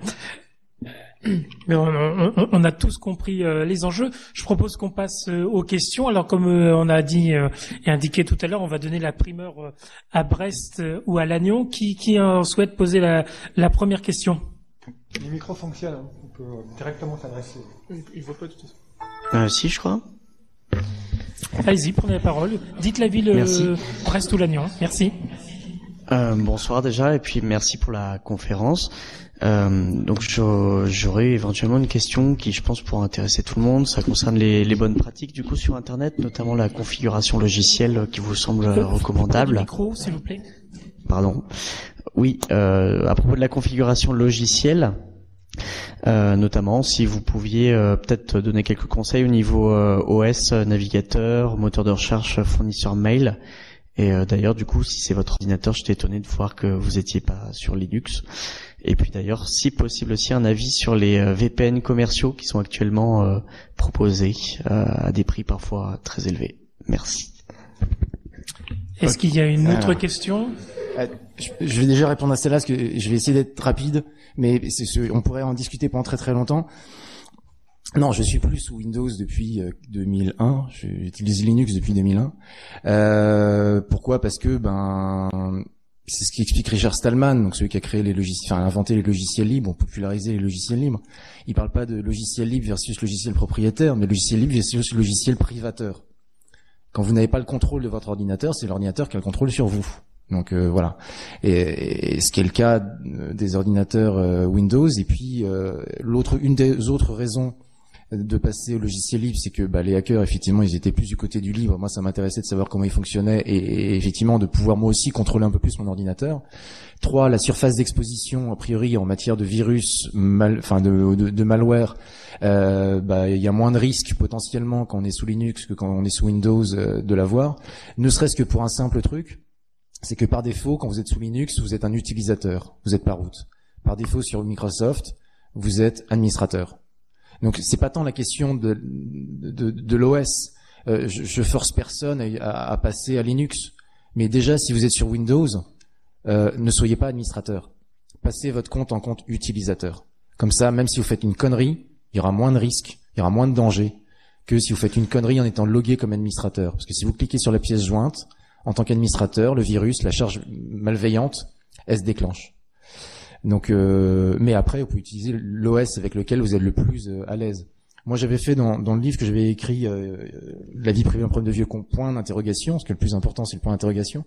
Mais on, on, on a tous compris euh, les enjeux. Je propose qu'on passe euh, aux questions. Alors, comme euh, on a dit euh, et indiqué tout à l'heure, on va donner la primeur euh, à Brest euh, ou à Lannion. Qui, qui euh, souhaite poser la, la première question ? Les micros fonctionnent, hein. On peut directement s'adresser. Il voit pas tout ça. Euh, si, je crois. Allez-y, prenez la parole. Dites la ville euh, Brest ou Lannion. Merci. Euh, bonsoir déjà, et puis merci pour la conférence. Euh, donc j'aurais éventuellement une question qui, je pense, pourra intéresser tout le monde. Ça concerne les, les bonnes pratiques du coup sur Internet, notamment la configuration logicielle qui vous semble euh, recommandable. Micro, s'il vous plaît. Pardon. Oui, euh, à propos de la configuration logicielle, euh, notamment si vous pouviez euh, peut-être donner quelques conseils au niveau euh, O S, navigateur, moteur de recherche, fournisseur mail. Et euh, d'ailleurs, du coup, si c'est votre ordinateur, j'étais étonné de voir que vous étiez pas sur Linux. Et puis d'ailleurs, si possible aussi, un avis sur les euh, V P N commerciaux qui sont actuellement euh, proposés euh, à des prix parfois très élevés. Merci. Est-ce qu'il y a une autre Alors, question ? euh, je, je vais déjà répondre à celle-là, parce que je vais essayer d'être rapide, mais c'est ce, on pourrait en discuter pendant très très longtemps. Non, je suis plus sous Windows depuis euh, deux mille un. J'utilise Linux depuis deux mille un. Euh, pourquoi ? Parce que ben c'est ce qui explique Richard Stallman, donc celui qui a créé les logiciels, enfin inventé les logiciels libres, popularisé les logiciels libres. Il parle pas de logiciel libre versus logiciel propriétaire, mais logiciel libre versus logiciel privateur. Quand vous n'avez pas le contrôle de votre ordinateur, c'est l'ordinateur qui a le contrôle sur vous. Donc euh, voilà, et, et ce qui est le cas des ordinateurs euh, Windows. Et puis euh, l'autre, une des autres raisons de passer au logiciel libre, c'est que bah, les hackers, effectivement, ils étaient plus du côté du libre. Moi, ça m'intéressait de savoir comment ils fonctionnaient et, et effectivement de pouvoir moi aussi contrôler un peu plus mon ordinateur. Trois, la surface d'exposition, a priori, en matière de virus, mal, enfin de, de, de malware, euh, bah, il y a moins de risques potentiellement quand on est sous Linux que quand on est sous Windows euh, de l'avoir. Ne serait-ce que pour un simple truc, c'est que par défaut, quand vous êtes sous Linux, vous êtes un utilisateur, vous êtes pas root. Par défaut, sur Microsoft, vous êtes administrateur. Donc c'est pas tant la question de de, de l'O S. Euh, je, je force personne à, à passer à Linux, mais déjà si vous êtes sur Windows, euh, ne soyez pas administrateur. Passez votre compte en compte utilisateur. Comme ça, même si vous faites une connerie, il y aura moins de risques, il y aura moins de danger que si vous faites une connerie en étant logué comme administrateur. Parce que si vous cliquez sur la pièce jointe, en tant qu'administrateur, le virus, la charge malveillante, elle se déclenche. Donc, euh, mais après, vous pouvez utiliser l'O S avec lequel vous êtes le plus euh, à l'aise. Moi, j'avais fait dans, dans le livre que j'avais écrit, euh, La vie privée, un problème de vieux con, point d'interrogation, parce que le plus important, c'est le point d'interrogation.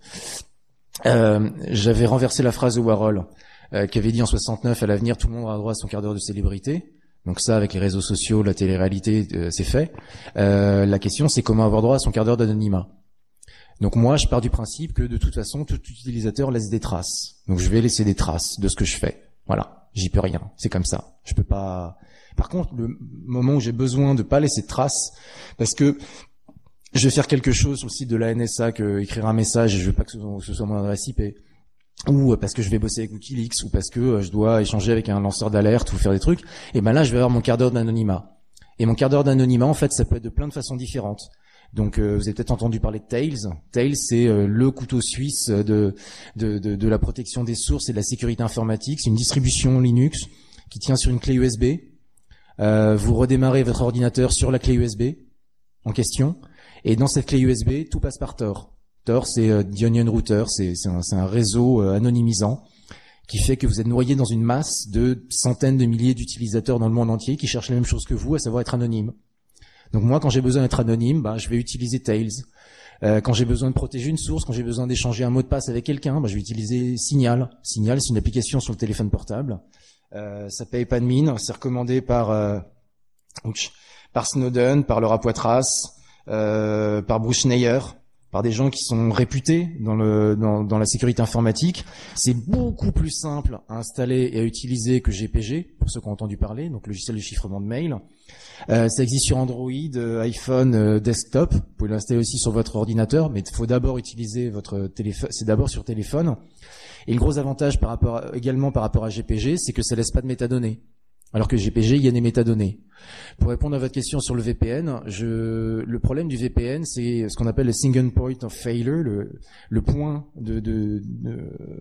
Euh, j'avais renversé la phrase de Warhol, euh, qui avait dit en soixante-neuf, à l'avenir, tout le monde aura droit à son quart d'heure de célébrité. Donc ça, avec les réseaux sociaux, la télé-réalité, euh, c'est fait. Euh, la question, c'est comment avoir droit à son quart d'heure d'anonymat. Donc moi, je pars du principe que de toute façon, tout utilisateur laisse des traces. Donc je vais laisser des traces de ce que je fais. Voilà, j'y peux rien. C'est comme ça. Je peux pas. Par contre, le moment où j'ai besoin de pas laisser de traces, parce que je vais faire quelque chose sur le site de la N S A, que écrire un message, et je veux pas que ce soit, que ce soit mon adresse I P, ou parce que je vais bosser avec Wikileaks, ou parce que je dois échanger avec un lanceur d'alerte ou faire des trucs. Et ben là, je vais avoir mon quart d'heure d'anonymat. Et mon quart d'heure d'anonymat, en fait, ça peut être de plein de façons différentes. Donc euh, vous avez peut-être entendu parler de Tails. Tails, c'est euh, le couteau suisse de, de, de, de la protection des sources et de la sécurité informatique. C'est une distribution Linux qui tient sur une clé U S B. Euh, vous redémarrez votre ordinateur sur la clé U S B en question. Et dans cette clé U S B, tout passe par Tor. Tor, c'est euh, The Onion Router. C'est, c'est, un, c'est un réseau euh, anonymisant qui fait que vous êtes noyé dans une masse de centaines de milliers d'utilisateurs dans le monde entier qui cherchent la même chose que vous, à savoir être anonyme. Donc moi, quand j'ai besoin d'être anonyme, bah, je vais utiliser Tails. Euh, quand j'ai besoin de protéger une source, quand j'ai besoin d'échanger un mot de passe avec quelqu'un, bah, je vais utiliser Signal. Signal, c'est une application sur le téléphone portable. Euh, ça paye pas de mine. C'est recommandé par euh, ouch, par Snowden, par Laura Poitras, euh, par Bruce Schneier, par des gens qui sont réputés dans le dans, dans la sécurité informatique. C'est beaucoup plus simple à installer et à utiliser que G P G, pour ceux qui ont entendu parler, donc logiciel de chiffrement de mail. Euh, ça existe sur Android, euh, iPhone, euh, desktop. Vous pouvez l'installer aussi sur votre ordinateur, mais il faut d'abord utiliser votre téléphone. C'est d'abord sur téléphone. Et le gros avantage par rapport à, également par rapport à G P G, c'est que ça laisse pas de métadonnées. Alors que G P G, il y a des métadonnées. Pour répondre à votre question sur le V P N, je, le problème du V P N, c'est ce qu'on appelle le single point of failure, le, le point de, de, de,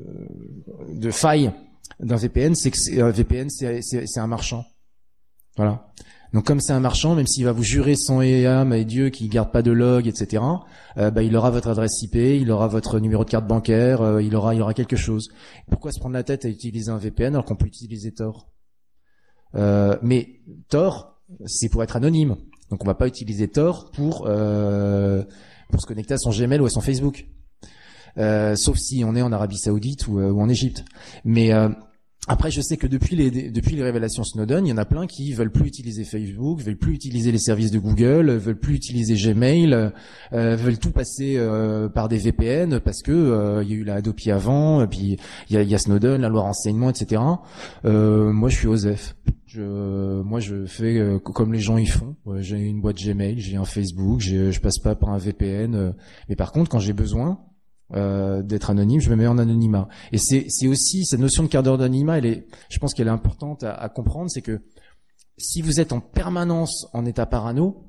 de faille d'un V P N, c'est que c'est, un V P N, c'est, c'est, c'est un marchand. Voilà. Donc comme c'est un marchand, même s'il va vous jurer sang et âme et Dieu qu'il garde pas de log, et cetera, euh, bah, il aura votre adresse I P, il aura votre numéro de carte bancaire, euh, il aura, il aura quelque chose. Pourquoi se prendre la tête à utiliser un V P N alors qu'on peut utiliser Tor? Euh, mais Tor, c'est pour être anonyme. Donc on va pas utiliser Tor pour euh, pour se connecter à son Gmail ou à son Facebook. Euh, sauf si on est en Arabie Saoudite ou, euh, ou en Égypte. Mais euh, après, je sais que depuis les depuis les révélations Snowden, il y en a plein qui veulent plus utiliser Facebook, veulent plus utiliser les services de Google, veulent plus utiliser Gmail, euh, veulent tout passer euh, par des V P N parce que euh, il y a eu la Hadopi avant, et puis il y a, il y a Snowden, la loi renseignement, et cetera. Euh, moi, je suis OSEF. Je, moi, je fais euh, comme les gens y font. Ouais, j'ai une boîte Gmail, j'ai un Facebook, j'ai, je passe pas par un V P N. Euh, mais par contre, quand j'ai besoin euh, d'être anonyme, je me mets en anonymat. Et c'est, c'est aussi cette notion de quart d'heure d'anonymat. Elle est, je pense qu'elle est importante à, à comprendre, c'est que si vous êtes en permanence en état parano,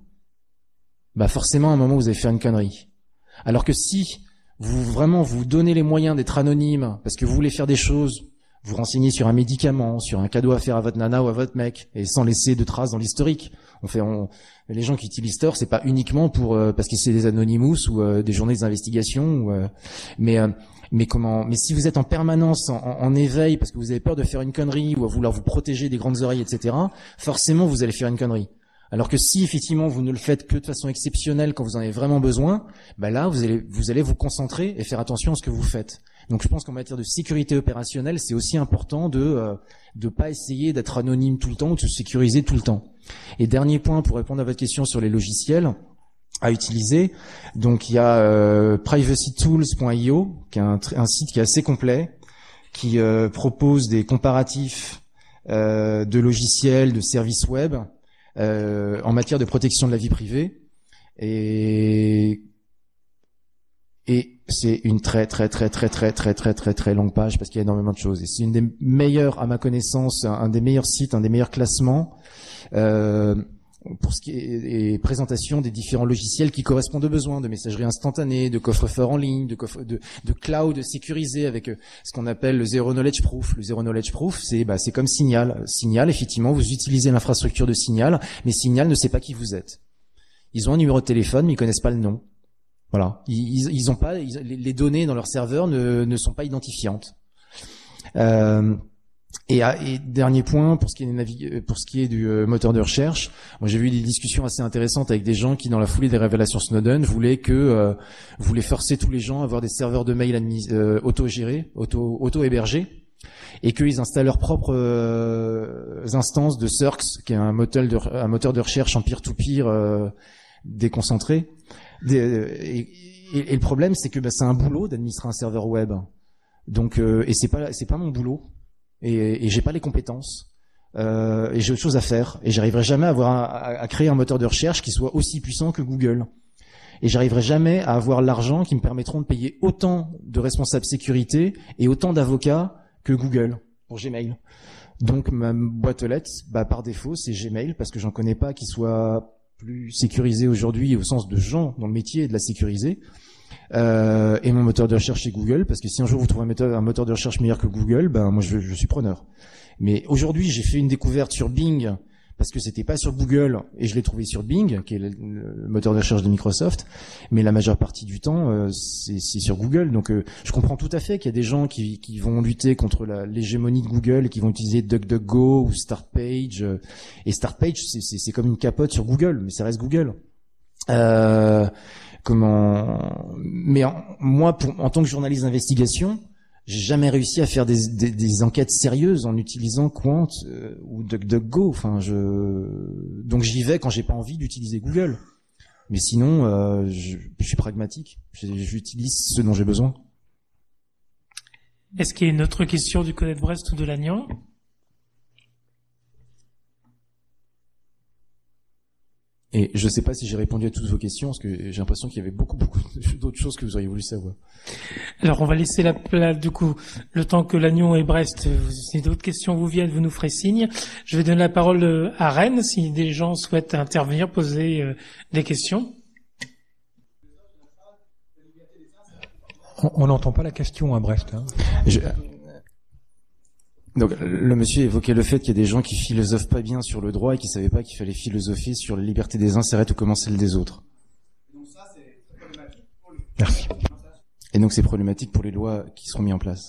bah forcément, à un moment, vous allez faire une connerie. Alors que si vous vraiment vous donnez les moyens d'être anonyme parce que vous voulez faire des choses, vous renseignez sur un médicament, sur un cadeau à faire à votre nana ou à votre mec, et sans laisser de traces dans l'historique. On fait, on, les gens qui utilisent Tor, c'est pas uniquement pour euh, parce que c'est des Anonymous ou euh, des journées d'investigation, ou, euh, mais euh, mais comment, mais si vous êtes en permanence en, en, en éveil parce que vous avez peur de faire une connerie ou à vouloir vous protéger des grandes oreilles, et cetera, forcément vous allez faire une connerie. Alors que si effectivement vous ne le faites que de façon exceptionnelle quand vous en avez vraiment besoin, bah là vous allez vous allez vous concentrer et faire attention à ce que vous faites. Donc je pense qu'en matière de sécurité opérationnelle, c'est aussi important de euh, de pas essayer d'être anonyme tout le temps ou de se sécuriser tout le temps. Et dernier point pour répondre à votre question sur les logiciels à utiliser, donc il y a euh, privacy tools point i o qui est un, un site qui est assez complet, qui euh, propose des comparatifs euh, de logiciels, de services web euh, en matière de protection de la vie privée, et et c'est une très très très très très très très très très longue page parce qu'il y a énormément de choses. Et c'est une des meilleures, à ma connaissance, un, un des meilleurs sites, un des meilleurs classements euh, pour ce qui est et présentation des différents logiciels qui correspondent aux besoins de messagerie instantanée, de coffre-fort en ligne, de, coffre, de, de cloud sécurisé avec ce qu'on appelle le Zero Knowledge Proof. Le Zero Knowledge Proof, c'est bah, c'est comme Signal. Signal, effectivement, vous utilisez l'infrastructure de Signal, mais Signal ne sait pas qui vous êtes. Ils ont un numéro de téléphone, mais ils connaissent pas le nom. Voilà, ils, ils ont pas ils, les données dans leur serveur ne, ne sont pas identifiantes. Euh, et, et dernier point pour ce qui est, navig- pour ce qui est du euh, moteur de recherche, moi j'ai vu des discussions assez intéressantes avec des gens qui, dans la foulée des révélations Snowden, voulaient que euh, voulaient forcer tous les gens à avoir des serveurs de mail admis- euh, auto-gérés, auto auto-hébergés, et qu'ils installent leurs propres euh, instances de Cirx, qui est un moteur de un moteur de recherche en peer-to-peer euh, déconcentré. Des, et, et, et le problème, c'est que bah, c'est un boulot d'administrer un serveur web. Donc, euh, et c'est pas, c'est pas mon boulot. Et, et j'ai pas les compétences. Euh, et j'ai autre chose à faire. Et j'arriverai jamais à avoir un, à, à créer un moteur de recherche qui soit aussi puissant que Google. Et j'arriverai jamais à avoir l'argent qui me permettront de payer autant de responsables sécurité et autant d'avocats que Google pour Gmail. Donc ma boîte aux lettres, bah par défaut, c'est Gmail parce que j'en connais pas qui soit plus sécurisé aujourd'hui au sens de gens dans le métier et de la sécuriser. Euh, et mon moteur de recherche c'est Google, parce que si un jour vous trouvez un moteur, un moteur de recherche meilleur que Google, ben moi je, je suis preneur. Mais aujourd'hui j'ai fait une découverte sur Bing parce que c'était pas sur Google et je l'ai trouvé sur Bing, qui est le, le moteur de recherche de Microsoft. Mais la majeure partie du temps euh, c'est, c'est sur Google. Donc euh, je comprends tout à fait qu'il y a des gens qui, qui vont lutter contre la, l'hégémonie de Google et qui vont utiliser DuckDuckGo ou Startpage. Euh, et Startpage c'est, c'est, c'est comme une capote sur Google, mais ça reste Google. Euh, comment Mais en, moi, pour, en tant que journaliste d'investigation, j'ai jamais réussi à faire des, des, des enquêtes sérieuses en utilisant Quant euh, ou DuckDuckGo. Enfin, je donc j'y vais quand j'ai pas envie d'utiliser Google. Mais sinon, euh, je, je suis pragmatique. J'utilise ce dont j'ai besoin. Est-ce qu'il y a une autre question du Collège de Brest ou de Lannion? Et je sais pas si j'ai répondu à toutes vos questions, parce que j'ai l'impression qu'il y avait beaucoup, beaucoup d'autres choses que vous auriez voulu savoir. Alors, on va laisser la place, du coup, le temps que Lannion et Brest, si d'autres questions vous viennent, vous nous ferez signe. Je vais donner la parole à Rennes, si des gens souhaitent intervenir, poser euh, des questions. On n'entend pas la question à Brest. Hein. Je... Donc, le monsieur évoquait le fait qu'il y a des gens qui philosophent pas bien sur le droit et qui savaient pas qu'il fallait philosopher sur la liberté des uns s'arrête où commence celle des autres. Donc ça, c'est problématique pour lui. Merci. Et donc, c'est problématique pour les lois qui seront mises en place.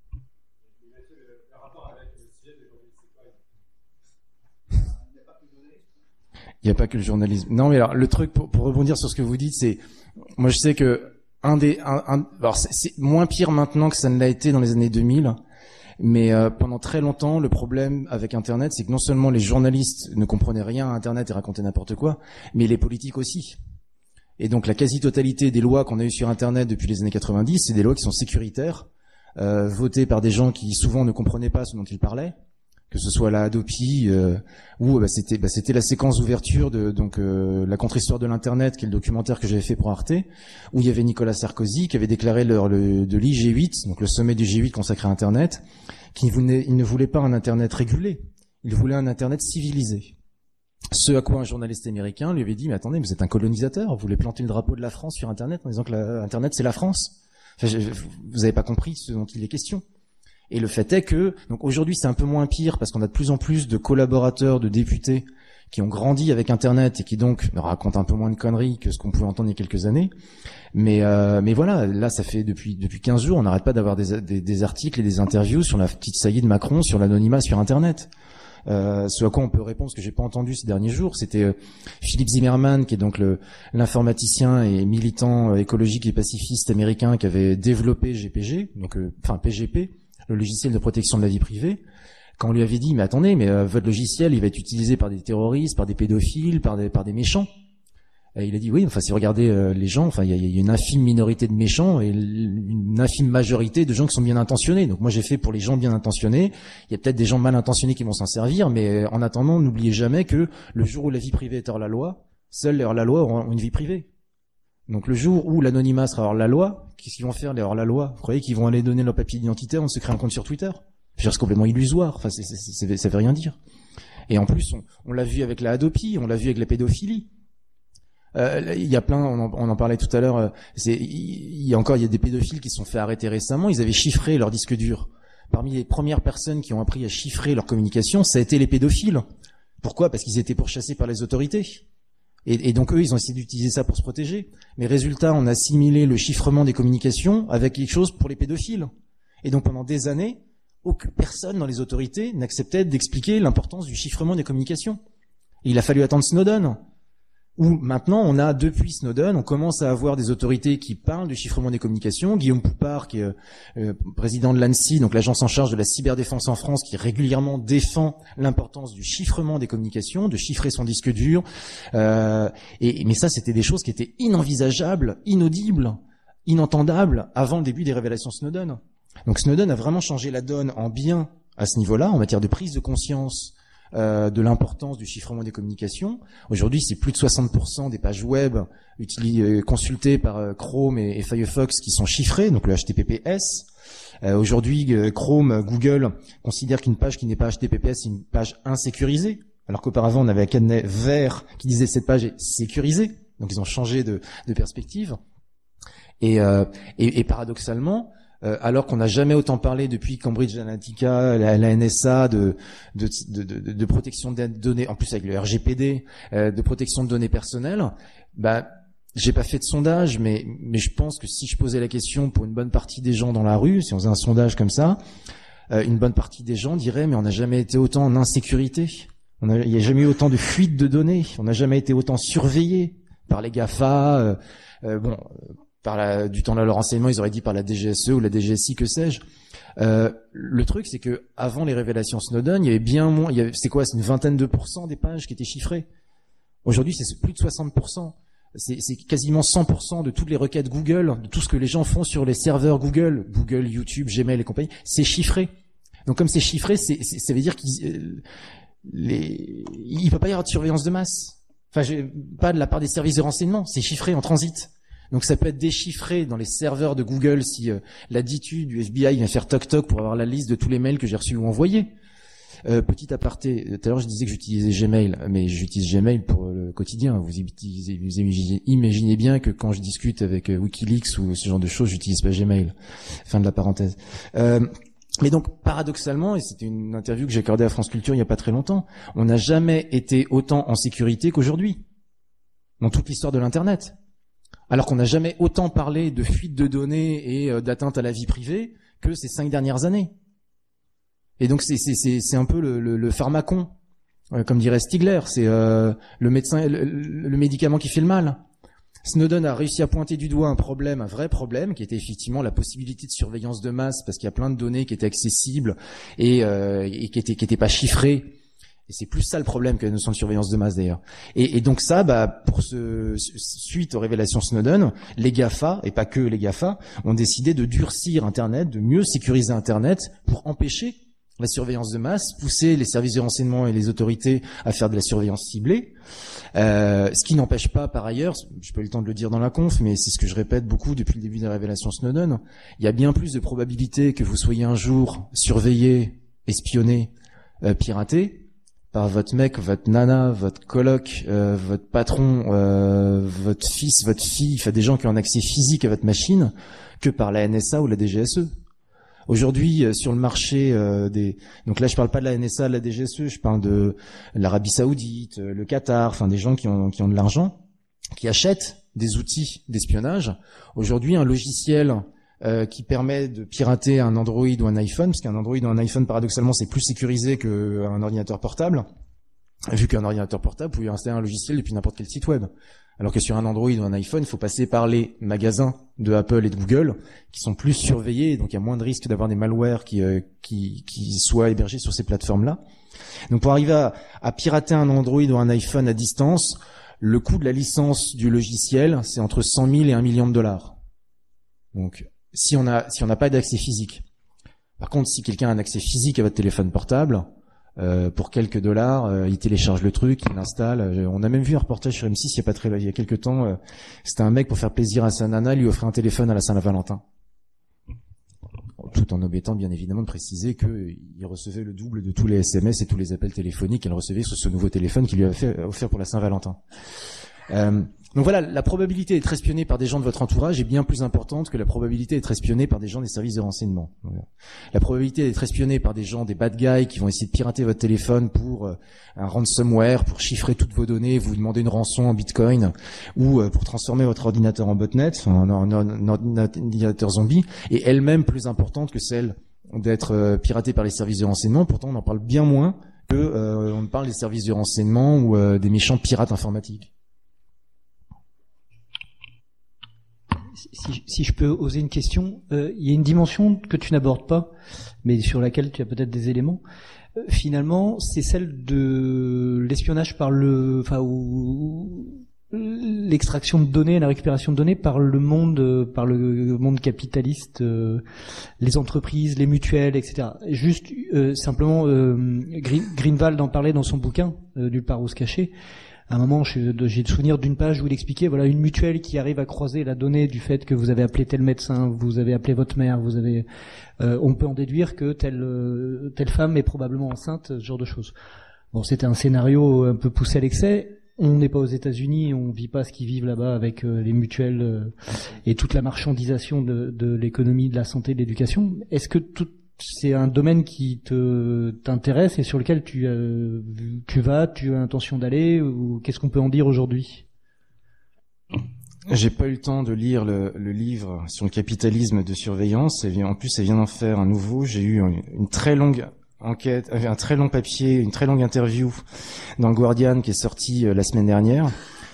Il n'y a pas que le journalisme. Non, mais alors, le truc, pour, pour rebondir sur ce que vous dites, c'est, moi, je sais que un des, un, un, alors, c'est, c'est moins pire maintenant que ça ne l'a été dans les années deux mille. Mais euh, pendant très longtemps, le problème avec Internet, c'est que non seulement les journalistes ne comprenaient rien à Internet et racontaient n'importe quoi, mais les politiques aussi. Et donc la quasi-totalité des lois qu'on a eues sur Internet depuis les années quatre-vingt-dix, c'est des lois qui sont sécuritaires, euh, votées par des gens qui souvent ne comprenaient pas ce dont ils parlaient, que ce soit la Hadopi euh, ou bah, c'était bah, c'était la séquence d'ouverture de donc euh, la contre-histoire de l'Internet, qui est le documentaire que j'avais fait pour Arte, où il y avait Nicolas Sarkozy qui avait déclaré lors le, de l'I G huit, donc le sommet du G huit consacré à Internet, qu'il voulait, il ne voulait pas un Internet régulé, il voulait un Internet civilisé. Ce à quoi un journaliste américain lui avait dit, mais attendez, vous êtes un colonisateur, vous voulez planter le drapeau de la France sur Internet en disant que la, Internet c'est la France. Enfin, je, vous n'avez pas compris ce dont il est question. Et le fait est que, donc aujourd'hui c'est un peu moins pire parce qu'on a de plus en plus de collaborateurs, de députés qui ont grandi avec Internet et qui donc racontent un peu moins de conneries que ce qu'on pouvait entendre il y a quelques années. Mais euh, mais voilà, là ça fait depuis depuis quinze jours, on n'arrête pas d'avoir des, des, des articles et des interviews sur la petite saillie de Macron, sur l'anonymat sur Internet. Euh, ce à quoi on peut répondre, ce que j'ai pas entendu ces derniers jours, c'était euh, Philippe Zimmermann, qui est donc le, l'informaticien et militant euh, écologique et pacifiste américain qui avait développé G P G, donc euh, enfin P G P, le logiciel de protection de la vie privée. Quand on lui avait dit, mais attendez, mais euh, votre logiciel, il va être utilisé par des terroristes, par des pédophiles, par des par des méchants. Et il a dit oui, enfin si vous regardez euh, les gens, enfin il y a, y a une infime minorité de méchants et une infime majorité de gens qui sont bien intentionnés. Donc moi j'ai fait pour les gens bien intentionnés. Il y a peut-être des gens mal intentionnés qui vont s'en servir, mais en attendant, n'oubliez jamais que le jour où la vie privée est hors la loi, seuls les hors la loi auront une vie privée. Donc le jour où l'anonymat sera hors la loi, qu'est-ce qu'ils vont faire les hors la loi? Vous croyez qu'ils vont aller donner leur papier d'identité avant de se créer un compte sur Twitter? C'est complètement illusoire. Enfin, c'est, c'est, c'est, ça veut rien dire. Et en plus, on, on l'a vu avec la Hadopi, on l'a vu avec la pédophilie. Euh, il y a plein, on en, on en parlait tout à l'heure. C'est, il y a encore, il y a des pédophiles qui se sont fait arrêter récemment. Ils avaient chiffré leur disque dur. Parmi les premières personnes qui ont appris à chiffrer leur communication, ça a été les pédophiles. Pourquoi? Parce qu'ils étaient pourchassés par les autorités. Et, et donc eux, ils ont essayé d'utiliser ça pour se protéger. Mais résultat, on a assimilé le chiffrement des communications avec quelque chose pour les pédophiles. Et donc pendant des années, aucune personne dans les autorités n'acceptait d'expliquer l'importance du chiffrement des communications. Et il a fallu attendre Snowden, où maintenant on a, depuis Snowden, on commence à avoir des autorités qui parlent du chiffrement des communications. Guillaume Poupard, qui est euh, président de l'ANSSI, donc l'agence en charge de la cyberdéfense en France, qui régulièrement défend l'importance du chiffrement des communications, de chiffrer son disque dur. Euh, et, mais ça, c'était des choses qui étaient inenvisageables, inaudibles, inentendables avant le début des révélations Snowden. Donc Snowden a vraiment changé la donne en bien à ce niveau-là, en matière de prise de conscience euh, de l'importance du chiffrement des communications. Aujourd'hui, c'est plus de soixante pour cent des pages web utilisées, consultées par euh, Chrome et, et Firefox qui sont chiffrées, donc le H T T P S. Euh, aujourd'hui, euh, Chrome, Google considère qu'une page qui n'est pas H T T P S, c'est une page insécurisée, alors qu'auparavant, on avait un cadenas vert qui disait cette page est sécurisée. Donc ils ont changé de, de perspective. Et, euh, et, et paradoxalement, Euh, alors qu'on n'a jamais autant parlé depuis Cambridge Analytica, la, la N S A, de, de, de, de, de protection des données, en plus avec le R G P D, euh, de protection de données personnelles, bah, j'ai pas fait de sondage, mais, mais je pense que si je posais la question pour une bonne partie des gens dans la rue, si on faisait un sondage comme ça, euh, une bonne partie des gens diraient, mais on n'a jamais été autant en insécurité. On a, il n'y a jamais eu autant de fuites de données. On n'a jamais été autant surveillé par les GAFA, euh, euh, bon, par la, du temps de leur renseignement, ils auraient dit par la D G S E ou la D G S I, que sais-je. Euh, le truc, c'est que avant les révélations Snowden, il y avait bien moins, il y avait, c'est quoi, c'est une vingtaine de pourcents des pages qui étaient chiffrées. Aujourd'hui, c'est plus de soixante pour cent. C'est, c'est quasiment cent pour cent de toutes les requêtes Google, de tout ce que les gens font sur les serveurs Google, Google, YouTube, Gmail et compagnie, c'est chiffré. Donc comme c'est chiffré, c'est, c'est, ça veut dire qu'il euh, les, il peut pas y avoir de surveillance de masse. Enfin, j'ai, pas de la part des services de renseignement, c'est chiffré en transit. Donc ça peut être déchiffré dans les serveurs de Google si euh, l'attitude du F B I vient faire toc-toc pour avoir la liste de tous les mails que j'ai reçus ou envoyés. Euh, petit aparté, tout à l'heure je disais que j'utilisais Gmail, mais j'utilise Gmail pour le quotidien. Vous, utilisez, vous imaginez, imaginez bien que quand je discute avec euh, Wikileaks ou ce genre de choses, j'utilise pas Gmail. Fin de la parenthèse. Euh, mais donc, paradoxalement, et c'était une interview que j'ai accordée à France Culture il y a pas très longtemps, on n'a jamais été autant en sécurité qu'aujourd'hui, dans toute l'histoire de l'Internet. Alors qu'on n'a jamais autant parlé de fuite de données et euh, d'atteinte à la vie privée que ces cinq dernières années. Et donc c'est c'est c'est c'est un peu le le, le pharmacon, euh, comme dirait Stigler, c'est euh, le médecin, le, le médicament qui fait le mal. Snowden a réussi à pointer du doigt un problème, un vrai problème, qui était effectivement la possibilité de surveillance de masse, parce qu'il y a plein de données qui étaient accessibles et, euh, et qui étaient qui étaient pas chiffrées. Et c'est plus ça le problème que la notion de surveillance de masse d'ailleurs. Et, et donc ça, bah, pour ce, suite aux révélations Snowden, les GAFA, et pas que les GAFA, ont décidé de durcir Internet, de mieux sécuriser Internet pour empêcher la surveillance de masse, pousser les services de renseignement et les autorités à faire de la surveillance ciblée. Euh, ce qui n'empêche pas, par ailleurs, je peux pas eu le temps de le dire dans la conf, mais c'est ce que je répète beaucoup depuis le début des révélations Snowden, il y a bien plus de probabilité que vous soyez un jour surveillé, espionné, euh, piraté, par votre mec, votre nana, votre coloc, euh, votre patron, euh, votre fils, votre fille, enfin des gens qui ont un accès physique à votre machine, que par la N S A ou la D G S E. Aujourd'hui, euh, sur le marché euh, des, donc là je parle pas de la N S A, de la D G S E, je parle de l'Arabie Saoudite, euh, le Qatar, enfin des gens qui ont qui ont de l'argent, qui achètent des outils d'espionnage. Aujourd'hui, un logiciel euh, qui permet de pirater un Android ou un iPhone, parce qu'un Android ou un iPhone paradoxalement c'est plus sécurisé qu'un ordinateur portable, vu qu'un ordinateur portable, vous pouvez installer un logiciel depuis n'importe quel site web. Alors que sur un Android ou un iPhone, il faut passer par les magasins de Apple et de Google qui sont plus surveillés, donc il y a moins de risques d'avoir des malwares qui, euh, qui, qui soient hébergés sur ces plateformes-là. Donc pour arriver à, à pirater un Android ou un iPhone à distance, le coût de la licence du logiciel, c'est entre cent mille et un million de dollars. Donc si on a si on n'a pas d'accès physique. Par contre, si quelqu'un a un accès physique à votre téléphone portable, Euh, pour quelques dollars, euh, il télécharge le truc, il l'installe. Euh, on a même vu un reportage sur M six il y a pas très, il y a quelques temps. Euh, c'était un mec pour faire plaisir à sa nana, lui offrait un téléphone à la Saint-Valentin, tout en omettant bien évidemment de préciser qu'il recevait le double de tous les S M S et tous les appels téléphoniques qu'elle recevait sur ce nouveau téléphone qu'il lui avait fait, offert pour la Saint-Valentin. Euh, donc voilà, la probabilité d'être espionné par des gens de votre entourage est bien plus importante que la probabilité d'être espionné par des gens des services de renseignement. La probabilité d'être espionné par des gens, des bad guys qui vont essayer de pirater votre téléphone pour euh, un ransomware, pour chiffrer toutes vos données, vous demander une rançon en bitcoin, ou euh, pour transformer votre ordinateur en botnet, enfin, en, en, en ordinateur zombie, est elle-même plus importante que celle d'être euh, piraté par les services de renseignement. Pourtant, on en parle bien moins que euh, on parle des services de renseignement ou euh, des méchants pirates informatiques. Si, si je peux oser une question, euh, il y a une dimension que tu n'abordes pas, mais sur laquelle tu as peut-être des éléments. Euh, finalement, c'est celle de l'espionnage par le, enfin, ou l'extraction de données, la récupération de données par le monde, euh, par le monde capitaliste, euh, les entreprises, les mutuelles, et cetera. Juste euh, simplement, euh, Greenwald en parlait dans son bouquin, euh, Nulle part où se cacher. À un moment, j'ai le souvenir d'une page où il expliquait, voilà, une mutuelle qui arrive à croiser la donnée du fait que vous avez appelé tel médecin, vous avez appelé votre mère, vous avez, euh, on peut en déduire que telle euh, telle femme est probablement enceinte, ce genre de choses. Bon, c'était un scénario un peu poussé à l'excès. On n'est pas aux États-Unis, on vit pas ce qu'ils vivent là-bas avec euh, les mutuelles euh, et toute la marchandisation de, de l'économie, de la santé, de l'éducation. Est-ce que tout c'est un domaine qui te t'intéresse et sur lequel tu euh, tu vas, tu as l'intention d'aller, ou qu'est-ce qu'on peut en dire aujourd'hui? J'ai pas eu le temps de lire le, le livre sur le capitalisme de surveillance, et en plus elle vient d'en faire un nouveau. J'ai eu une, une très longue enquête, un très long papier, une très longue interview dans le Guardian qui est sorti euh, la semaine dernière.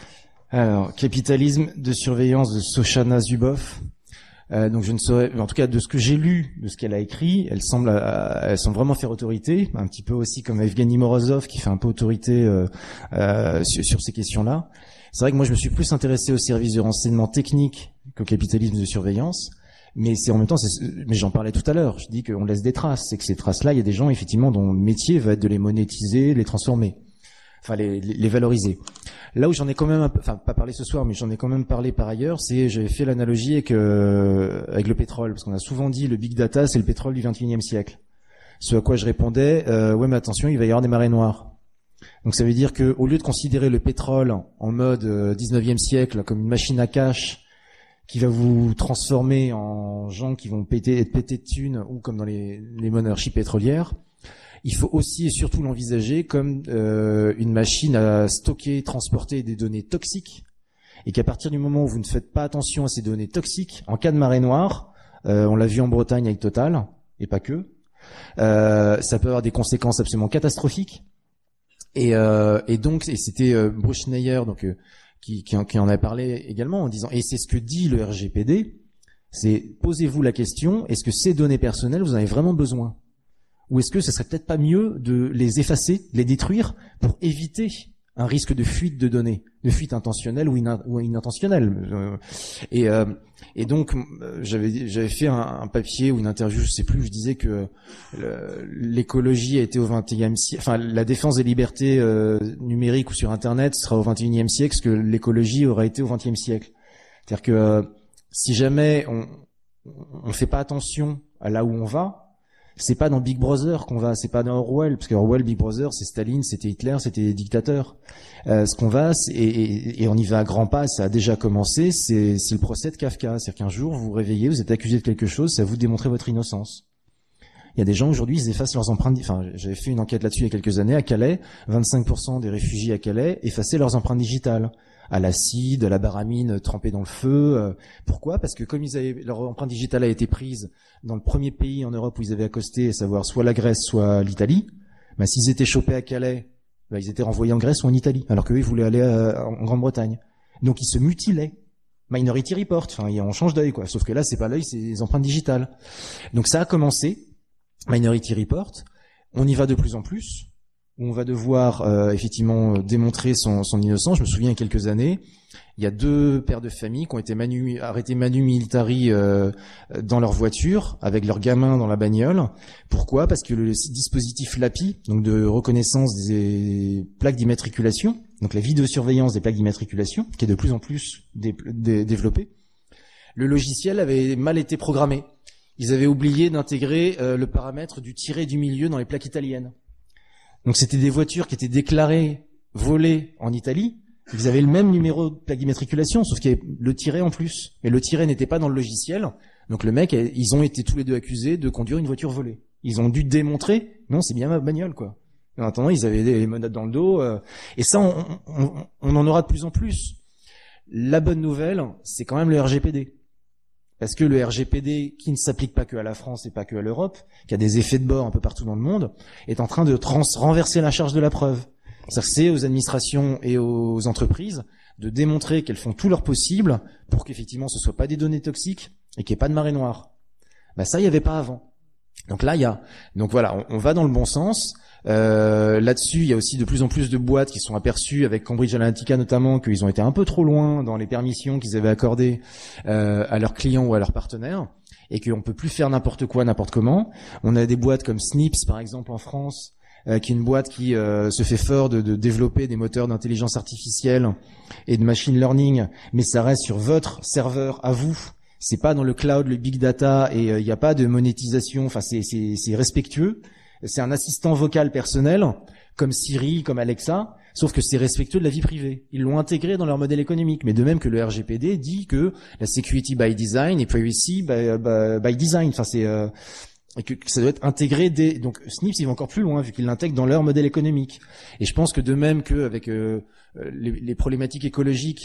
Alors, capitalisme de surveillance de Shoshana Zuboff. Euh, donc je ne saurais, en tout cas de ce que j'ai lu, de ce qu'elle a écrit, elle semble, euh, elle semble vraiment faire autorité, un petit peu aussi comme Evgeny Morozov qui fait un peu autorité euh, euh, sur, sur ces questions-là. C'est vrai que moi je me suis plus intéressé au service de renseignement technique qu'au capitalisme de surveillance, mais c'est en même temps, c'est, mais j'en parlais tout à l'heure. Je dis qu'on laisse des traces, c'est que ces traces-là, il y a des gens effectivement dont le métier va être de les monétiser, de les transformer, enfin les, les valoriser. Là où j'en ai quand même, un peu, enfin pas parlé ce soir, mais j'en ai quand même parlé par ailleurs, c'est j'avais fait l'analogie avec euh, avec le pétrole, parce qu'on a souvent dit le big data c'est le pétrole du vingt et unième siècle. Ce à quoi je répondais, euh, ouais mais attention, il va y avoir des marées noires. Donc ça veut dire que au lieu de considérer le pétrole en mode euh, dix-neuvième siècle comme une machine à cash qui va vous transformer en gens qui vont péter, être pétés de thunes, ou comme dans les, les monarchies pétrolières, il faut aussi et surtout l'envisager comme euh, une machine à stocker, transporter des données toxiques, et qu'à partir du moment où vous ne faites pas attention à ces données toxiques, en cas de marée noire, euh, on l'a vu en Bretagne avec Total, et pas que, euh, ça peut avoir des conséquences absolument catastrophiques. Et, euh, et donc, et c'était euh, Bruce Schneier donc, euh, qui, qui, en, qui en a parlé également en disant, et c'est ce que dit le R G P D, c'est posez-vous la question, est-ce que ces données personnelles, vous en avez vraiment besoin ? Ou est-ce que ce serait peut-être pas mieux de les effacer, de les détruire, pour éviter un risque de fuite de données, de fuite intentionnelle ou, ina- ou inintentionnelle. Et, euh, et donc, j'avais, j'avais fait un, un papier ou une interview, je sais plus, où je disais que le, l'écologie a été au vingt et unième siècle, enfin la défense des libertés euh, numériques ou sur Internet sera au vingt et unième siècle, ce que l'écologie aurait été au vingtième siècle. C'est-à-dire que euh, si jamais on on fait pas attention à là où on va, c'est pas dans Big Brother qu'on va, c'est pas dans Orwell, parce que Orwell, Big Brother, c'est Staline, c'était Hitler, c'était des dictateurs. Euh, ce qu'on va, c'est, et, et on y va à grands pas, ça a déjà commencé, c'est, c'est le procès de Kafka. C'est-à-dire qu'un jour, vous vous réveillez, vous êtes accusé de quelque chose, c'est à vous de démontrer votre innocence. Il y a des gens aujourd'hui, ils effacent leurs empreintes, enfin, j'avais fait une enquête là-dessus il y a quelques années, à Calais, vingt-cinq pour cent des réfugiés à Calais effaçaient leurs empreintes digitales. À l'acide, à la baramine trempée dans le feu. Pourquoi ? Parce que comme ils avaient, leur empreinte digitale a été prise dans le premier pays en Europe où ils avaient accosté, à savoir soit la Grèce, soit l'Italie, bah, s'ils étaient chopés à Calais, bah, ils étaient renvoyés en Grèce ou en Italie, alors qu'eux, ils voulaient aller à, en Grande-Bretagne. Donc ils se mutilaient. Minority Report, enfin, on change d'œil, quoi. Sauf que là, c'est pas l'œil, c'est les empreintes digitales. Donc ça a commencé, Minority Report. On y va de plus en plus. Où on va devoir euh, effectivement démontrer son, son innocence. Je me souviens il y a quelques années, il y a deux pères de famille qui ont été manu, arrêtés manu militari euh, dans leur voiture avec leurs gamins dans la bagnole. Pourquoi ? Parce que le dispositif L A P I, donc de reconnaissance des plaques d'immatriculation, donc la vidéosurveillance des plaques d'immatriculation, qui est de plus en plus dé, dé, développée, le logiciel avait mal été programmé. Ils avaient oublié d'intégrer euh, le paramètre du tiret du milieu dans les plaques italiennes. Donc c'était des voitures qui étaient déclarées volées en Italie, ils avaient le même numéro de plaque d'immatriculation, sauf qu'il y avait le tiret en plus. Et le tiret n'était pas dans le logiciel, donc le mec, ils ont été tous les deux accusés de conduire une voiture volée. Ils ont dû démontrer, non, c'est bien ma bagnole, quoi. En attendant, ils avaient des menottes dans le dos, euh, et ça, on, on, on en aura de plus en plus. La bonne nouvelle, c'est quand même le R G P D. Parce que le R G P D, qui ne s'applique pas que à la France et pas que à l'Europe, qui a des effets de bord un peu partout dans le monde, est en train de trans- renverser la charge de la preuve. C'est-à-dire que c'est aux administrations et aux entreprises de démontrer qu'elles font tout leur possible pour qu'effectivement ce soit pas des données toxiques et qu'il n'y ait pas de marée noire. Bah ça, il n'y avait pas avant. Donc là, il y a. Donc voilà, on, on va dans le bon sens. Euh, là-dessus, il y a aussi de plus en plus de boîtes qui sont aperçues, avec Cambridge Analytica notamment, qu'ils ont été un peu trop loin dans les permissions qu'ils avaient accordées euh, à leurs clients ou à leurs partenaires, et qu'on peut plus faire n'importe quoi, n'importe comment. On a des boîtes comme Snips, par exemple, en France, euh, qui est une boîte qui euh, se fait fort de, de développer des moteurs d'intelligence artificielle et de machine learning, mais ça reste sur votre serveur à vous. C'est pas dans le cloud, le big data, et il euh, n'y a pas de monétisation. Enfin, c'est, c'est, c'est respectueux. C'est un assistant vocal personnel, comme Siri, comme Alexa, sauf que c'est respectueux de la vie privée. Ils l'ont intégré dans leur modèle économique, mais de même que le R G P D dit que la security by design et privacy by, by, by design. Enfin, c'est euh, et que, que ça doit être intégré dès. Donc Snips, ils vont encore plus loin vu qu'ils l'intègrent dans leur modèle économique. Et je pense que de même qu'avec euh, les, les problématiques écologiques,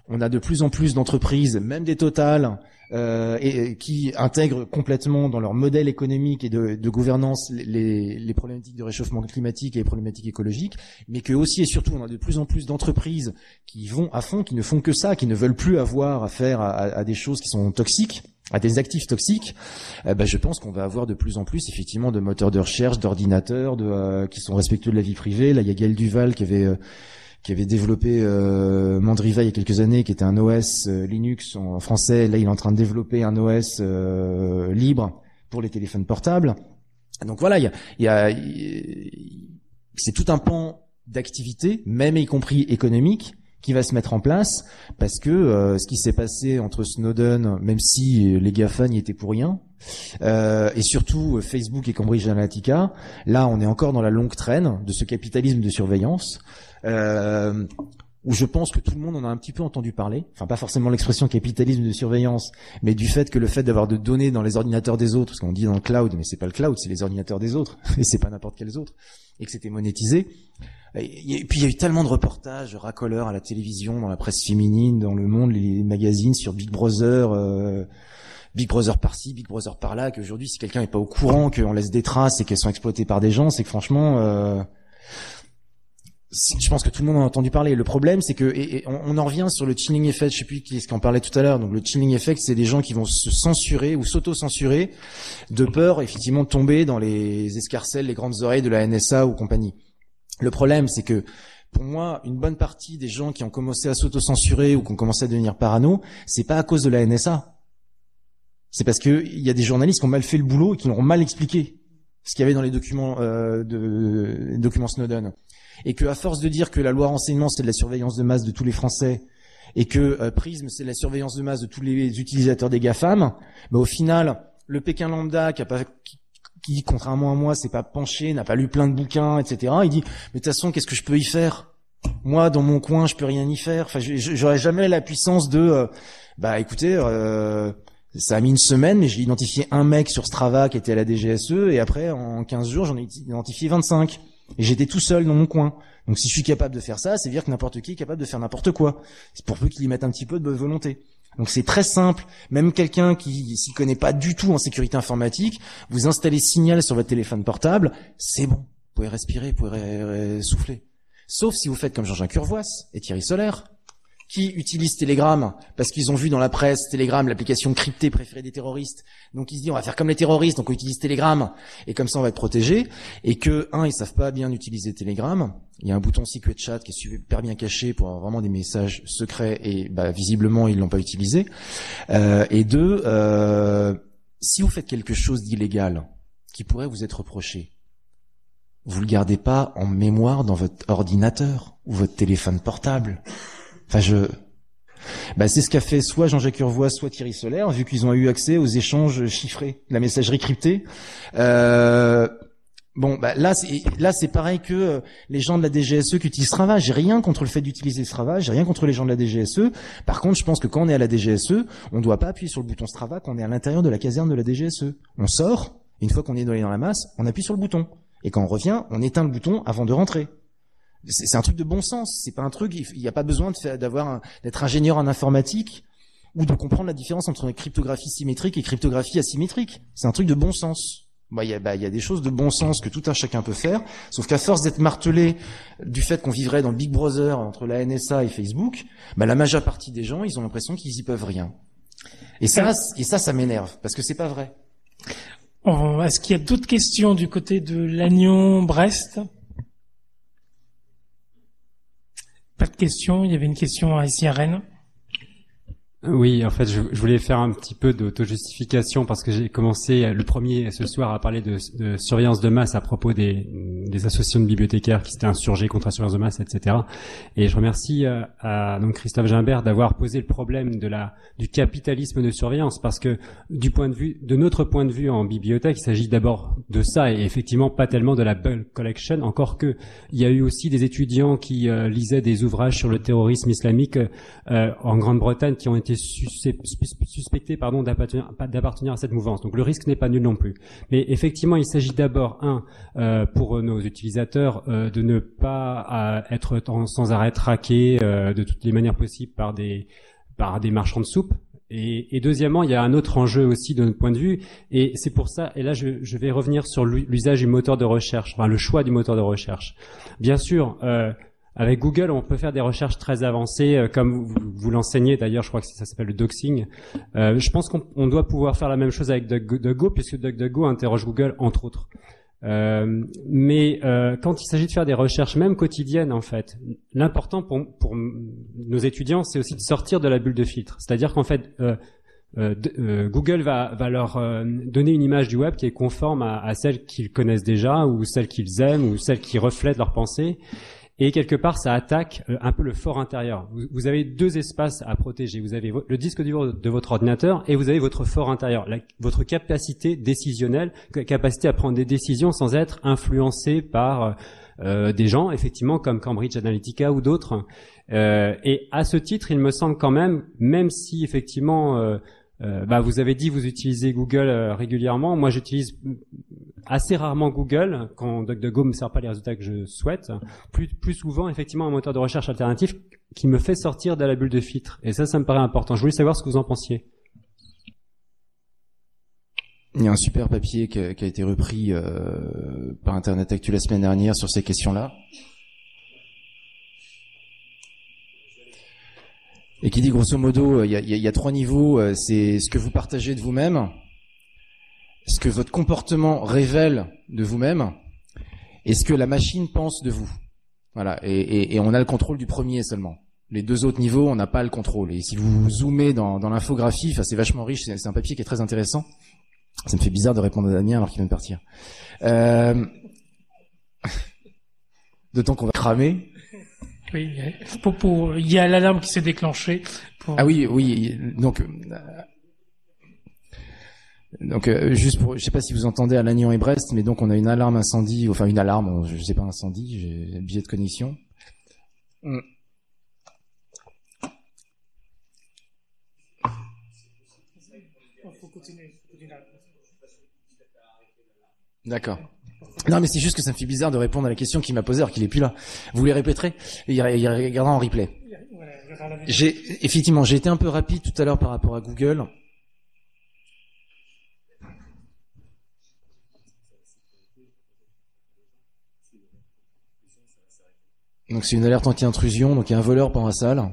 on a de plus en plus d'entreprises, même des Total, euh, et, et qui intègrent complètement dans leur modèle économique et de, de gouvernance les, les problématiques de réchauffement climatique et les problématiques écologiques, mais que aussi et surtout on a de plus en plus d'entreprises qui vont à fond, qui ne font que ça, qui ne veulent plus avoir affaire à, à, à des choses qui sont toxiques, à des actifs toxiques. Euh, bah, je pense qu'on va avoir de plus en plus effectivement de moteurs de recherche, d'ordinateurs, de, euh, qui sont respectueux de la vie privée. Là, il y a Gaël Duval qui avait euh, qui avait développé euh, Mandriva il y a quelques années, qui était un O S euh, Linux en français. Là, il est en train de développer un O S euh, libre pour les téléphones portables. Donc voilà, il y a, il y a, c'est tout un pan d'activité, même y compris économique, qui va se mettre en place, parce que euh, ce qui s'est passé entre Snowden, même si les GAFA n'y étaient pour rien, euh, et surtout Facebook et Cambridge Analytica, là on est encore dans la longue traîne de ce capitalisme de surveillance, euh, où je pense que tout le monde en a un petit peu entendu parler, enfin pas forcément l'expression capitalisme de surveillance, mais du fait que le fait d'avoir de données dans les ordinateurs des autres, parce qu'on dit dans le cloud, mais c'est pas le cloud, c'est les ordinateurs des autres, et c'est pas n'importe quels autres, et que c'était monétisé. Et puis il y a eu tellement de reportages racoleurs à la télévision, dans la presse féminine, dans Le Monde, les magazines sur Big Brother, euh, Big Brother par-ci, Big Brother par-là, qu'aujourd'hui si quelqu'un n'est pas au courant qu'on laisse des traces et qu'elles sont exploitées par des gens, c'est que franchement, euh, je pense que tout le monde en a entendu parler. Le problème, c'est que, et, et on, on en revient sur le chilling effect, je sais plus qui est-ce qu'en parlait tout à l'heure. Donc le chilling effect, c'est des gens qui vont se censurer ou s'auto-censurer de peur, effectivement, de tomber dans les escarcelles, les grandes oreilles de la N S A ou compagnie. Le problème, c'est que, pour moi, une bonne partie des gens qui ont commencé à s'auto-censurer ou qui ont commencé à devenir parano, c'est pas à cause de la N S A. C'est parce que il y a des journalistes qui ont mal fait le boulot et qui l'ont mal expliqué, ce qu'il y avait dans les documents, euh, de, les documents Snowden. Et que, à force de dire que la loi renseignement, c'est de la surveillance de masse de tous les Français, et que euh, Prism, c'est de la surveillance de masse de tous les utilisateurs des GAFAM, bah, au final, le Pékin lambda, qui a pas, qui, qui, contrairement à moi, s'est pas penché, n'a pas lu plein de bouquins, et cetera, il dit, mais de toute façon, qu'est-ce que je peux y faire? Moi, dans mon coin, je peux rien y faire. Enfin, j'aurais jamais la puissance de, euh, bah, écoutez, euh, ça a mis une semaine, mais j'ai identifié un mec sur Strava qui était à la D G S E, et après, en quinze jours, j'en ai identifié vingt-cinq. Et j'étais tout seul dans mon coin. Donc si je suis capable de faire ça, c'est dire que n'importe qui est capable de faire n'importe quoi. C'est pour peu qu'il y mette un petit peu de bonne volonté. Donc c'est très simple. Même quelqu'un qui s'y connaît pas du tout en sécurité informatique, vous installez Signal sur votre téléphone portable, c'est bon. Vous pouvez respirer, vous pouvez souffler. Sauf si vous faites comme Jean-Jacques Urvoas et Thierry Solaire, qui utilisent Telegram parce qu'ils ont vu dans la presse Telegram, l'application cryptée préférée des terroristes. Donc ils se disent on va faire comme les terroristes, donc on utilise Telegram et comme ça on va être protégé. Et que un, ils savent pas bien utiliser Telegram. Il y a un bouton secret chat qui est super bien caché pour avoir vraiment des messages secrets et bah, visiblement ils l'ont pas utilisé. Euh, et deux, euh, si vous faites quelque chose d'illégal qui pourrait vous être reproché, vous le gardez pas en mémoire dans votre ordinateur ou votre téléphone portable. Enfin, je, bah, c'est ce qu'a fait soit Jean-Jacques Urvoas, soit Thierry Solaire, vu qu'ils ont eu accès aux échanges chiffrés, la messagerie cryptée. Euh, bon, bah, là, c'est, là, c'est pareil que euh, les gens de la D G S E qui utilisent Strava. J'ai rien contre le fait d'utiliser Strava, j'ai rien contre les gens de la D G S E. Par contre, je pense que quand on est à la D G S E, on ne doit pas appuyer sur le bouton Strava quand on est à l'intérieur de la caserne de la D G S E. On sort, et une fois qu'on est dans la masse, on appuie sur le bouton. Et quand on revient, on éteint le bouton avant de rentrer. C'est un truc de bon sens. C'est pas un truc. Il n'y a pas besoin de faire, d'avoir un, d'être ingénieur en informatique ou de comprendre la différence entre cryptographie symétrique et cryptographie asymétrique. C'est un truc de bon sens. Bah, il y a, bah, il y a des choses de bon sens que tout un chacun peut faire. Sauf qu'à force d'être martelé du fait qu'on vivrait dans le Big Brother entre la N S A et Facebook, bah, la majeure partie des gens, ils ont l'impression qu'ils y peuvent rien. Et ça, et ça, ça m'énerve parce que c'est pas vrai. Oh, est-ce qu'il y a d'autres questions du côté de Lannion-Brest? Pas de questions. Il y avait une question ici à Rennes. Oui, en fait, je, je voulais faire un petit peu d'auto-justification parce que j'ai commencé le premier ce soir à parler de, de surveillance de masse à propos des, des associations de bibliothécaires qui s'étaient insurgées contre la surveillance de masse, et cetera. Et je remercie euh, à donc Christophe Gimbert d'avoir posé le problème de la du capitalisme de surveillance parce que du point de vue de notre point de vue en bibliothèque, il s'agit d'abord de ça et effectivement pas tellement de la bulk collection. Encore que il y a eu aussi des étudiants qui euh, lisaient des ouvrages sur le terrorisme islamique euh, en Grande-Bretagne qui ont été été suspectés pardon, d'appartenir, d'appartenir à cette mouvance. Donc le risque n'est pas nul non plus. Mais effectivement, il s'agit d'abord, un, euh, pour nos utilisateurs, euh, de ne pas euh, être sans arrêt traqués euh, de toutes les manières possibles par des, par des marchands de soupe. Et, et deuxièmement, il y a un autre enjeu aussi de notre point de vue, et c'est pour ça, et là je, je vais revenir sur l'usage du moteur de recherche, enfin le choix du moteur de recherche. Bien sûr, euh, avec Google, on peut faire des recherches très avancées, euh, comme vous, vous l'enseignez d'ailleurs, je crois que ça s'appelle le doxing. Euh, je pense qu'on on doit pouvoir faire la même chose avec DuckDuckGo, puisque DuckDuckGo interroge Google, entre autres. Euh, mais euh, quand il s'agit de faire des recherches même quotidiennes, en fait, l'important pour, pour nos étudiants, c'est aussi de sortir de la bulle de filtre. C'est-à-dire qu'en fait, euh, euh, euh, Google va, va leur euh, donner une image du web qui est conforme à, à celle qu'ils connaissent déjà, ou celle qu'ils aiment, ou celle qui reflète leurs pensées. Et quelque part, ça attaque euh, un peu le fort intérieur. Vous, vous avez deux espaces à protéger. Vous avez le disque dur de votre ordinateur et vous avez votre fort intérieur, la, votre capacité décisionnelle, capacité à prendre des décisions sans être influencé par euh, des gens, effectivement, comme Cambridge Analytica ou d'autres. Euh, et à ce titre, il me semble quand même, même si effectivement, euh, euh, bah, vous avez dit vous utilisez Google euh, régulièrement, moi j'utilise assez rarement Google quand DuckDuckGo me sert pas les résultats que je souhaite. Plus, plus souvent, effectivement, un moteur de recherche alternatif qui me fait sortir de la bulle de filtre. Et ça, ça me paraît important. Je voulais savoir ce que vous en pensiez. Il y a un super papier qui a, qui a été repris euh, par Internet Actu la semaine dernière sur ces questions-là. Et qui dit grosso modo, il y a, il y a, il y a trois niveaux. C'est ce que vous partagez de vous-même, ce que votre comportement révèle de vous-même, et ce que la machine pense de vous. Voilà. Et, et, et on a le contrôle du premier seulement. Les deux autres niveaux, on n'a pas le contrôle. Et si vous zoomez dans, dans l'infographie, enfin c'est vachement riche. C'est, c'est un papier qui est très intéressant. Ça me fait bizarre de répondre à Damien alors qu'il vient de partir. Euh... D'autant qu'on va cramer. Oui, pour, pour, il y a l'alarme qui s'est déclenchée. Pour... Ah oui, oui. Donc, euh, donc euh, juste pour, je sais pas si vous entendez à Lannion et Brest, mais donc on a une alarme incendie, enfin une alarme, je sais pas incendie, j'ai le billet de connexion. Mm. D'accord. Non, mais c'est juste que ça me fait bizarre de répondre à la question qu'il m'a posée alors qu'il est plus là. Vous les répéterez et il regardera en replay. J'ai, effectivement, j'ai été un peu rapide tout à l'heure par rapport à Google. Donc c'est une alerte anti-intrusion, donc il y a un voleur dans la salle.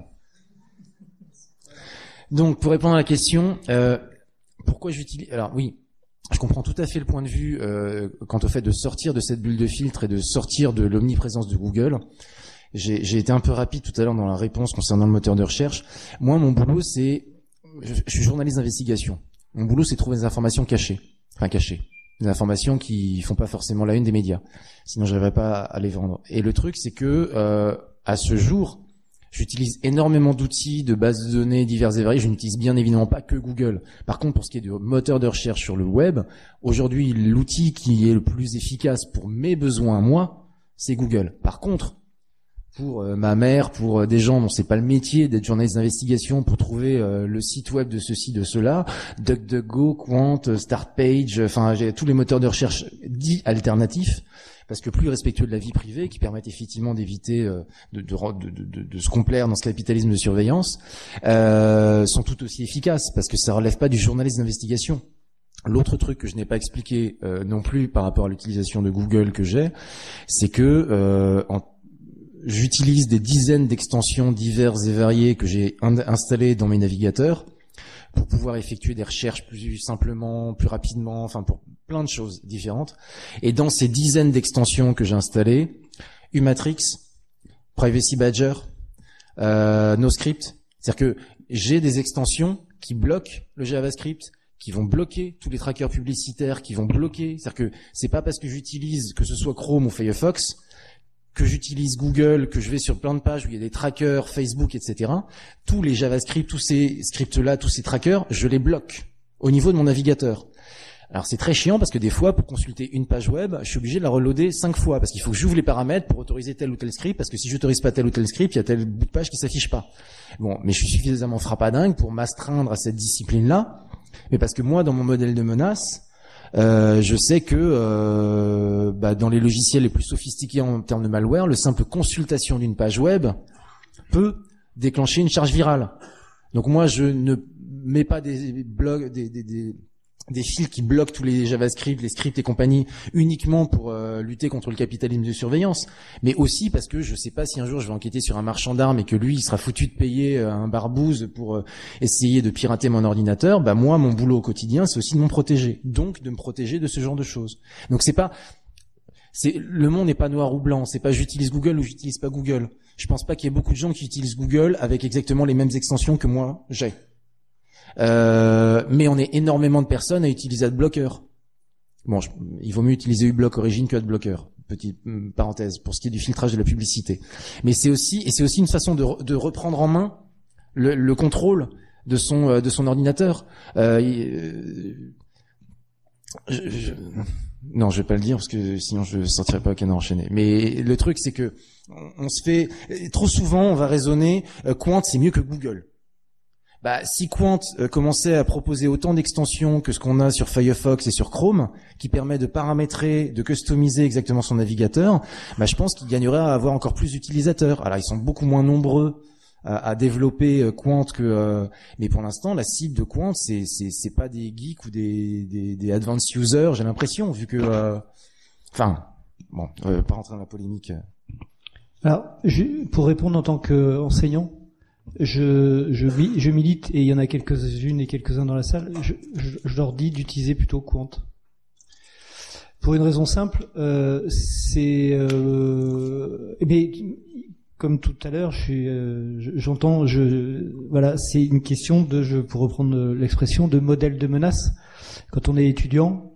Donc pour répondre à la question, euh, pourquoi j'utilise... Alors oui, je comprends tout à fait le point de vue euh, quant au fait de sortir de cette bulle de filtre et de sortir de l'omniprésence de Google. J'ai, j'ai été un peu rapide tout à l'heure dans la réponse concernant le moteur de recherche. Moi, mon boulot, c'est... Je, je suis journaliste d'investigation. Mon boulot, c'est de trouver des informations cachées. Enfin, cachées. Des informations qui font pas forcément la une des médias. Sinon, je n'arriverais pas à les vendre. Et le truc, c'est que euh, à ce jour, j'utilise énormément d'outils, de bases de données divers et variés. Je n'utilise bien évidemment pas que Google. Par contre, pour ce qui est du moteur de recherche sur le web, aujourd'hui, l'outil qui est le plus efficace pour mes besoins à moi, c'est Google. Par contre, pour euh, ma mère, pour euh, des gens dont c'est pas le métier d'être journaliste d'investigation, pour trouver euh, le site web de ceci, de cela, DuckDuckGo, Quant, Startpage, enfin j'ai tous les moteurs de recherche dits alternatifs, parce que plus respectueux de la vie privée, qui permettent effectivement d'éviter euh, de, de, de, de, de se complaire dans ce capitalisme de surveillance, euh, sont tout aussi efficaces, parce que ça relève pas du journaliste d'investigation. L'autre truc que je n'ai pas expliqué euh, non plus par rapport à l'utilisation de Google que j'ai, c'est que euh, en j'utilise des dizaines d'extensions diverses et variées que j'ai in- installées dans mes navigateurs pour pouvoir effectuer des recherches plus simplement, plus rapidement, enfin pour plein de choses différentes. Et dans ces dizaines d'extensions que j'ai installées, Umatrix, Privacy Badger, euh, NoScript, c'est-à-dire que j'ai des extensions qui bloquent le JavaScript, qui vont bloquer tous les trackers publicitaires, qui vont bloquer, c'est-à-dire que c'est pas parce que j'utilise, que ce soit Chrome ou Firefox, que j'utilise Google, que je vais sur plein de pages où il y a des trackers, Facebook, et cetera. Tous les JavaScript, tous ces scripts-là, tous ces trackers, je les bloque au niveau de mon navigateur. Alors c'est très chiant parce que des fois, pour consulter une page web, je suis obligé de la reloader cinq fois parce qu'il faut que j'ouvre les paramètres pour autoriser tel ou tel script, parce que si j'autorise pas tel ou tel script, il y a tel bout de page qui s'affiche pas. Bon, mais je suis suffisamment frappadingue pour m'astreindre à cette discipline-là, mais parce que moi, dans mon modèle de menace, euh, je sais que euh, bah, dans les logiciels les plus sophistiqués en termes de malware, le simple consultation d'une page web peut déclencher une charge virale. Donc moi, je ne mets pas des blogs, des, des, des des fils qui bloquent tous les JavaScript, les scripts et compagnie uniquement pour euh, lutter contre le capitalisme de surveillance, mais aussi parce que je sais pas si un jour je vais enquêter sur un marchand d'armes et que lui il sera foutu de payer euh, un barbouze pour euh, essayer de pirater mon ordinateur. Bah moi, mon boulot au quotidien, c'est aussi de m'en protéger, donc de me protéger de ce genre de choses. Donc c'est pas, c'est le monde n'est pas noir ou blanc. C'est pas j'utilise Google ou j'utilise pas Google. Je pense pas qu'il y ait beaucoup de gens qui utilisent Google avec exactement les mêmes extensions que moi j'ai. Euh, mais on est énormément de personnes à utiliser AdBlocker. Bon, je, il vaut mieux utiliser uBlock Origin que AdBlocker. Petite parenthèse pour ce qui est du filtrage de la publicité. Mais c'est aussi et c'est aussi une façon de, de reprendre en main le, le contrôle de son de son ordinateur. Euh, je, je, non, je vais pas le dire parce que sinon je sortirai pas Canard enchaîné. Mais le truc c'est que on, on se fait trop souvent on va raisonner euh, Quant c'est mieux que Google. Bah, si Quant euh, commençait à proposer autant d'extensions que ce qu'on a sur Firefox et sur Chrome, qui permet de paramétrer, de customiser exactement son navigateur, bah, je pense qu'il gagnerait à avoir encore plus d'utilisateurs. Alors, ils sont beaucoup moins nombreux à, à développer euh, Quant que, euh, mais pour l'instant, la cible de Quant, c'est c'est c'est pas des geeks ou des des, des advanced users. J'ai l'impression, vu que, euh, enfin, bon, euh, pas rentrer dans la polémique. Alors, je, pour répondre en tant qu'enseignant. Je, je, je milite, et il y en a quelques-unes et quelques-uns dans la salle, je, je, je leur dis d'utiliser plutôt Quant. Pour une raison simple, euh, c'est... Euh, mais comme tout à l'heure, je suis, euh, j'entends, je, voilà, c'est une question de, je, pour reprendre l'expression, de modèle de menace. Quand on est étudiant,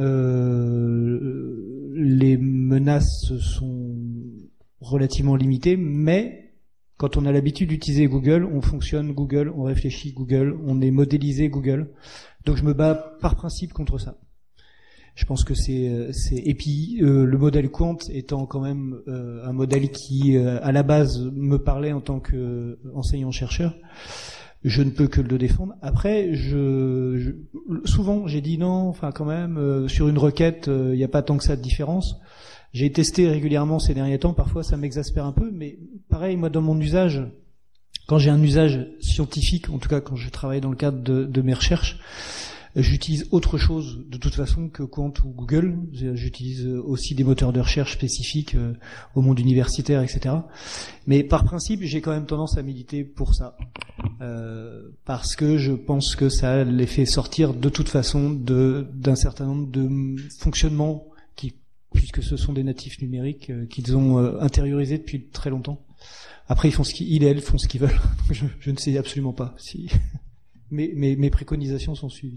euh, les menaces sont relativement limitées, mais quand on a l'habitude d'utiliser Google, on fonctionne Google, on réfléchit Google, on est modélisé Google. Donc je me bats par principe contre ça. Je pense que c'est, c'est... et puis euh, le modèle Quant étant quand même euh, un modèle qui, euh, à la base, me parlait en tant qu'enseignant-chercheur, je ne peux que le défendre. Après, je, je souvent j'ai dit non, enfin quand même, euh, sur une requête, il euh, n'y a pas tant que ça de différence. J'ai testé régulièrement ces derniers temps, parfois ça m'exaspère un peu, mais pareil, moi dans mon usage, quand j'ai un usage scientifique, en tout cas quand je travaille dans le cadre de, de mes recherches, j'utilise autre chose de toute façon que Quant ou Google. J'utilise aussi des moteurs de recherche spécifiques euh, au monde universitaire, et cetera. Mais par principe, j'ai quand même tendance à militer pour ça, euh, parce que je pense que ça les fait sortir de toute façon de, d'un certain nombre de fonctionnements qui, puisque ce sont des natifs numériques euh, qu'ils ont euh, intériorisés depuis très longtemps. Après, ils font ce qu'ils, ils et elles font ce qu'ils veulent. je, je ne sais absolument pas si mes, mes, mes préconisations sont suivies.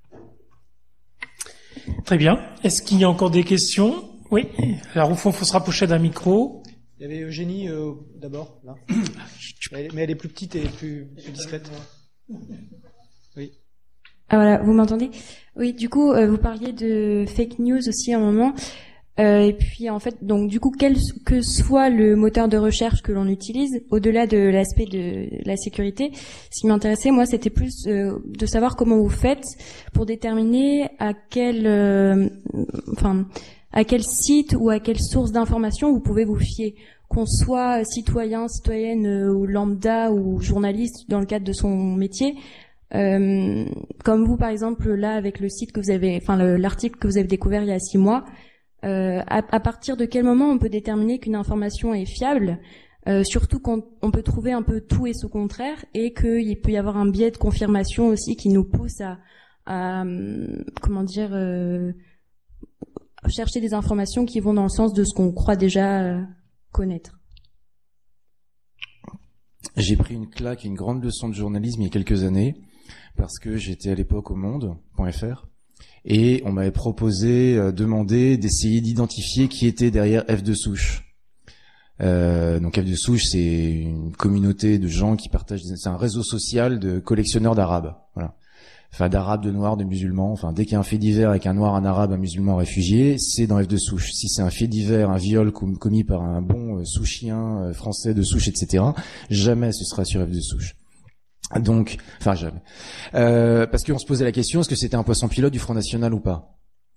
Très bien. Est-ce qu'il y a encore des questions? Oui. Alors au fond, il faut se rapprocher d'un micro. Il y avait Eugénie euh, d'abord, là. Elle, mais elle est plus petite et plus, plus discrète. Oui. Ah voilà, vous m'entendez? Oui, du coup, euh, vous parliez de fake news aussi à un moment. Euh, et puis en fait, donc du coup, quel que soit le moteur de recherche que l'on utilise, au-delà de l'aspect de la sécurité, ce qui m'intéressait, moi, c'était plus euh, de savoir comment vous faites pour déterminer à quel, euh, enfin, à quel site ou à quelle source d'information vous pouvez vous fier, qu'on soit citoyen, citoyenne euh, ou lambda ou journaliste dans le cadre de son métier. Euh, comme vous, par exemple, là, avec le site que vous avez, enfin, le, l'article que vous avez découvert il y a six mois. Euh, à, à partir de quel moment on peut déterminer qu'une information est fiable, euh, surtout quand on peut trouver un peu tout et son contraire, et qu'il peut y avoir un biais de confirmation aussi qui nous pousse à, à comment dire, euh, chercher des informations qui vont dans le sens de ce qu'on croit déjà euh, connaître. J'ai pris une claque, une grande leçon de journalisme il y a quelques années, parce que j'étais à l'époque au monde point F R. Et on m'avait proposé, euh, demandé d'essayer d'identifier qui était derrière F de souche. Euh, donc F de souche, c'est une communauté de gens qui partagent, c'est un réseau social de collectionneurs d'arabes. Voilà. enfin d'arabes, de noirs, de musulmans. Enfin, dès qu'il y a un fait divers avec un noir, un arabe, un musulman, un réfugié, c'est dans F de souche. Si c'est un fait divers, un viol com- commis par un bon euh, souchien euh, français de souche, et cetera, jamais ce sera sur F de souche. Donc, enfin jamais. Euh, parce qu'on se posait la question, est-ce que c'était un poisson pilote du Front National ou pas?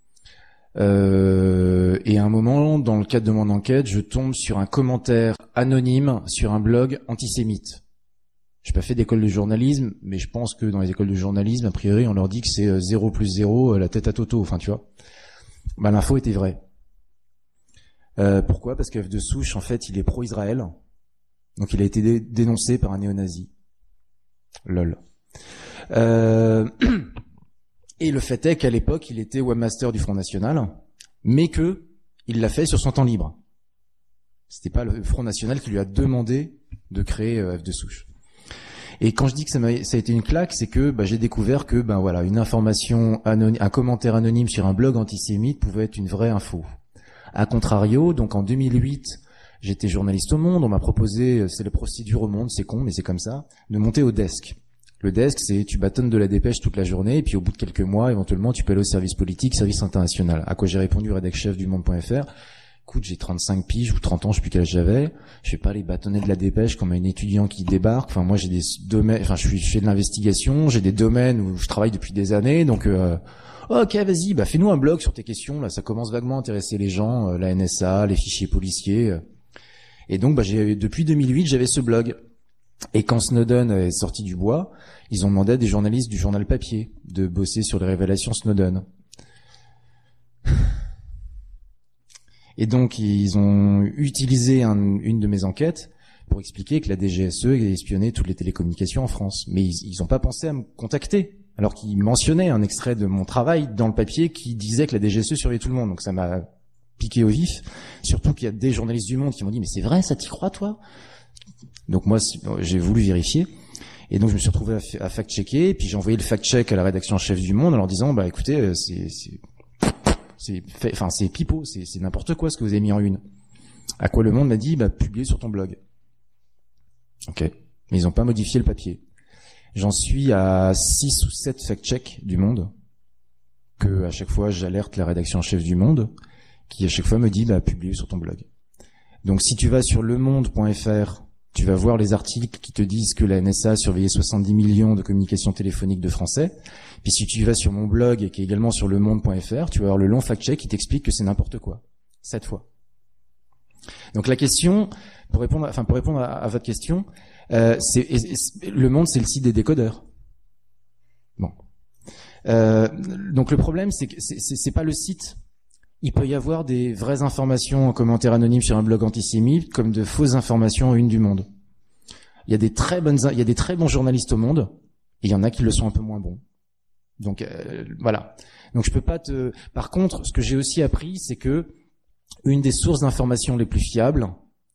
Euh, et à un moment, dans le cadre de mon enquête, je tombe sur un commentaire anonyme sur un blog antisémite. J'ai pas fait d'école de journalisme, mais je pense que dans les écoles de journalisme, a priori, on leur dit que c'est zéro plus zéro, la tête à Toto, enfin tu vois. Bah l'info était vraie. Euh, pourquoi? Parce que F de souche, en fait, il est pro-Israël. Donc il a été dé- dénoncé par un néo-nazi. Lol. Euh... Et le fait est qu'à l'époque, il était webmaster du Front National, mais que il l'a fait sur son temps libre. C'était pas le Front National qui lui a demandé de créer F de souche. Et quand je dis que ça, m'a, ça a été une claque, c'est que bah, j'ai découvert que ben voilà, une information anonyme, un commentaire anonyme sur un blog antisémite pouvait être une vraie info. A contrario, donc en deux mille huit, j'étais journaliste au Monde, on m'a proposé, c'est la procédure au Monde, c'est con, mais c'est comme ça, de monter au desk. Le desk, c'est tu bâtonnes de la dépêche toute la journée, et puis au bout de quelques mois, éventuellement, tu peux aller au service politique, service international. À quoi j'ai répondu, rédac chef du monde point f r. Écoute, j'ai trente-cinq piges ou trente ans, je sais plus quel âge j'avais. Je vais pas aller bâtonner de la dépêche comme un étudiant qui débarque. Enfin, moi, j'ai des domaines, enfin, je suis, je fais de l'investigation, j'ai des domaines où je travaille depuis des années, donc, euh, ok, vas-y, bah, fais-nous un blog sur tes questions, là, ça commence vaguement à intéresser les gens, euh, la N S A, les fichiers policiers. Euh. Et donc, bah, j'ai, depuis deux mille huit, j'avais ce blog. Et quand Snowden est sorti du bois, ils ont demandé à des journalistes du journal papier de bosser sur les révélations Snowden. Et donc, ils ont utilisé un, une de mes enquêtes pour expliquer que la D G S E espionnait toutes les télécommunications en France. Mais ils n'ont pas pensé à me contacter, alors qu'ils mentionnaient un extrait de mon travail dans le papier qui disait que la D G S E surveillait tout le monde. Donc ça m'a piqué au vif. Surtout qu'il y a des journalistes du Monde qui m'ont dit « Mais c'est vrai, ça t'y croit, toi ?» Donc moi, j'ai voulu vérifier. Et donc je me suis retrouvé à fact-checker. Et puis j'ai envoyé le fact-check à la rédaction en chef du Monde en leur disant « Bah écoutez, c'est... c'est... c'est fait, enfin c'est pipeau, c'est, c'est n'importe quoi ce que vous avez mis en une. » À quoi le Monde m'a dit, bah publiez sur ton blog. Ok, mais ils ont pas modifié le papier. J'en suis à six ou sept fact-checks du Monde, que à chaque fois j'alerte la rédaction en chef du Monde, qui à chaque fois me dit, bah publiez sur ton blog. Donc si tu vas sur le monde point f r, tu vas voir les articles qui te disent que la N S A a surveillé soixante-dix millions de communications téléphoniques de Français. Puis si tu vas sur mon blog, et qui est également sur le monde point f r, tu vas avoir le long fact-check qui t'explique que c'est n'importe quoi. Sept fois. Donc la question, pour répondre, enfin pour répondre à, à votre question, euh, c'est, et, et, le Monde, c'est le site des décodeurs. Bon. Euh, donc le problème, c'est que c'est, c'est, c'est pas le site. Il peut y avoir des vraies informations en commentaire anonyme sur un blog antisémite, comme de fausses informations en une du Monde. Il y a des très bonnes, il y a des très bons journalistes au Monde, et il y en a qui le sont un peu moins bons. Donc euh, voilà. Donc je peux pas te. Par contre, ce que j'ai aussi appris, c'est que une des sources d'informations les plus fiables,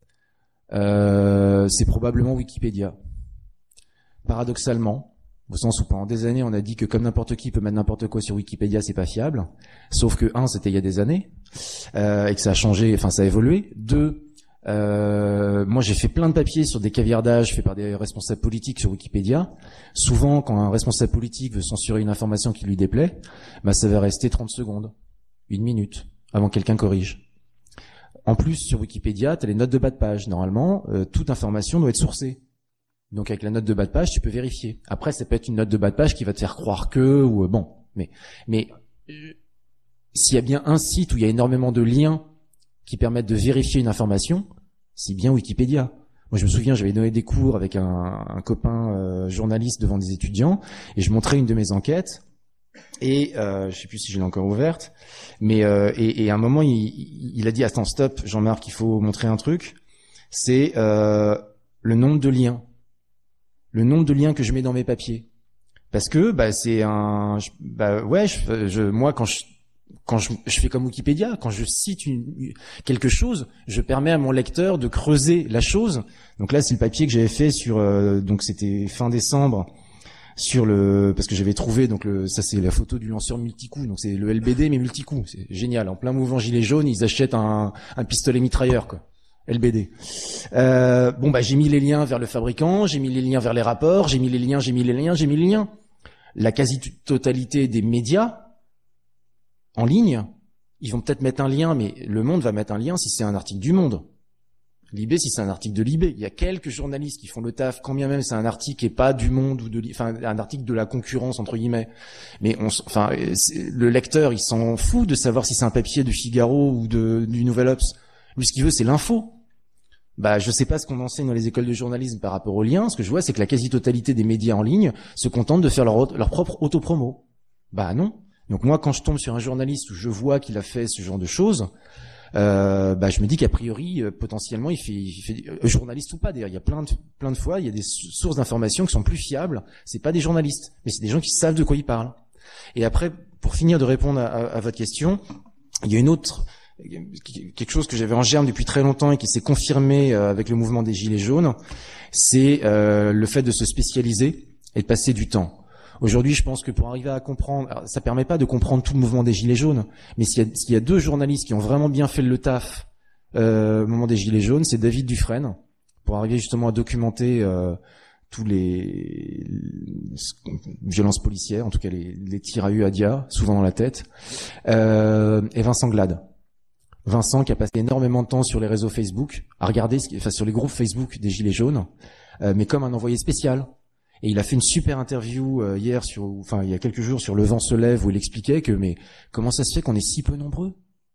euh, c'est probablement Wikipédia. Paradoxalement. Au sens où pendant des années, on a dit que comme n'importe qui peut mettre n'importe quoi sur Wikipédia, c'est pas fiable. Sauf que, un, c'était il y a des années, euh, et que ça a changé, enfin ça a évolué. Deux, euh, moi j'ai fait plein de papiers sur des caviardages faits par des responsables politiques sur Wikipédia. Souvent, quand un responsable politique veut censurer une information qui lui déplaît, bah ça va rester trente secondes, une minute, avant que quelqu'un corrige. En plus, sur Wikipédia, tu as les notes de bas de page. Normalement, euh, toute information doit être sourcée. Donc avec la note de bas de page, tu peux vérifier. Après, ça peut être une note de bas de page qui va te faire croire que, ou euh, bon, mais mais euh, s'il y a bien un site où il y a énormément de liens qui permettent de vérifier une information, c'est bien Wikipédia. Moi, je me souviens, j'avais donné des cours avec un, un copain euh, journaliste devant des étudiants, et je montrais une de mes enquêtes, et euh, je sais plus si je l'ai encore ouverte, mais euh, et, et à un moment, il, il a dit attends, stop, Jean-Marc, il faut montrer un truc. C'est euh, le nombre de liens. Le nombre de liens que je mets dans mes papiers, parce que bah c'est un, je, bah ouais, je, je, moi quand je quand je, je fais comme Wikipédia, quand je cite une, quelque chose, je permets à mon lecteur de creuser la chose. Donc là, c'est le papier que j'avais fait sur, euh, donc c'était fin décembre, sur le, parce que j'avais trouvé donc le, ça c'est la photo du lanceur multicoup, donc c'est le L B D mais multicoup, c'est génial. En plein mouvement gilet jaune, ils achètent un, un pistolet mitrailleur quoi. L B D. Euh, bon bah j'ai mis les liens vers le fabricant, j'ai mis les liens vers les rapports, j'ai mis les liens, j'ai mis les liens, j'ai mis les liens. la quasi-totalité des médias en ligne, ils vont peut-être mettre un lien, mais Le Monde va mettre un lien si c'est un article du Monde. Libé, si c'est un article de Libé. Il y a quelques journalistes qui font le taf, quand bien même c'est un article qui est pas du Monde ou de, enfin, un article de la concurrence, entre guillemets. Mais on, enfin, le lecteur, il s'en fout de savoir si c'est un papier du Figaro ou de, du Nouvel Obs. Lui, ce qu'il veut, c'est l'info. Bah, je sais pas ce qu'on enseigne dans les écoles de journalisme par rapport aux liens. Ce que je vois, c'est que la quasi-totalité des médias en ligne se contentent de faire leur, leur propre autopromo. Bah, non. Donc moi, quand je tombe sur un journaliste où je vois qu'il a fait ce genre de choses, Euh, bah, je me dis qu'a priori, euh, potentiellement, il fait, il fait euh, journaliste ou pas. D'ailleurs, il y a plein de, plein de fois, il y a des sources d'informations qui sont plus fiables. C'est pas des journalistes, mais c'est des gens qui savent de quoi ils parlent. Et après, pour finir de répondre à, à, à votre question, il y a une autre, quelque chose que j'avais en germe depuis très longtemps et qui s'est confirmé euh, avec le mouvement des Gilets jaunes, c'est euh, le fait de se spécialiser et de passer du temps. Aujourd'hui, je pense que pour arriver à comprendre, alors, ça permet pas de comprendre tout le mouvement des Gilets jaunes, mais s'il y a, s'il y a deux journalistes qui ont vraiment bien fait le taf euh, au moment des Gilets jaunes, c'est David Dufresne, pour arriver justement à documenter euh, tous les, les violences policières, en tout cas les, les tirs à U à Dia, souvent dans la tête, euh, et Vincent Glade. Vincent qui a passé énormément de temps sur les réseaux Facebook, à regarder, ce qui, enfin sur les groupes Facebook des Gilets jaunes, euh, mais comme un envoyé spécial. Et il a fait une super interview euh, hier sur, enfin il y a quelques jours sur Le Vent se lève où il expliquait que mais comment ça se fait qu'on est si peu nombreux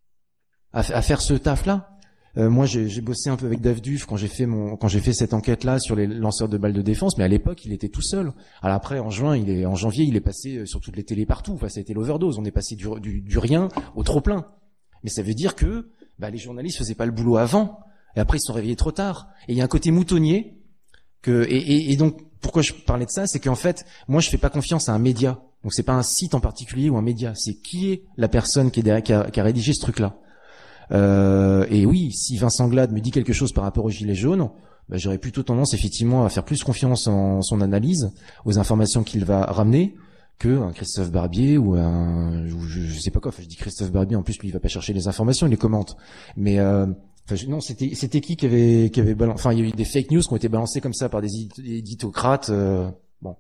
à, à faire ce taf-là. Euh, moi j'ai, j'ai bossé un peu avec Dave Duf quand j'ai fait mon, quand j'ai fait cette enquête-là sur les lanceurs de balles de défense, mais à l'époque il était tout seul. Alors après en juin, il est, en janvier, il est passé sur toutes les télés partout. Enfin ça a été l'overdose. On est passé du, du, du rien au trop plein. Mais ça veut dire que bah, les journalistes faisaient pas le boulot avant et après ils se sont réveillés trop tard. Et il y a un côté moutonnier que et, et, et donc pourquoi je parlais de ça, c'est qu'en fait, moi, je fais pas confiance à un média. Donc, c'est pas un site en particulier ou un média. C'est qui est la personne qui est derrière, qui a, qui a rédigé ce truc-là. Euh, et oui, si Vincent Glade me dit quelque chose par rapport aux Gilets jaunes, bah, j'aurais plutôt tendance, effectivement, à faire plus confiance en son analyse, aux informations qu'il va ramener, que un Christophe Barbier ou un, ou je, je sais pas quoi. Enfin, je dis Christophe Barbier, en plus, lui, il va pas chercher les informations, il les commente. Mais, euh, Enfin, non, c'était c'était qui qui avait qui avait balancé. Enfin, il y a eu des fake news qui ont été balancées comme ça par des éditocrates. Euh, bon.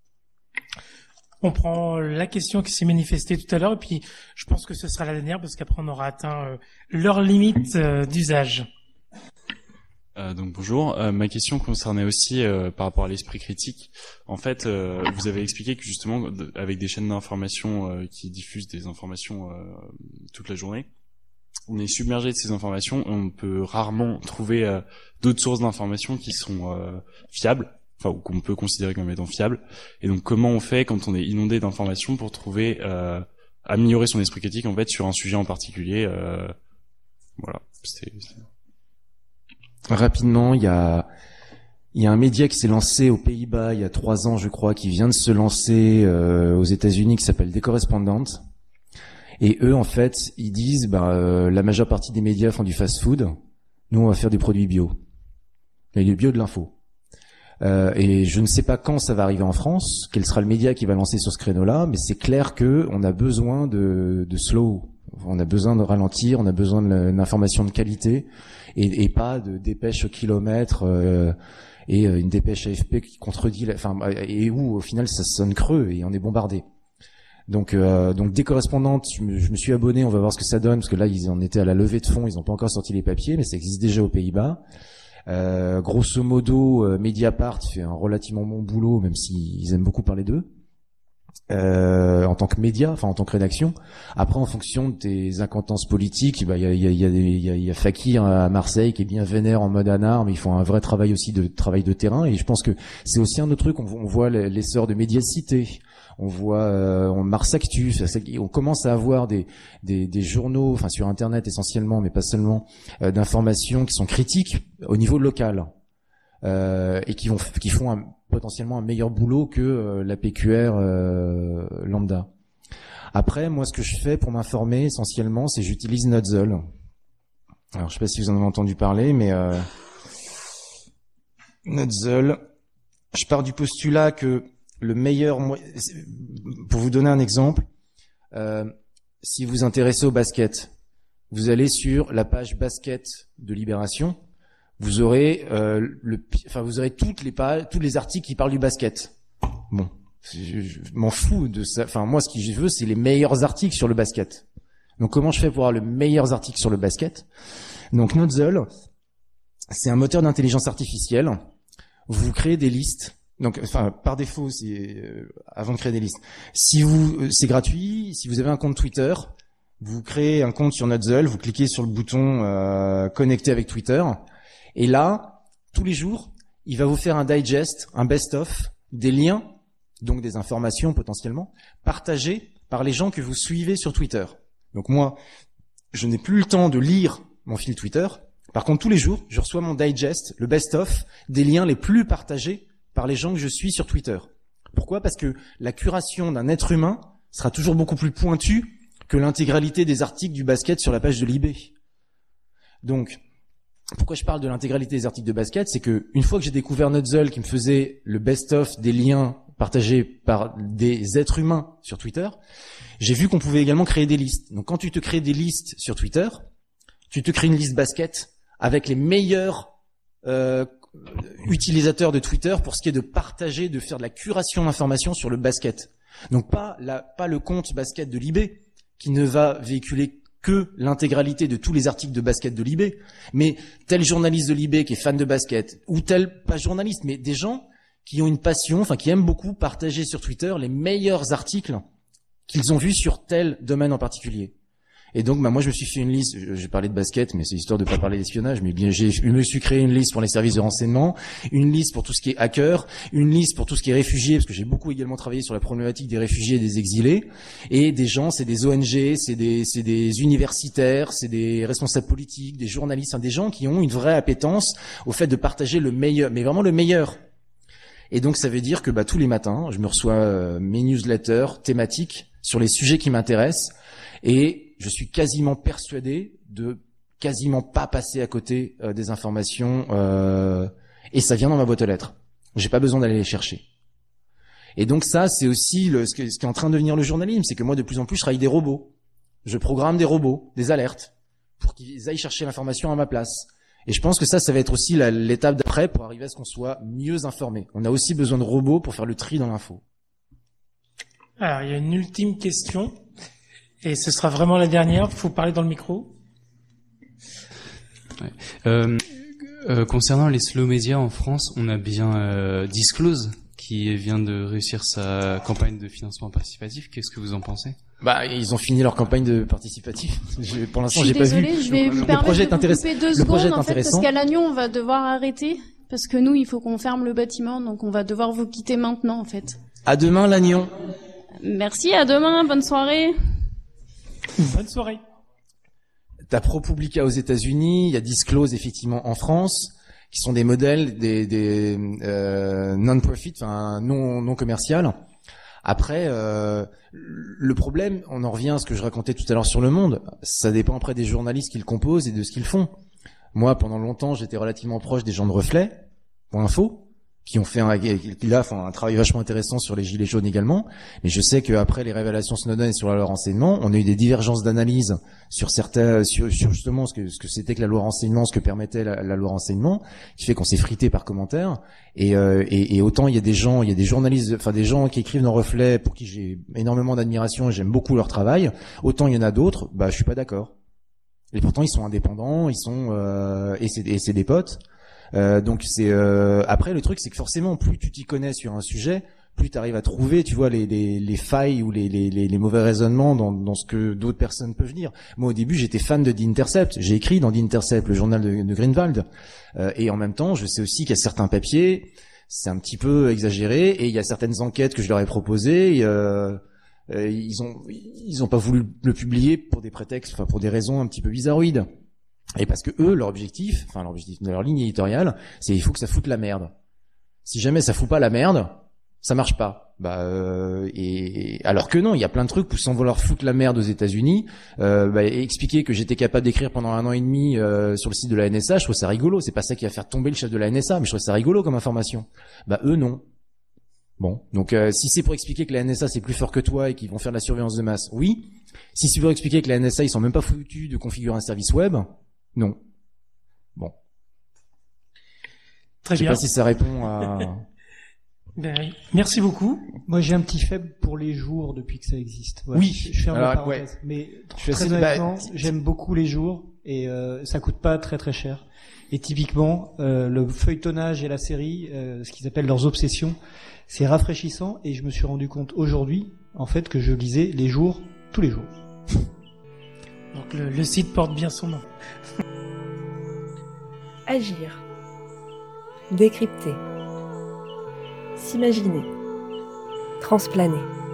On prend la question qui s'est manifestée tout à l'heure et puis je pense que ce sera la dernière parce qu'après on aura atteint euh, leur limite euh, d'usage. Euh, donc bonjour. Euh, ma question concernait aussi euh, par rapport à l'esprit critique. En fait, euh, vous avez expliqué que justement, de, avec des chaînes d'information euh, qui diffusent des informations euh, toute la journée, on est submergé de ces informations, on peut rarement trouver euh, d'autres sources d'informations qui sont euh, fiables, enfin ou qu'on peut considérer comme étant fiables. Et donc comment on fait quand on est inondé d'informations pour trouver, euh, améliorer son esprit critique en fait sur un sujet en particulier. Euh, voilà. C'est, c'est... Rapidement, il y a il y a un média qui s'est lancé aux Pays-Bas il y a trois ans, je crois, qui vient de se lancer euh, aux États-Unis, qui s'appelle The Correspondent. Et eux, en fait, ils disent, bah, euh, la majeure partie des médias font du fast-food. Nous, on va faire des produits bio. Il y a du bio de l'info. Euh, et je ne sais pas quand ça va arriver en France, quel sera le média qui va lancer sur ce créneau-là, mais c'est clair que on a besoin de, de slow. On a besoin de ralentir, on a besoin d'une information de qualité et, et pas de dépêche au kilomètre euh, et une dépêche A F P qui contredit, la, enfin, et où au final ça sonne creux et on est bombardé. Donc, euh, donc des correspondantes, je me, je me suis abonné, on va voir ce que ça donne, parce que là, ils en étaient à la levée de fonds, ils n'ont pas encore sorti les papiers, mais ça existe déjà aux Pays-Bas. Euh, grosso modo, euh, Mediapart fait un relativement bon boulot, même s'ils aiment beaucoup parler d'eux, euh, en tant que média, enfin en tant que rédaction. Après, en fonction de tes incointances politiques, bah il y a, il y a, il y a, il y a, il y a Fakir à Marseille qui est bien vénère en mode anard, mais ils font un vrai travail aussi de travail de terrain. Et je pense que c'est aussi un autre truc. On, on voit l'essor de Médiacité. On voit euh, on Mars Actu, on commence à avoir des, des, des journaux, enfin sur Internet essentiellement, mais pas seulement, euh, d'informations qui sont critiques au niveau local euh, et qui vont qui font un, potentiellement un meilleur boulot que euh, la P Q R euh, lambda. Après, moi, ce que je fais pour m'informer essentiellement, c'est j'utilise Nutzel. Alors, je sais pas si vous en avez entendu parler, mais euh, Nutzel, je pars du postulat que le meilleur, pour vous donner un exemple, euh, si vous vous intéressez au basket, vous allez sur la page basket de Libération, vous aurez euh, le, enfin vous aurez toutes les pages, tous les articles qui parlent du basket. Bon, Je, je m'en fous de ça. Enfin, moi, ce que je veux, c'est les meilleurs articles sur le basket. Donc, comment je fais pour avoir les meilleurs articles sur le basket? Donc, Nozzle, c'est un moteur d'intelligence artificielle. Vous créez des listes. Donc, enfin, par défaut, c'est euh, avant de créer des listes. Si vous, euh, c'est gratuit. Si vous avez un compte Twitter, vous créez un compte sur Nozzle. Vous cliquez sur le bouton euh, connecter avec Twitter. Et là, tous les jours, il va vous faire un digest, un best-of, des liens, donc des informations potentiellement partagées par les gens que vous suivez sur Twitter. Donc moi, je n'ai plus le temps de lire mon fil Twitter. Par contre, tous les jours, je reçois mon digest, le best-of, des liens les plus partagés par les gens que je suis sur Twitter. Pourquoi? Parce que la curation d'un être humain sera toujours beaucoup plus pointue que l'intégralité des articles du basket sur la page de Libé. Donc, pourquoi je parle de l'intégralité des articles de basket? C'est que une fois que j'ai découvert Nozzle qui me faisait le best-of des liens partagés par des êtres humains sur Twitter, j'ai vu qu'on pouvait également créer des listes. Donc quand tu te crées des listes sur Twitter, tu te crées une liste basket avec les meilleurs euh, utilisateurs de Twitter pour ce qui est de partager, de faire de la curation d'informations sur le basket. Donc pas la, pas le compte basket de Libé qui ne va véhiculer que l'intégralité de tous les articles de basket de Libé, mais tel journaliste de Libé qui est fan de basket, ou tel, pas journaliste, mais des gens qui ont une passion, enfin qui aiment beaucoup partager sur Twitter les meilleurs articles qu'ils ont vus sur tel domaine en particulier. Et donc, bah, moi, je me suis fait une liste. J'ai parlé de basket, mais c'est histoire de pas parler d'espionnage. Mais bien, j'ai, je me suis créé une liste pour les services de renseignement, une liste pour tout ce qui est hacker, une liste pour tout ce qui est réfugiés, parce que j'ai beaucoup également travaillé sur la problématique des réfugiés et des exilés. Et des gens, c'est des O N G, c'est des, c'est des universitaires, c'est des responsables politiques, des journalistes, hein, des gens qui ont une vraie appétence au fait de partager le meilleur, mais vraiment le meilleur. Et donc, ça veut dire que bah, tous les matins, je me reçois euh, mes newsletters thématiques sur les sujets qui m'intéressent, et je suis quasiment persuadé de quasiment pas passer à côté euh, des informations, euh, et ça vient dans ma boîte aux lettres. J'ai pas besoin d'aller les chercher. Et donc ça, c'est aussi le, ce, que, ce qui est en train de devenir le journalisme, c'est que moi, de plus en plus, je travaille des robots. Je programme des robots, des alertes, pour qu'ils aillent chercher l'information à ma place. Et je pense que ça, ça va être aussi la, l'étape d'après pour arriver à ce qu'on soit mieux informé. On a aussi besoin de robots pour faire le tri dans l'info. Alors, il y a une ultime question. Et ce sera vraiment la dernière. Il faut parler dans le micro. Ouais. Euh, euh, concernant les slow médias en France, on a bien euh, Disclose qui vient de réussir sa campagne de financement participatif. Qu'est-ce que vous en pensez? Bah, ils ont fini leur campagne de participatif. Je, pour l'instant, j'ai pas vu. Je suis désolée, je vais Donc, me permettre de vous couper deux secondes, en fait, parce qu'à Lannion, on va devoir arrêter. Parce que nous, il faut qu'on ferme le bâtiment, donc on va devoir vous quitter maintenant, en fait. À demain, Lannion. Merci, à demain, bonne soirée. Bonne soirée. T'as ProPublica aux États-Unis, il y a Disclose effectivement en France, qui sont des modèles, des, des euh, non-profit, enfin non non commercial. Après, euh, le problème, on en revient à ce que je racontais tout à l'heure sur Le Monde. Ça dépend après des journalistes qui le composent et de ce qu'ils font. Moi, pendant longtemps, j'étais relativement proche des gens de Reflet, pour info, qui ont fait un, qui là font un travail vachement intéressant sur les gilets jaunes également. Mais je sais qu'après les révélations Snowden et sur la loi renseignement, on a eu des divergences d'analyse sur certains, sur, sur justement ce que ce que c'était que la loi renseignement, ce que permettait la, la loi renseignement, qui fait qu'on s'est frité par commentaires. Et, euh, et, et autant il y a des gens, il y a des journalistes, enfin des gens qui écrivent dans Reflet pour qui j'ai énormément d'admiration et j'aime beaucoup leur travail. Autant il y en a d'autres, bah je suis pas d'accord. Et pourtant ils sont indépendants, ils sont euh, et c'est et c'est des potes. Euh, donc c'est euh, après le truc c'est que forcément plus tu t'y connais sur un sujet, plus tu arrives à trouver, tu vois, les, les, les failles ou les, les, les mauvais raisonnements dans, dans ce que d'autres personnes peuvent dire. Moi au début j'étais fan de The Intercept, j'ai écrit dans The Intercept, le journal de, de Greenwald, euh, et en même temps je sais aussi qu'il y a certains papiers, c'est un petit peu exagéré, et il y a certaines enquêtes que je leur ai proposées, et, euh, euh, ils ont ils ont pas voulu le publier pour des prétextes, enfin pour des raisons un petit peu bizarroïdes. Et parce que eux, leur objectif, enfin leur objectif, leur ligne éditoriale, c'est il faut que ça foute la merde. Si jamais ça fout pas la merde, ça marche pas. Bah euh, et alors que non, il y a plein de trucs où sans vouloir foutre la merde aux États-Unis, euh, bah, expliquer que j'étais capable d'écrire pendant un an et demi euh, sur le site de la N S A, je trouve ça rigolo. C'est pas ça qui va faire tomber le chef de la N S A, mais je trouve ça rigolo comme information. Bah eux non. Bon, donc euh, si c'est pour expliquer que la N S A c'est plus fort que toi et qu'ils vont faire de la surveillance de masse, oui. Si c'est pour expliquer que la N S A ils sont même pas foutus de configurer un service web. Non. Bon. Très bien. Je sais pas si ça répond à... Ben oui. Merci beaucoup. Moi, j'ai un petit faible pour les jours depuis que ça existe. Voilà. Oui. Je, je ferme Alors, la parenthèse. ouais. Mais Je suis très assez- honnêtement, bah, j'aime beaucoup les jours et euh, ça coûte pas très très cher. Et typiquement, euh, le feuilletonnage et la série, euh, ce qu'ils appellent leurs obsessions, c'est rafraîchissant. Et je me suis rendu compte aujourd'hui, en fait, que je lisais les jours tous les jours. Donc le, le site porte bien son nom. Agir. Décrypter. S'imaginer. Transplaner.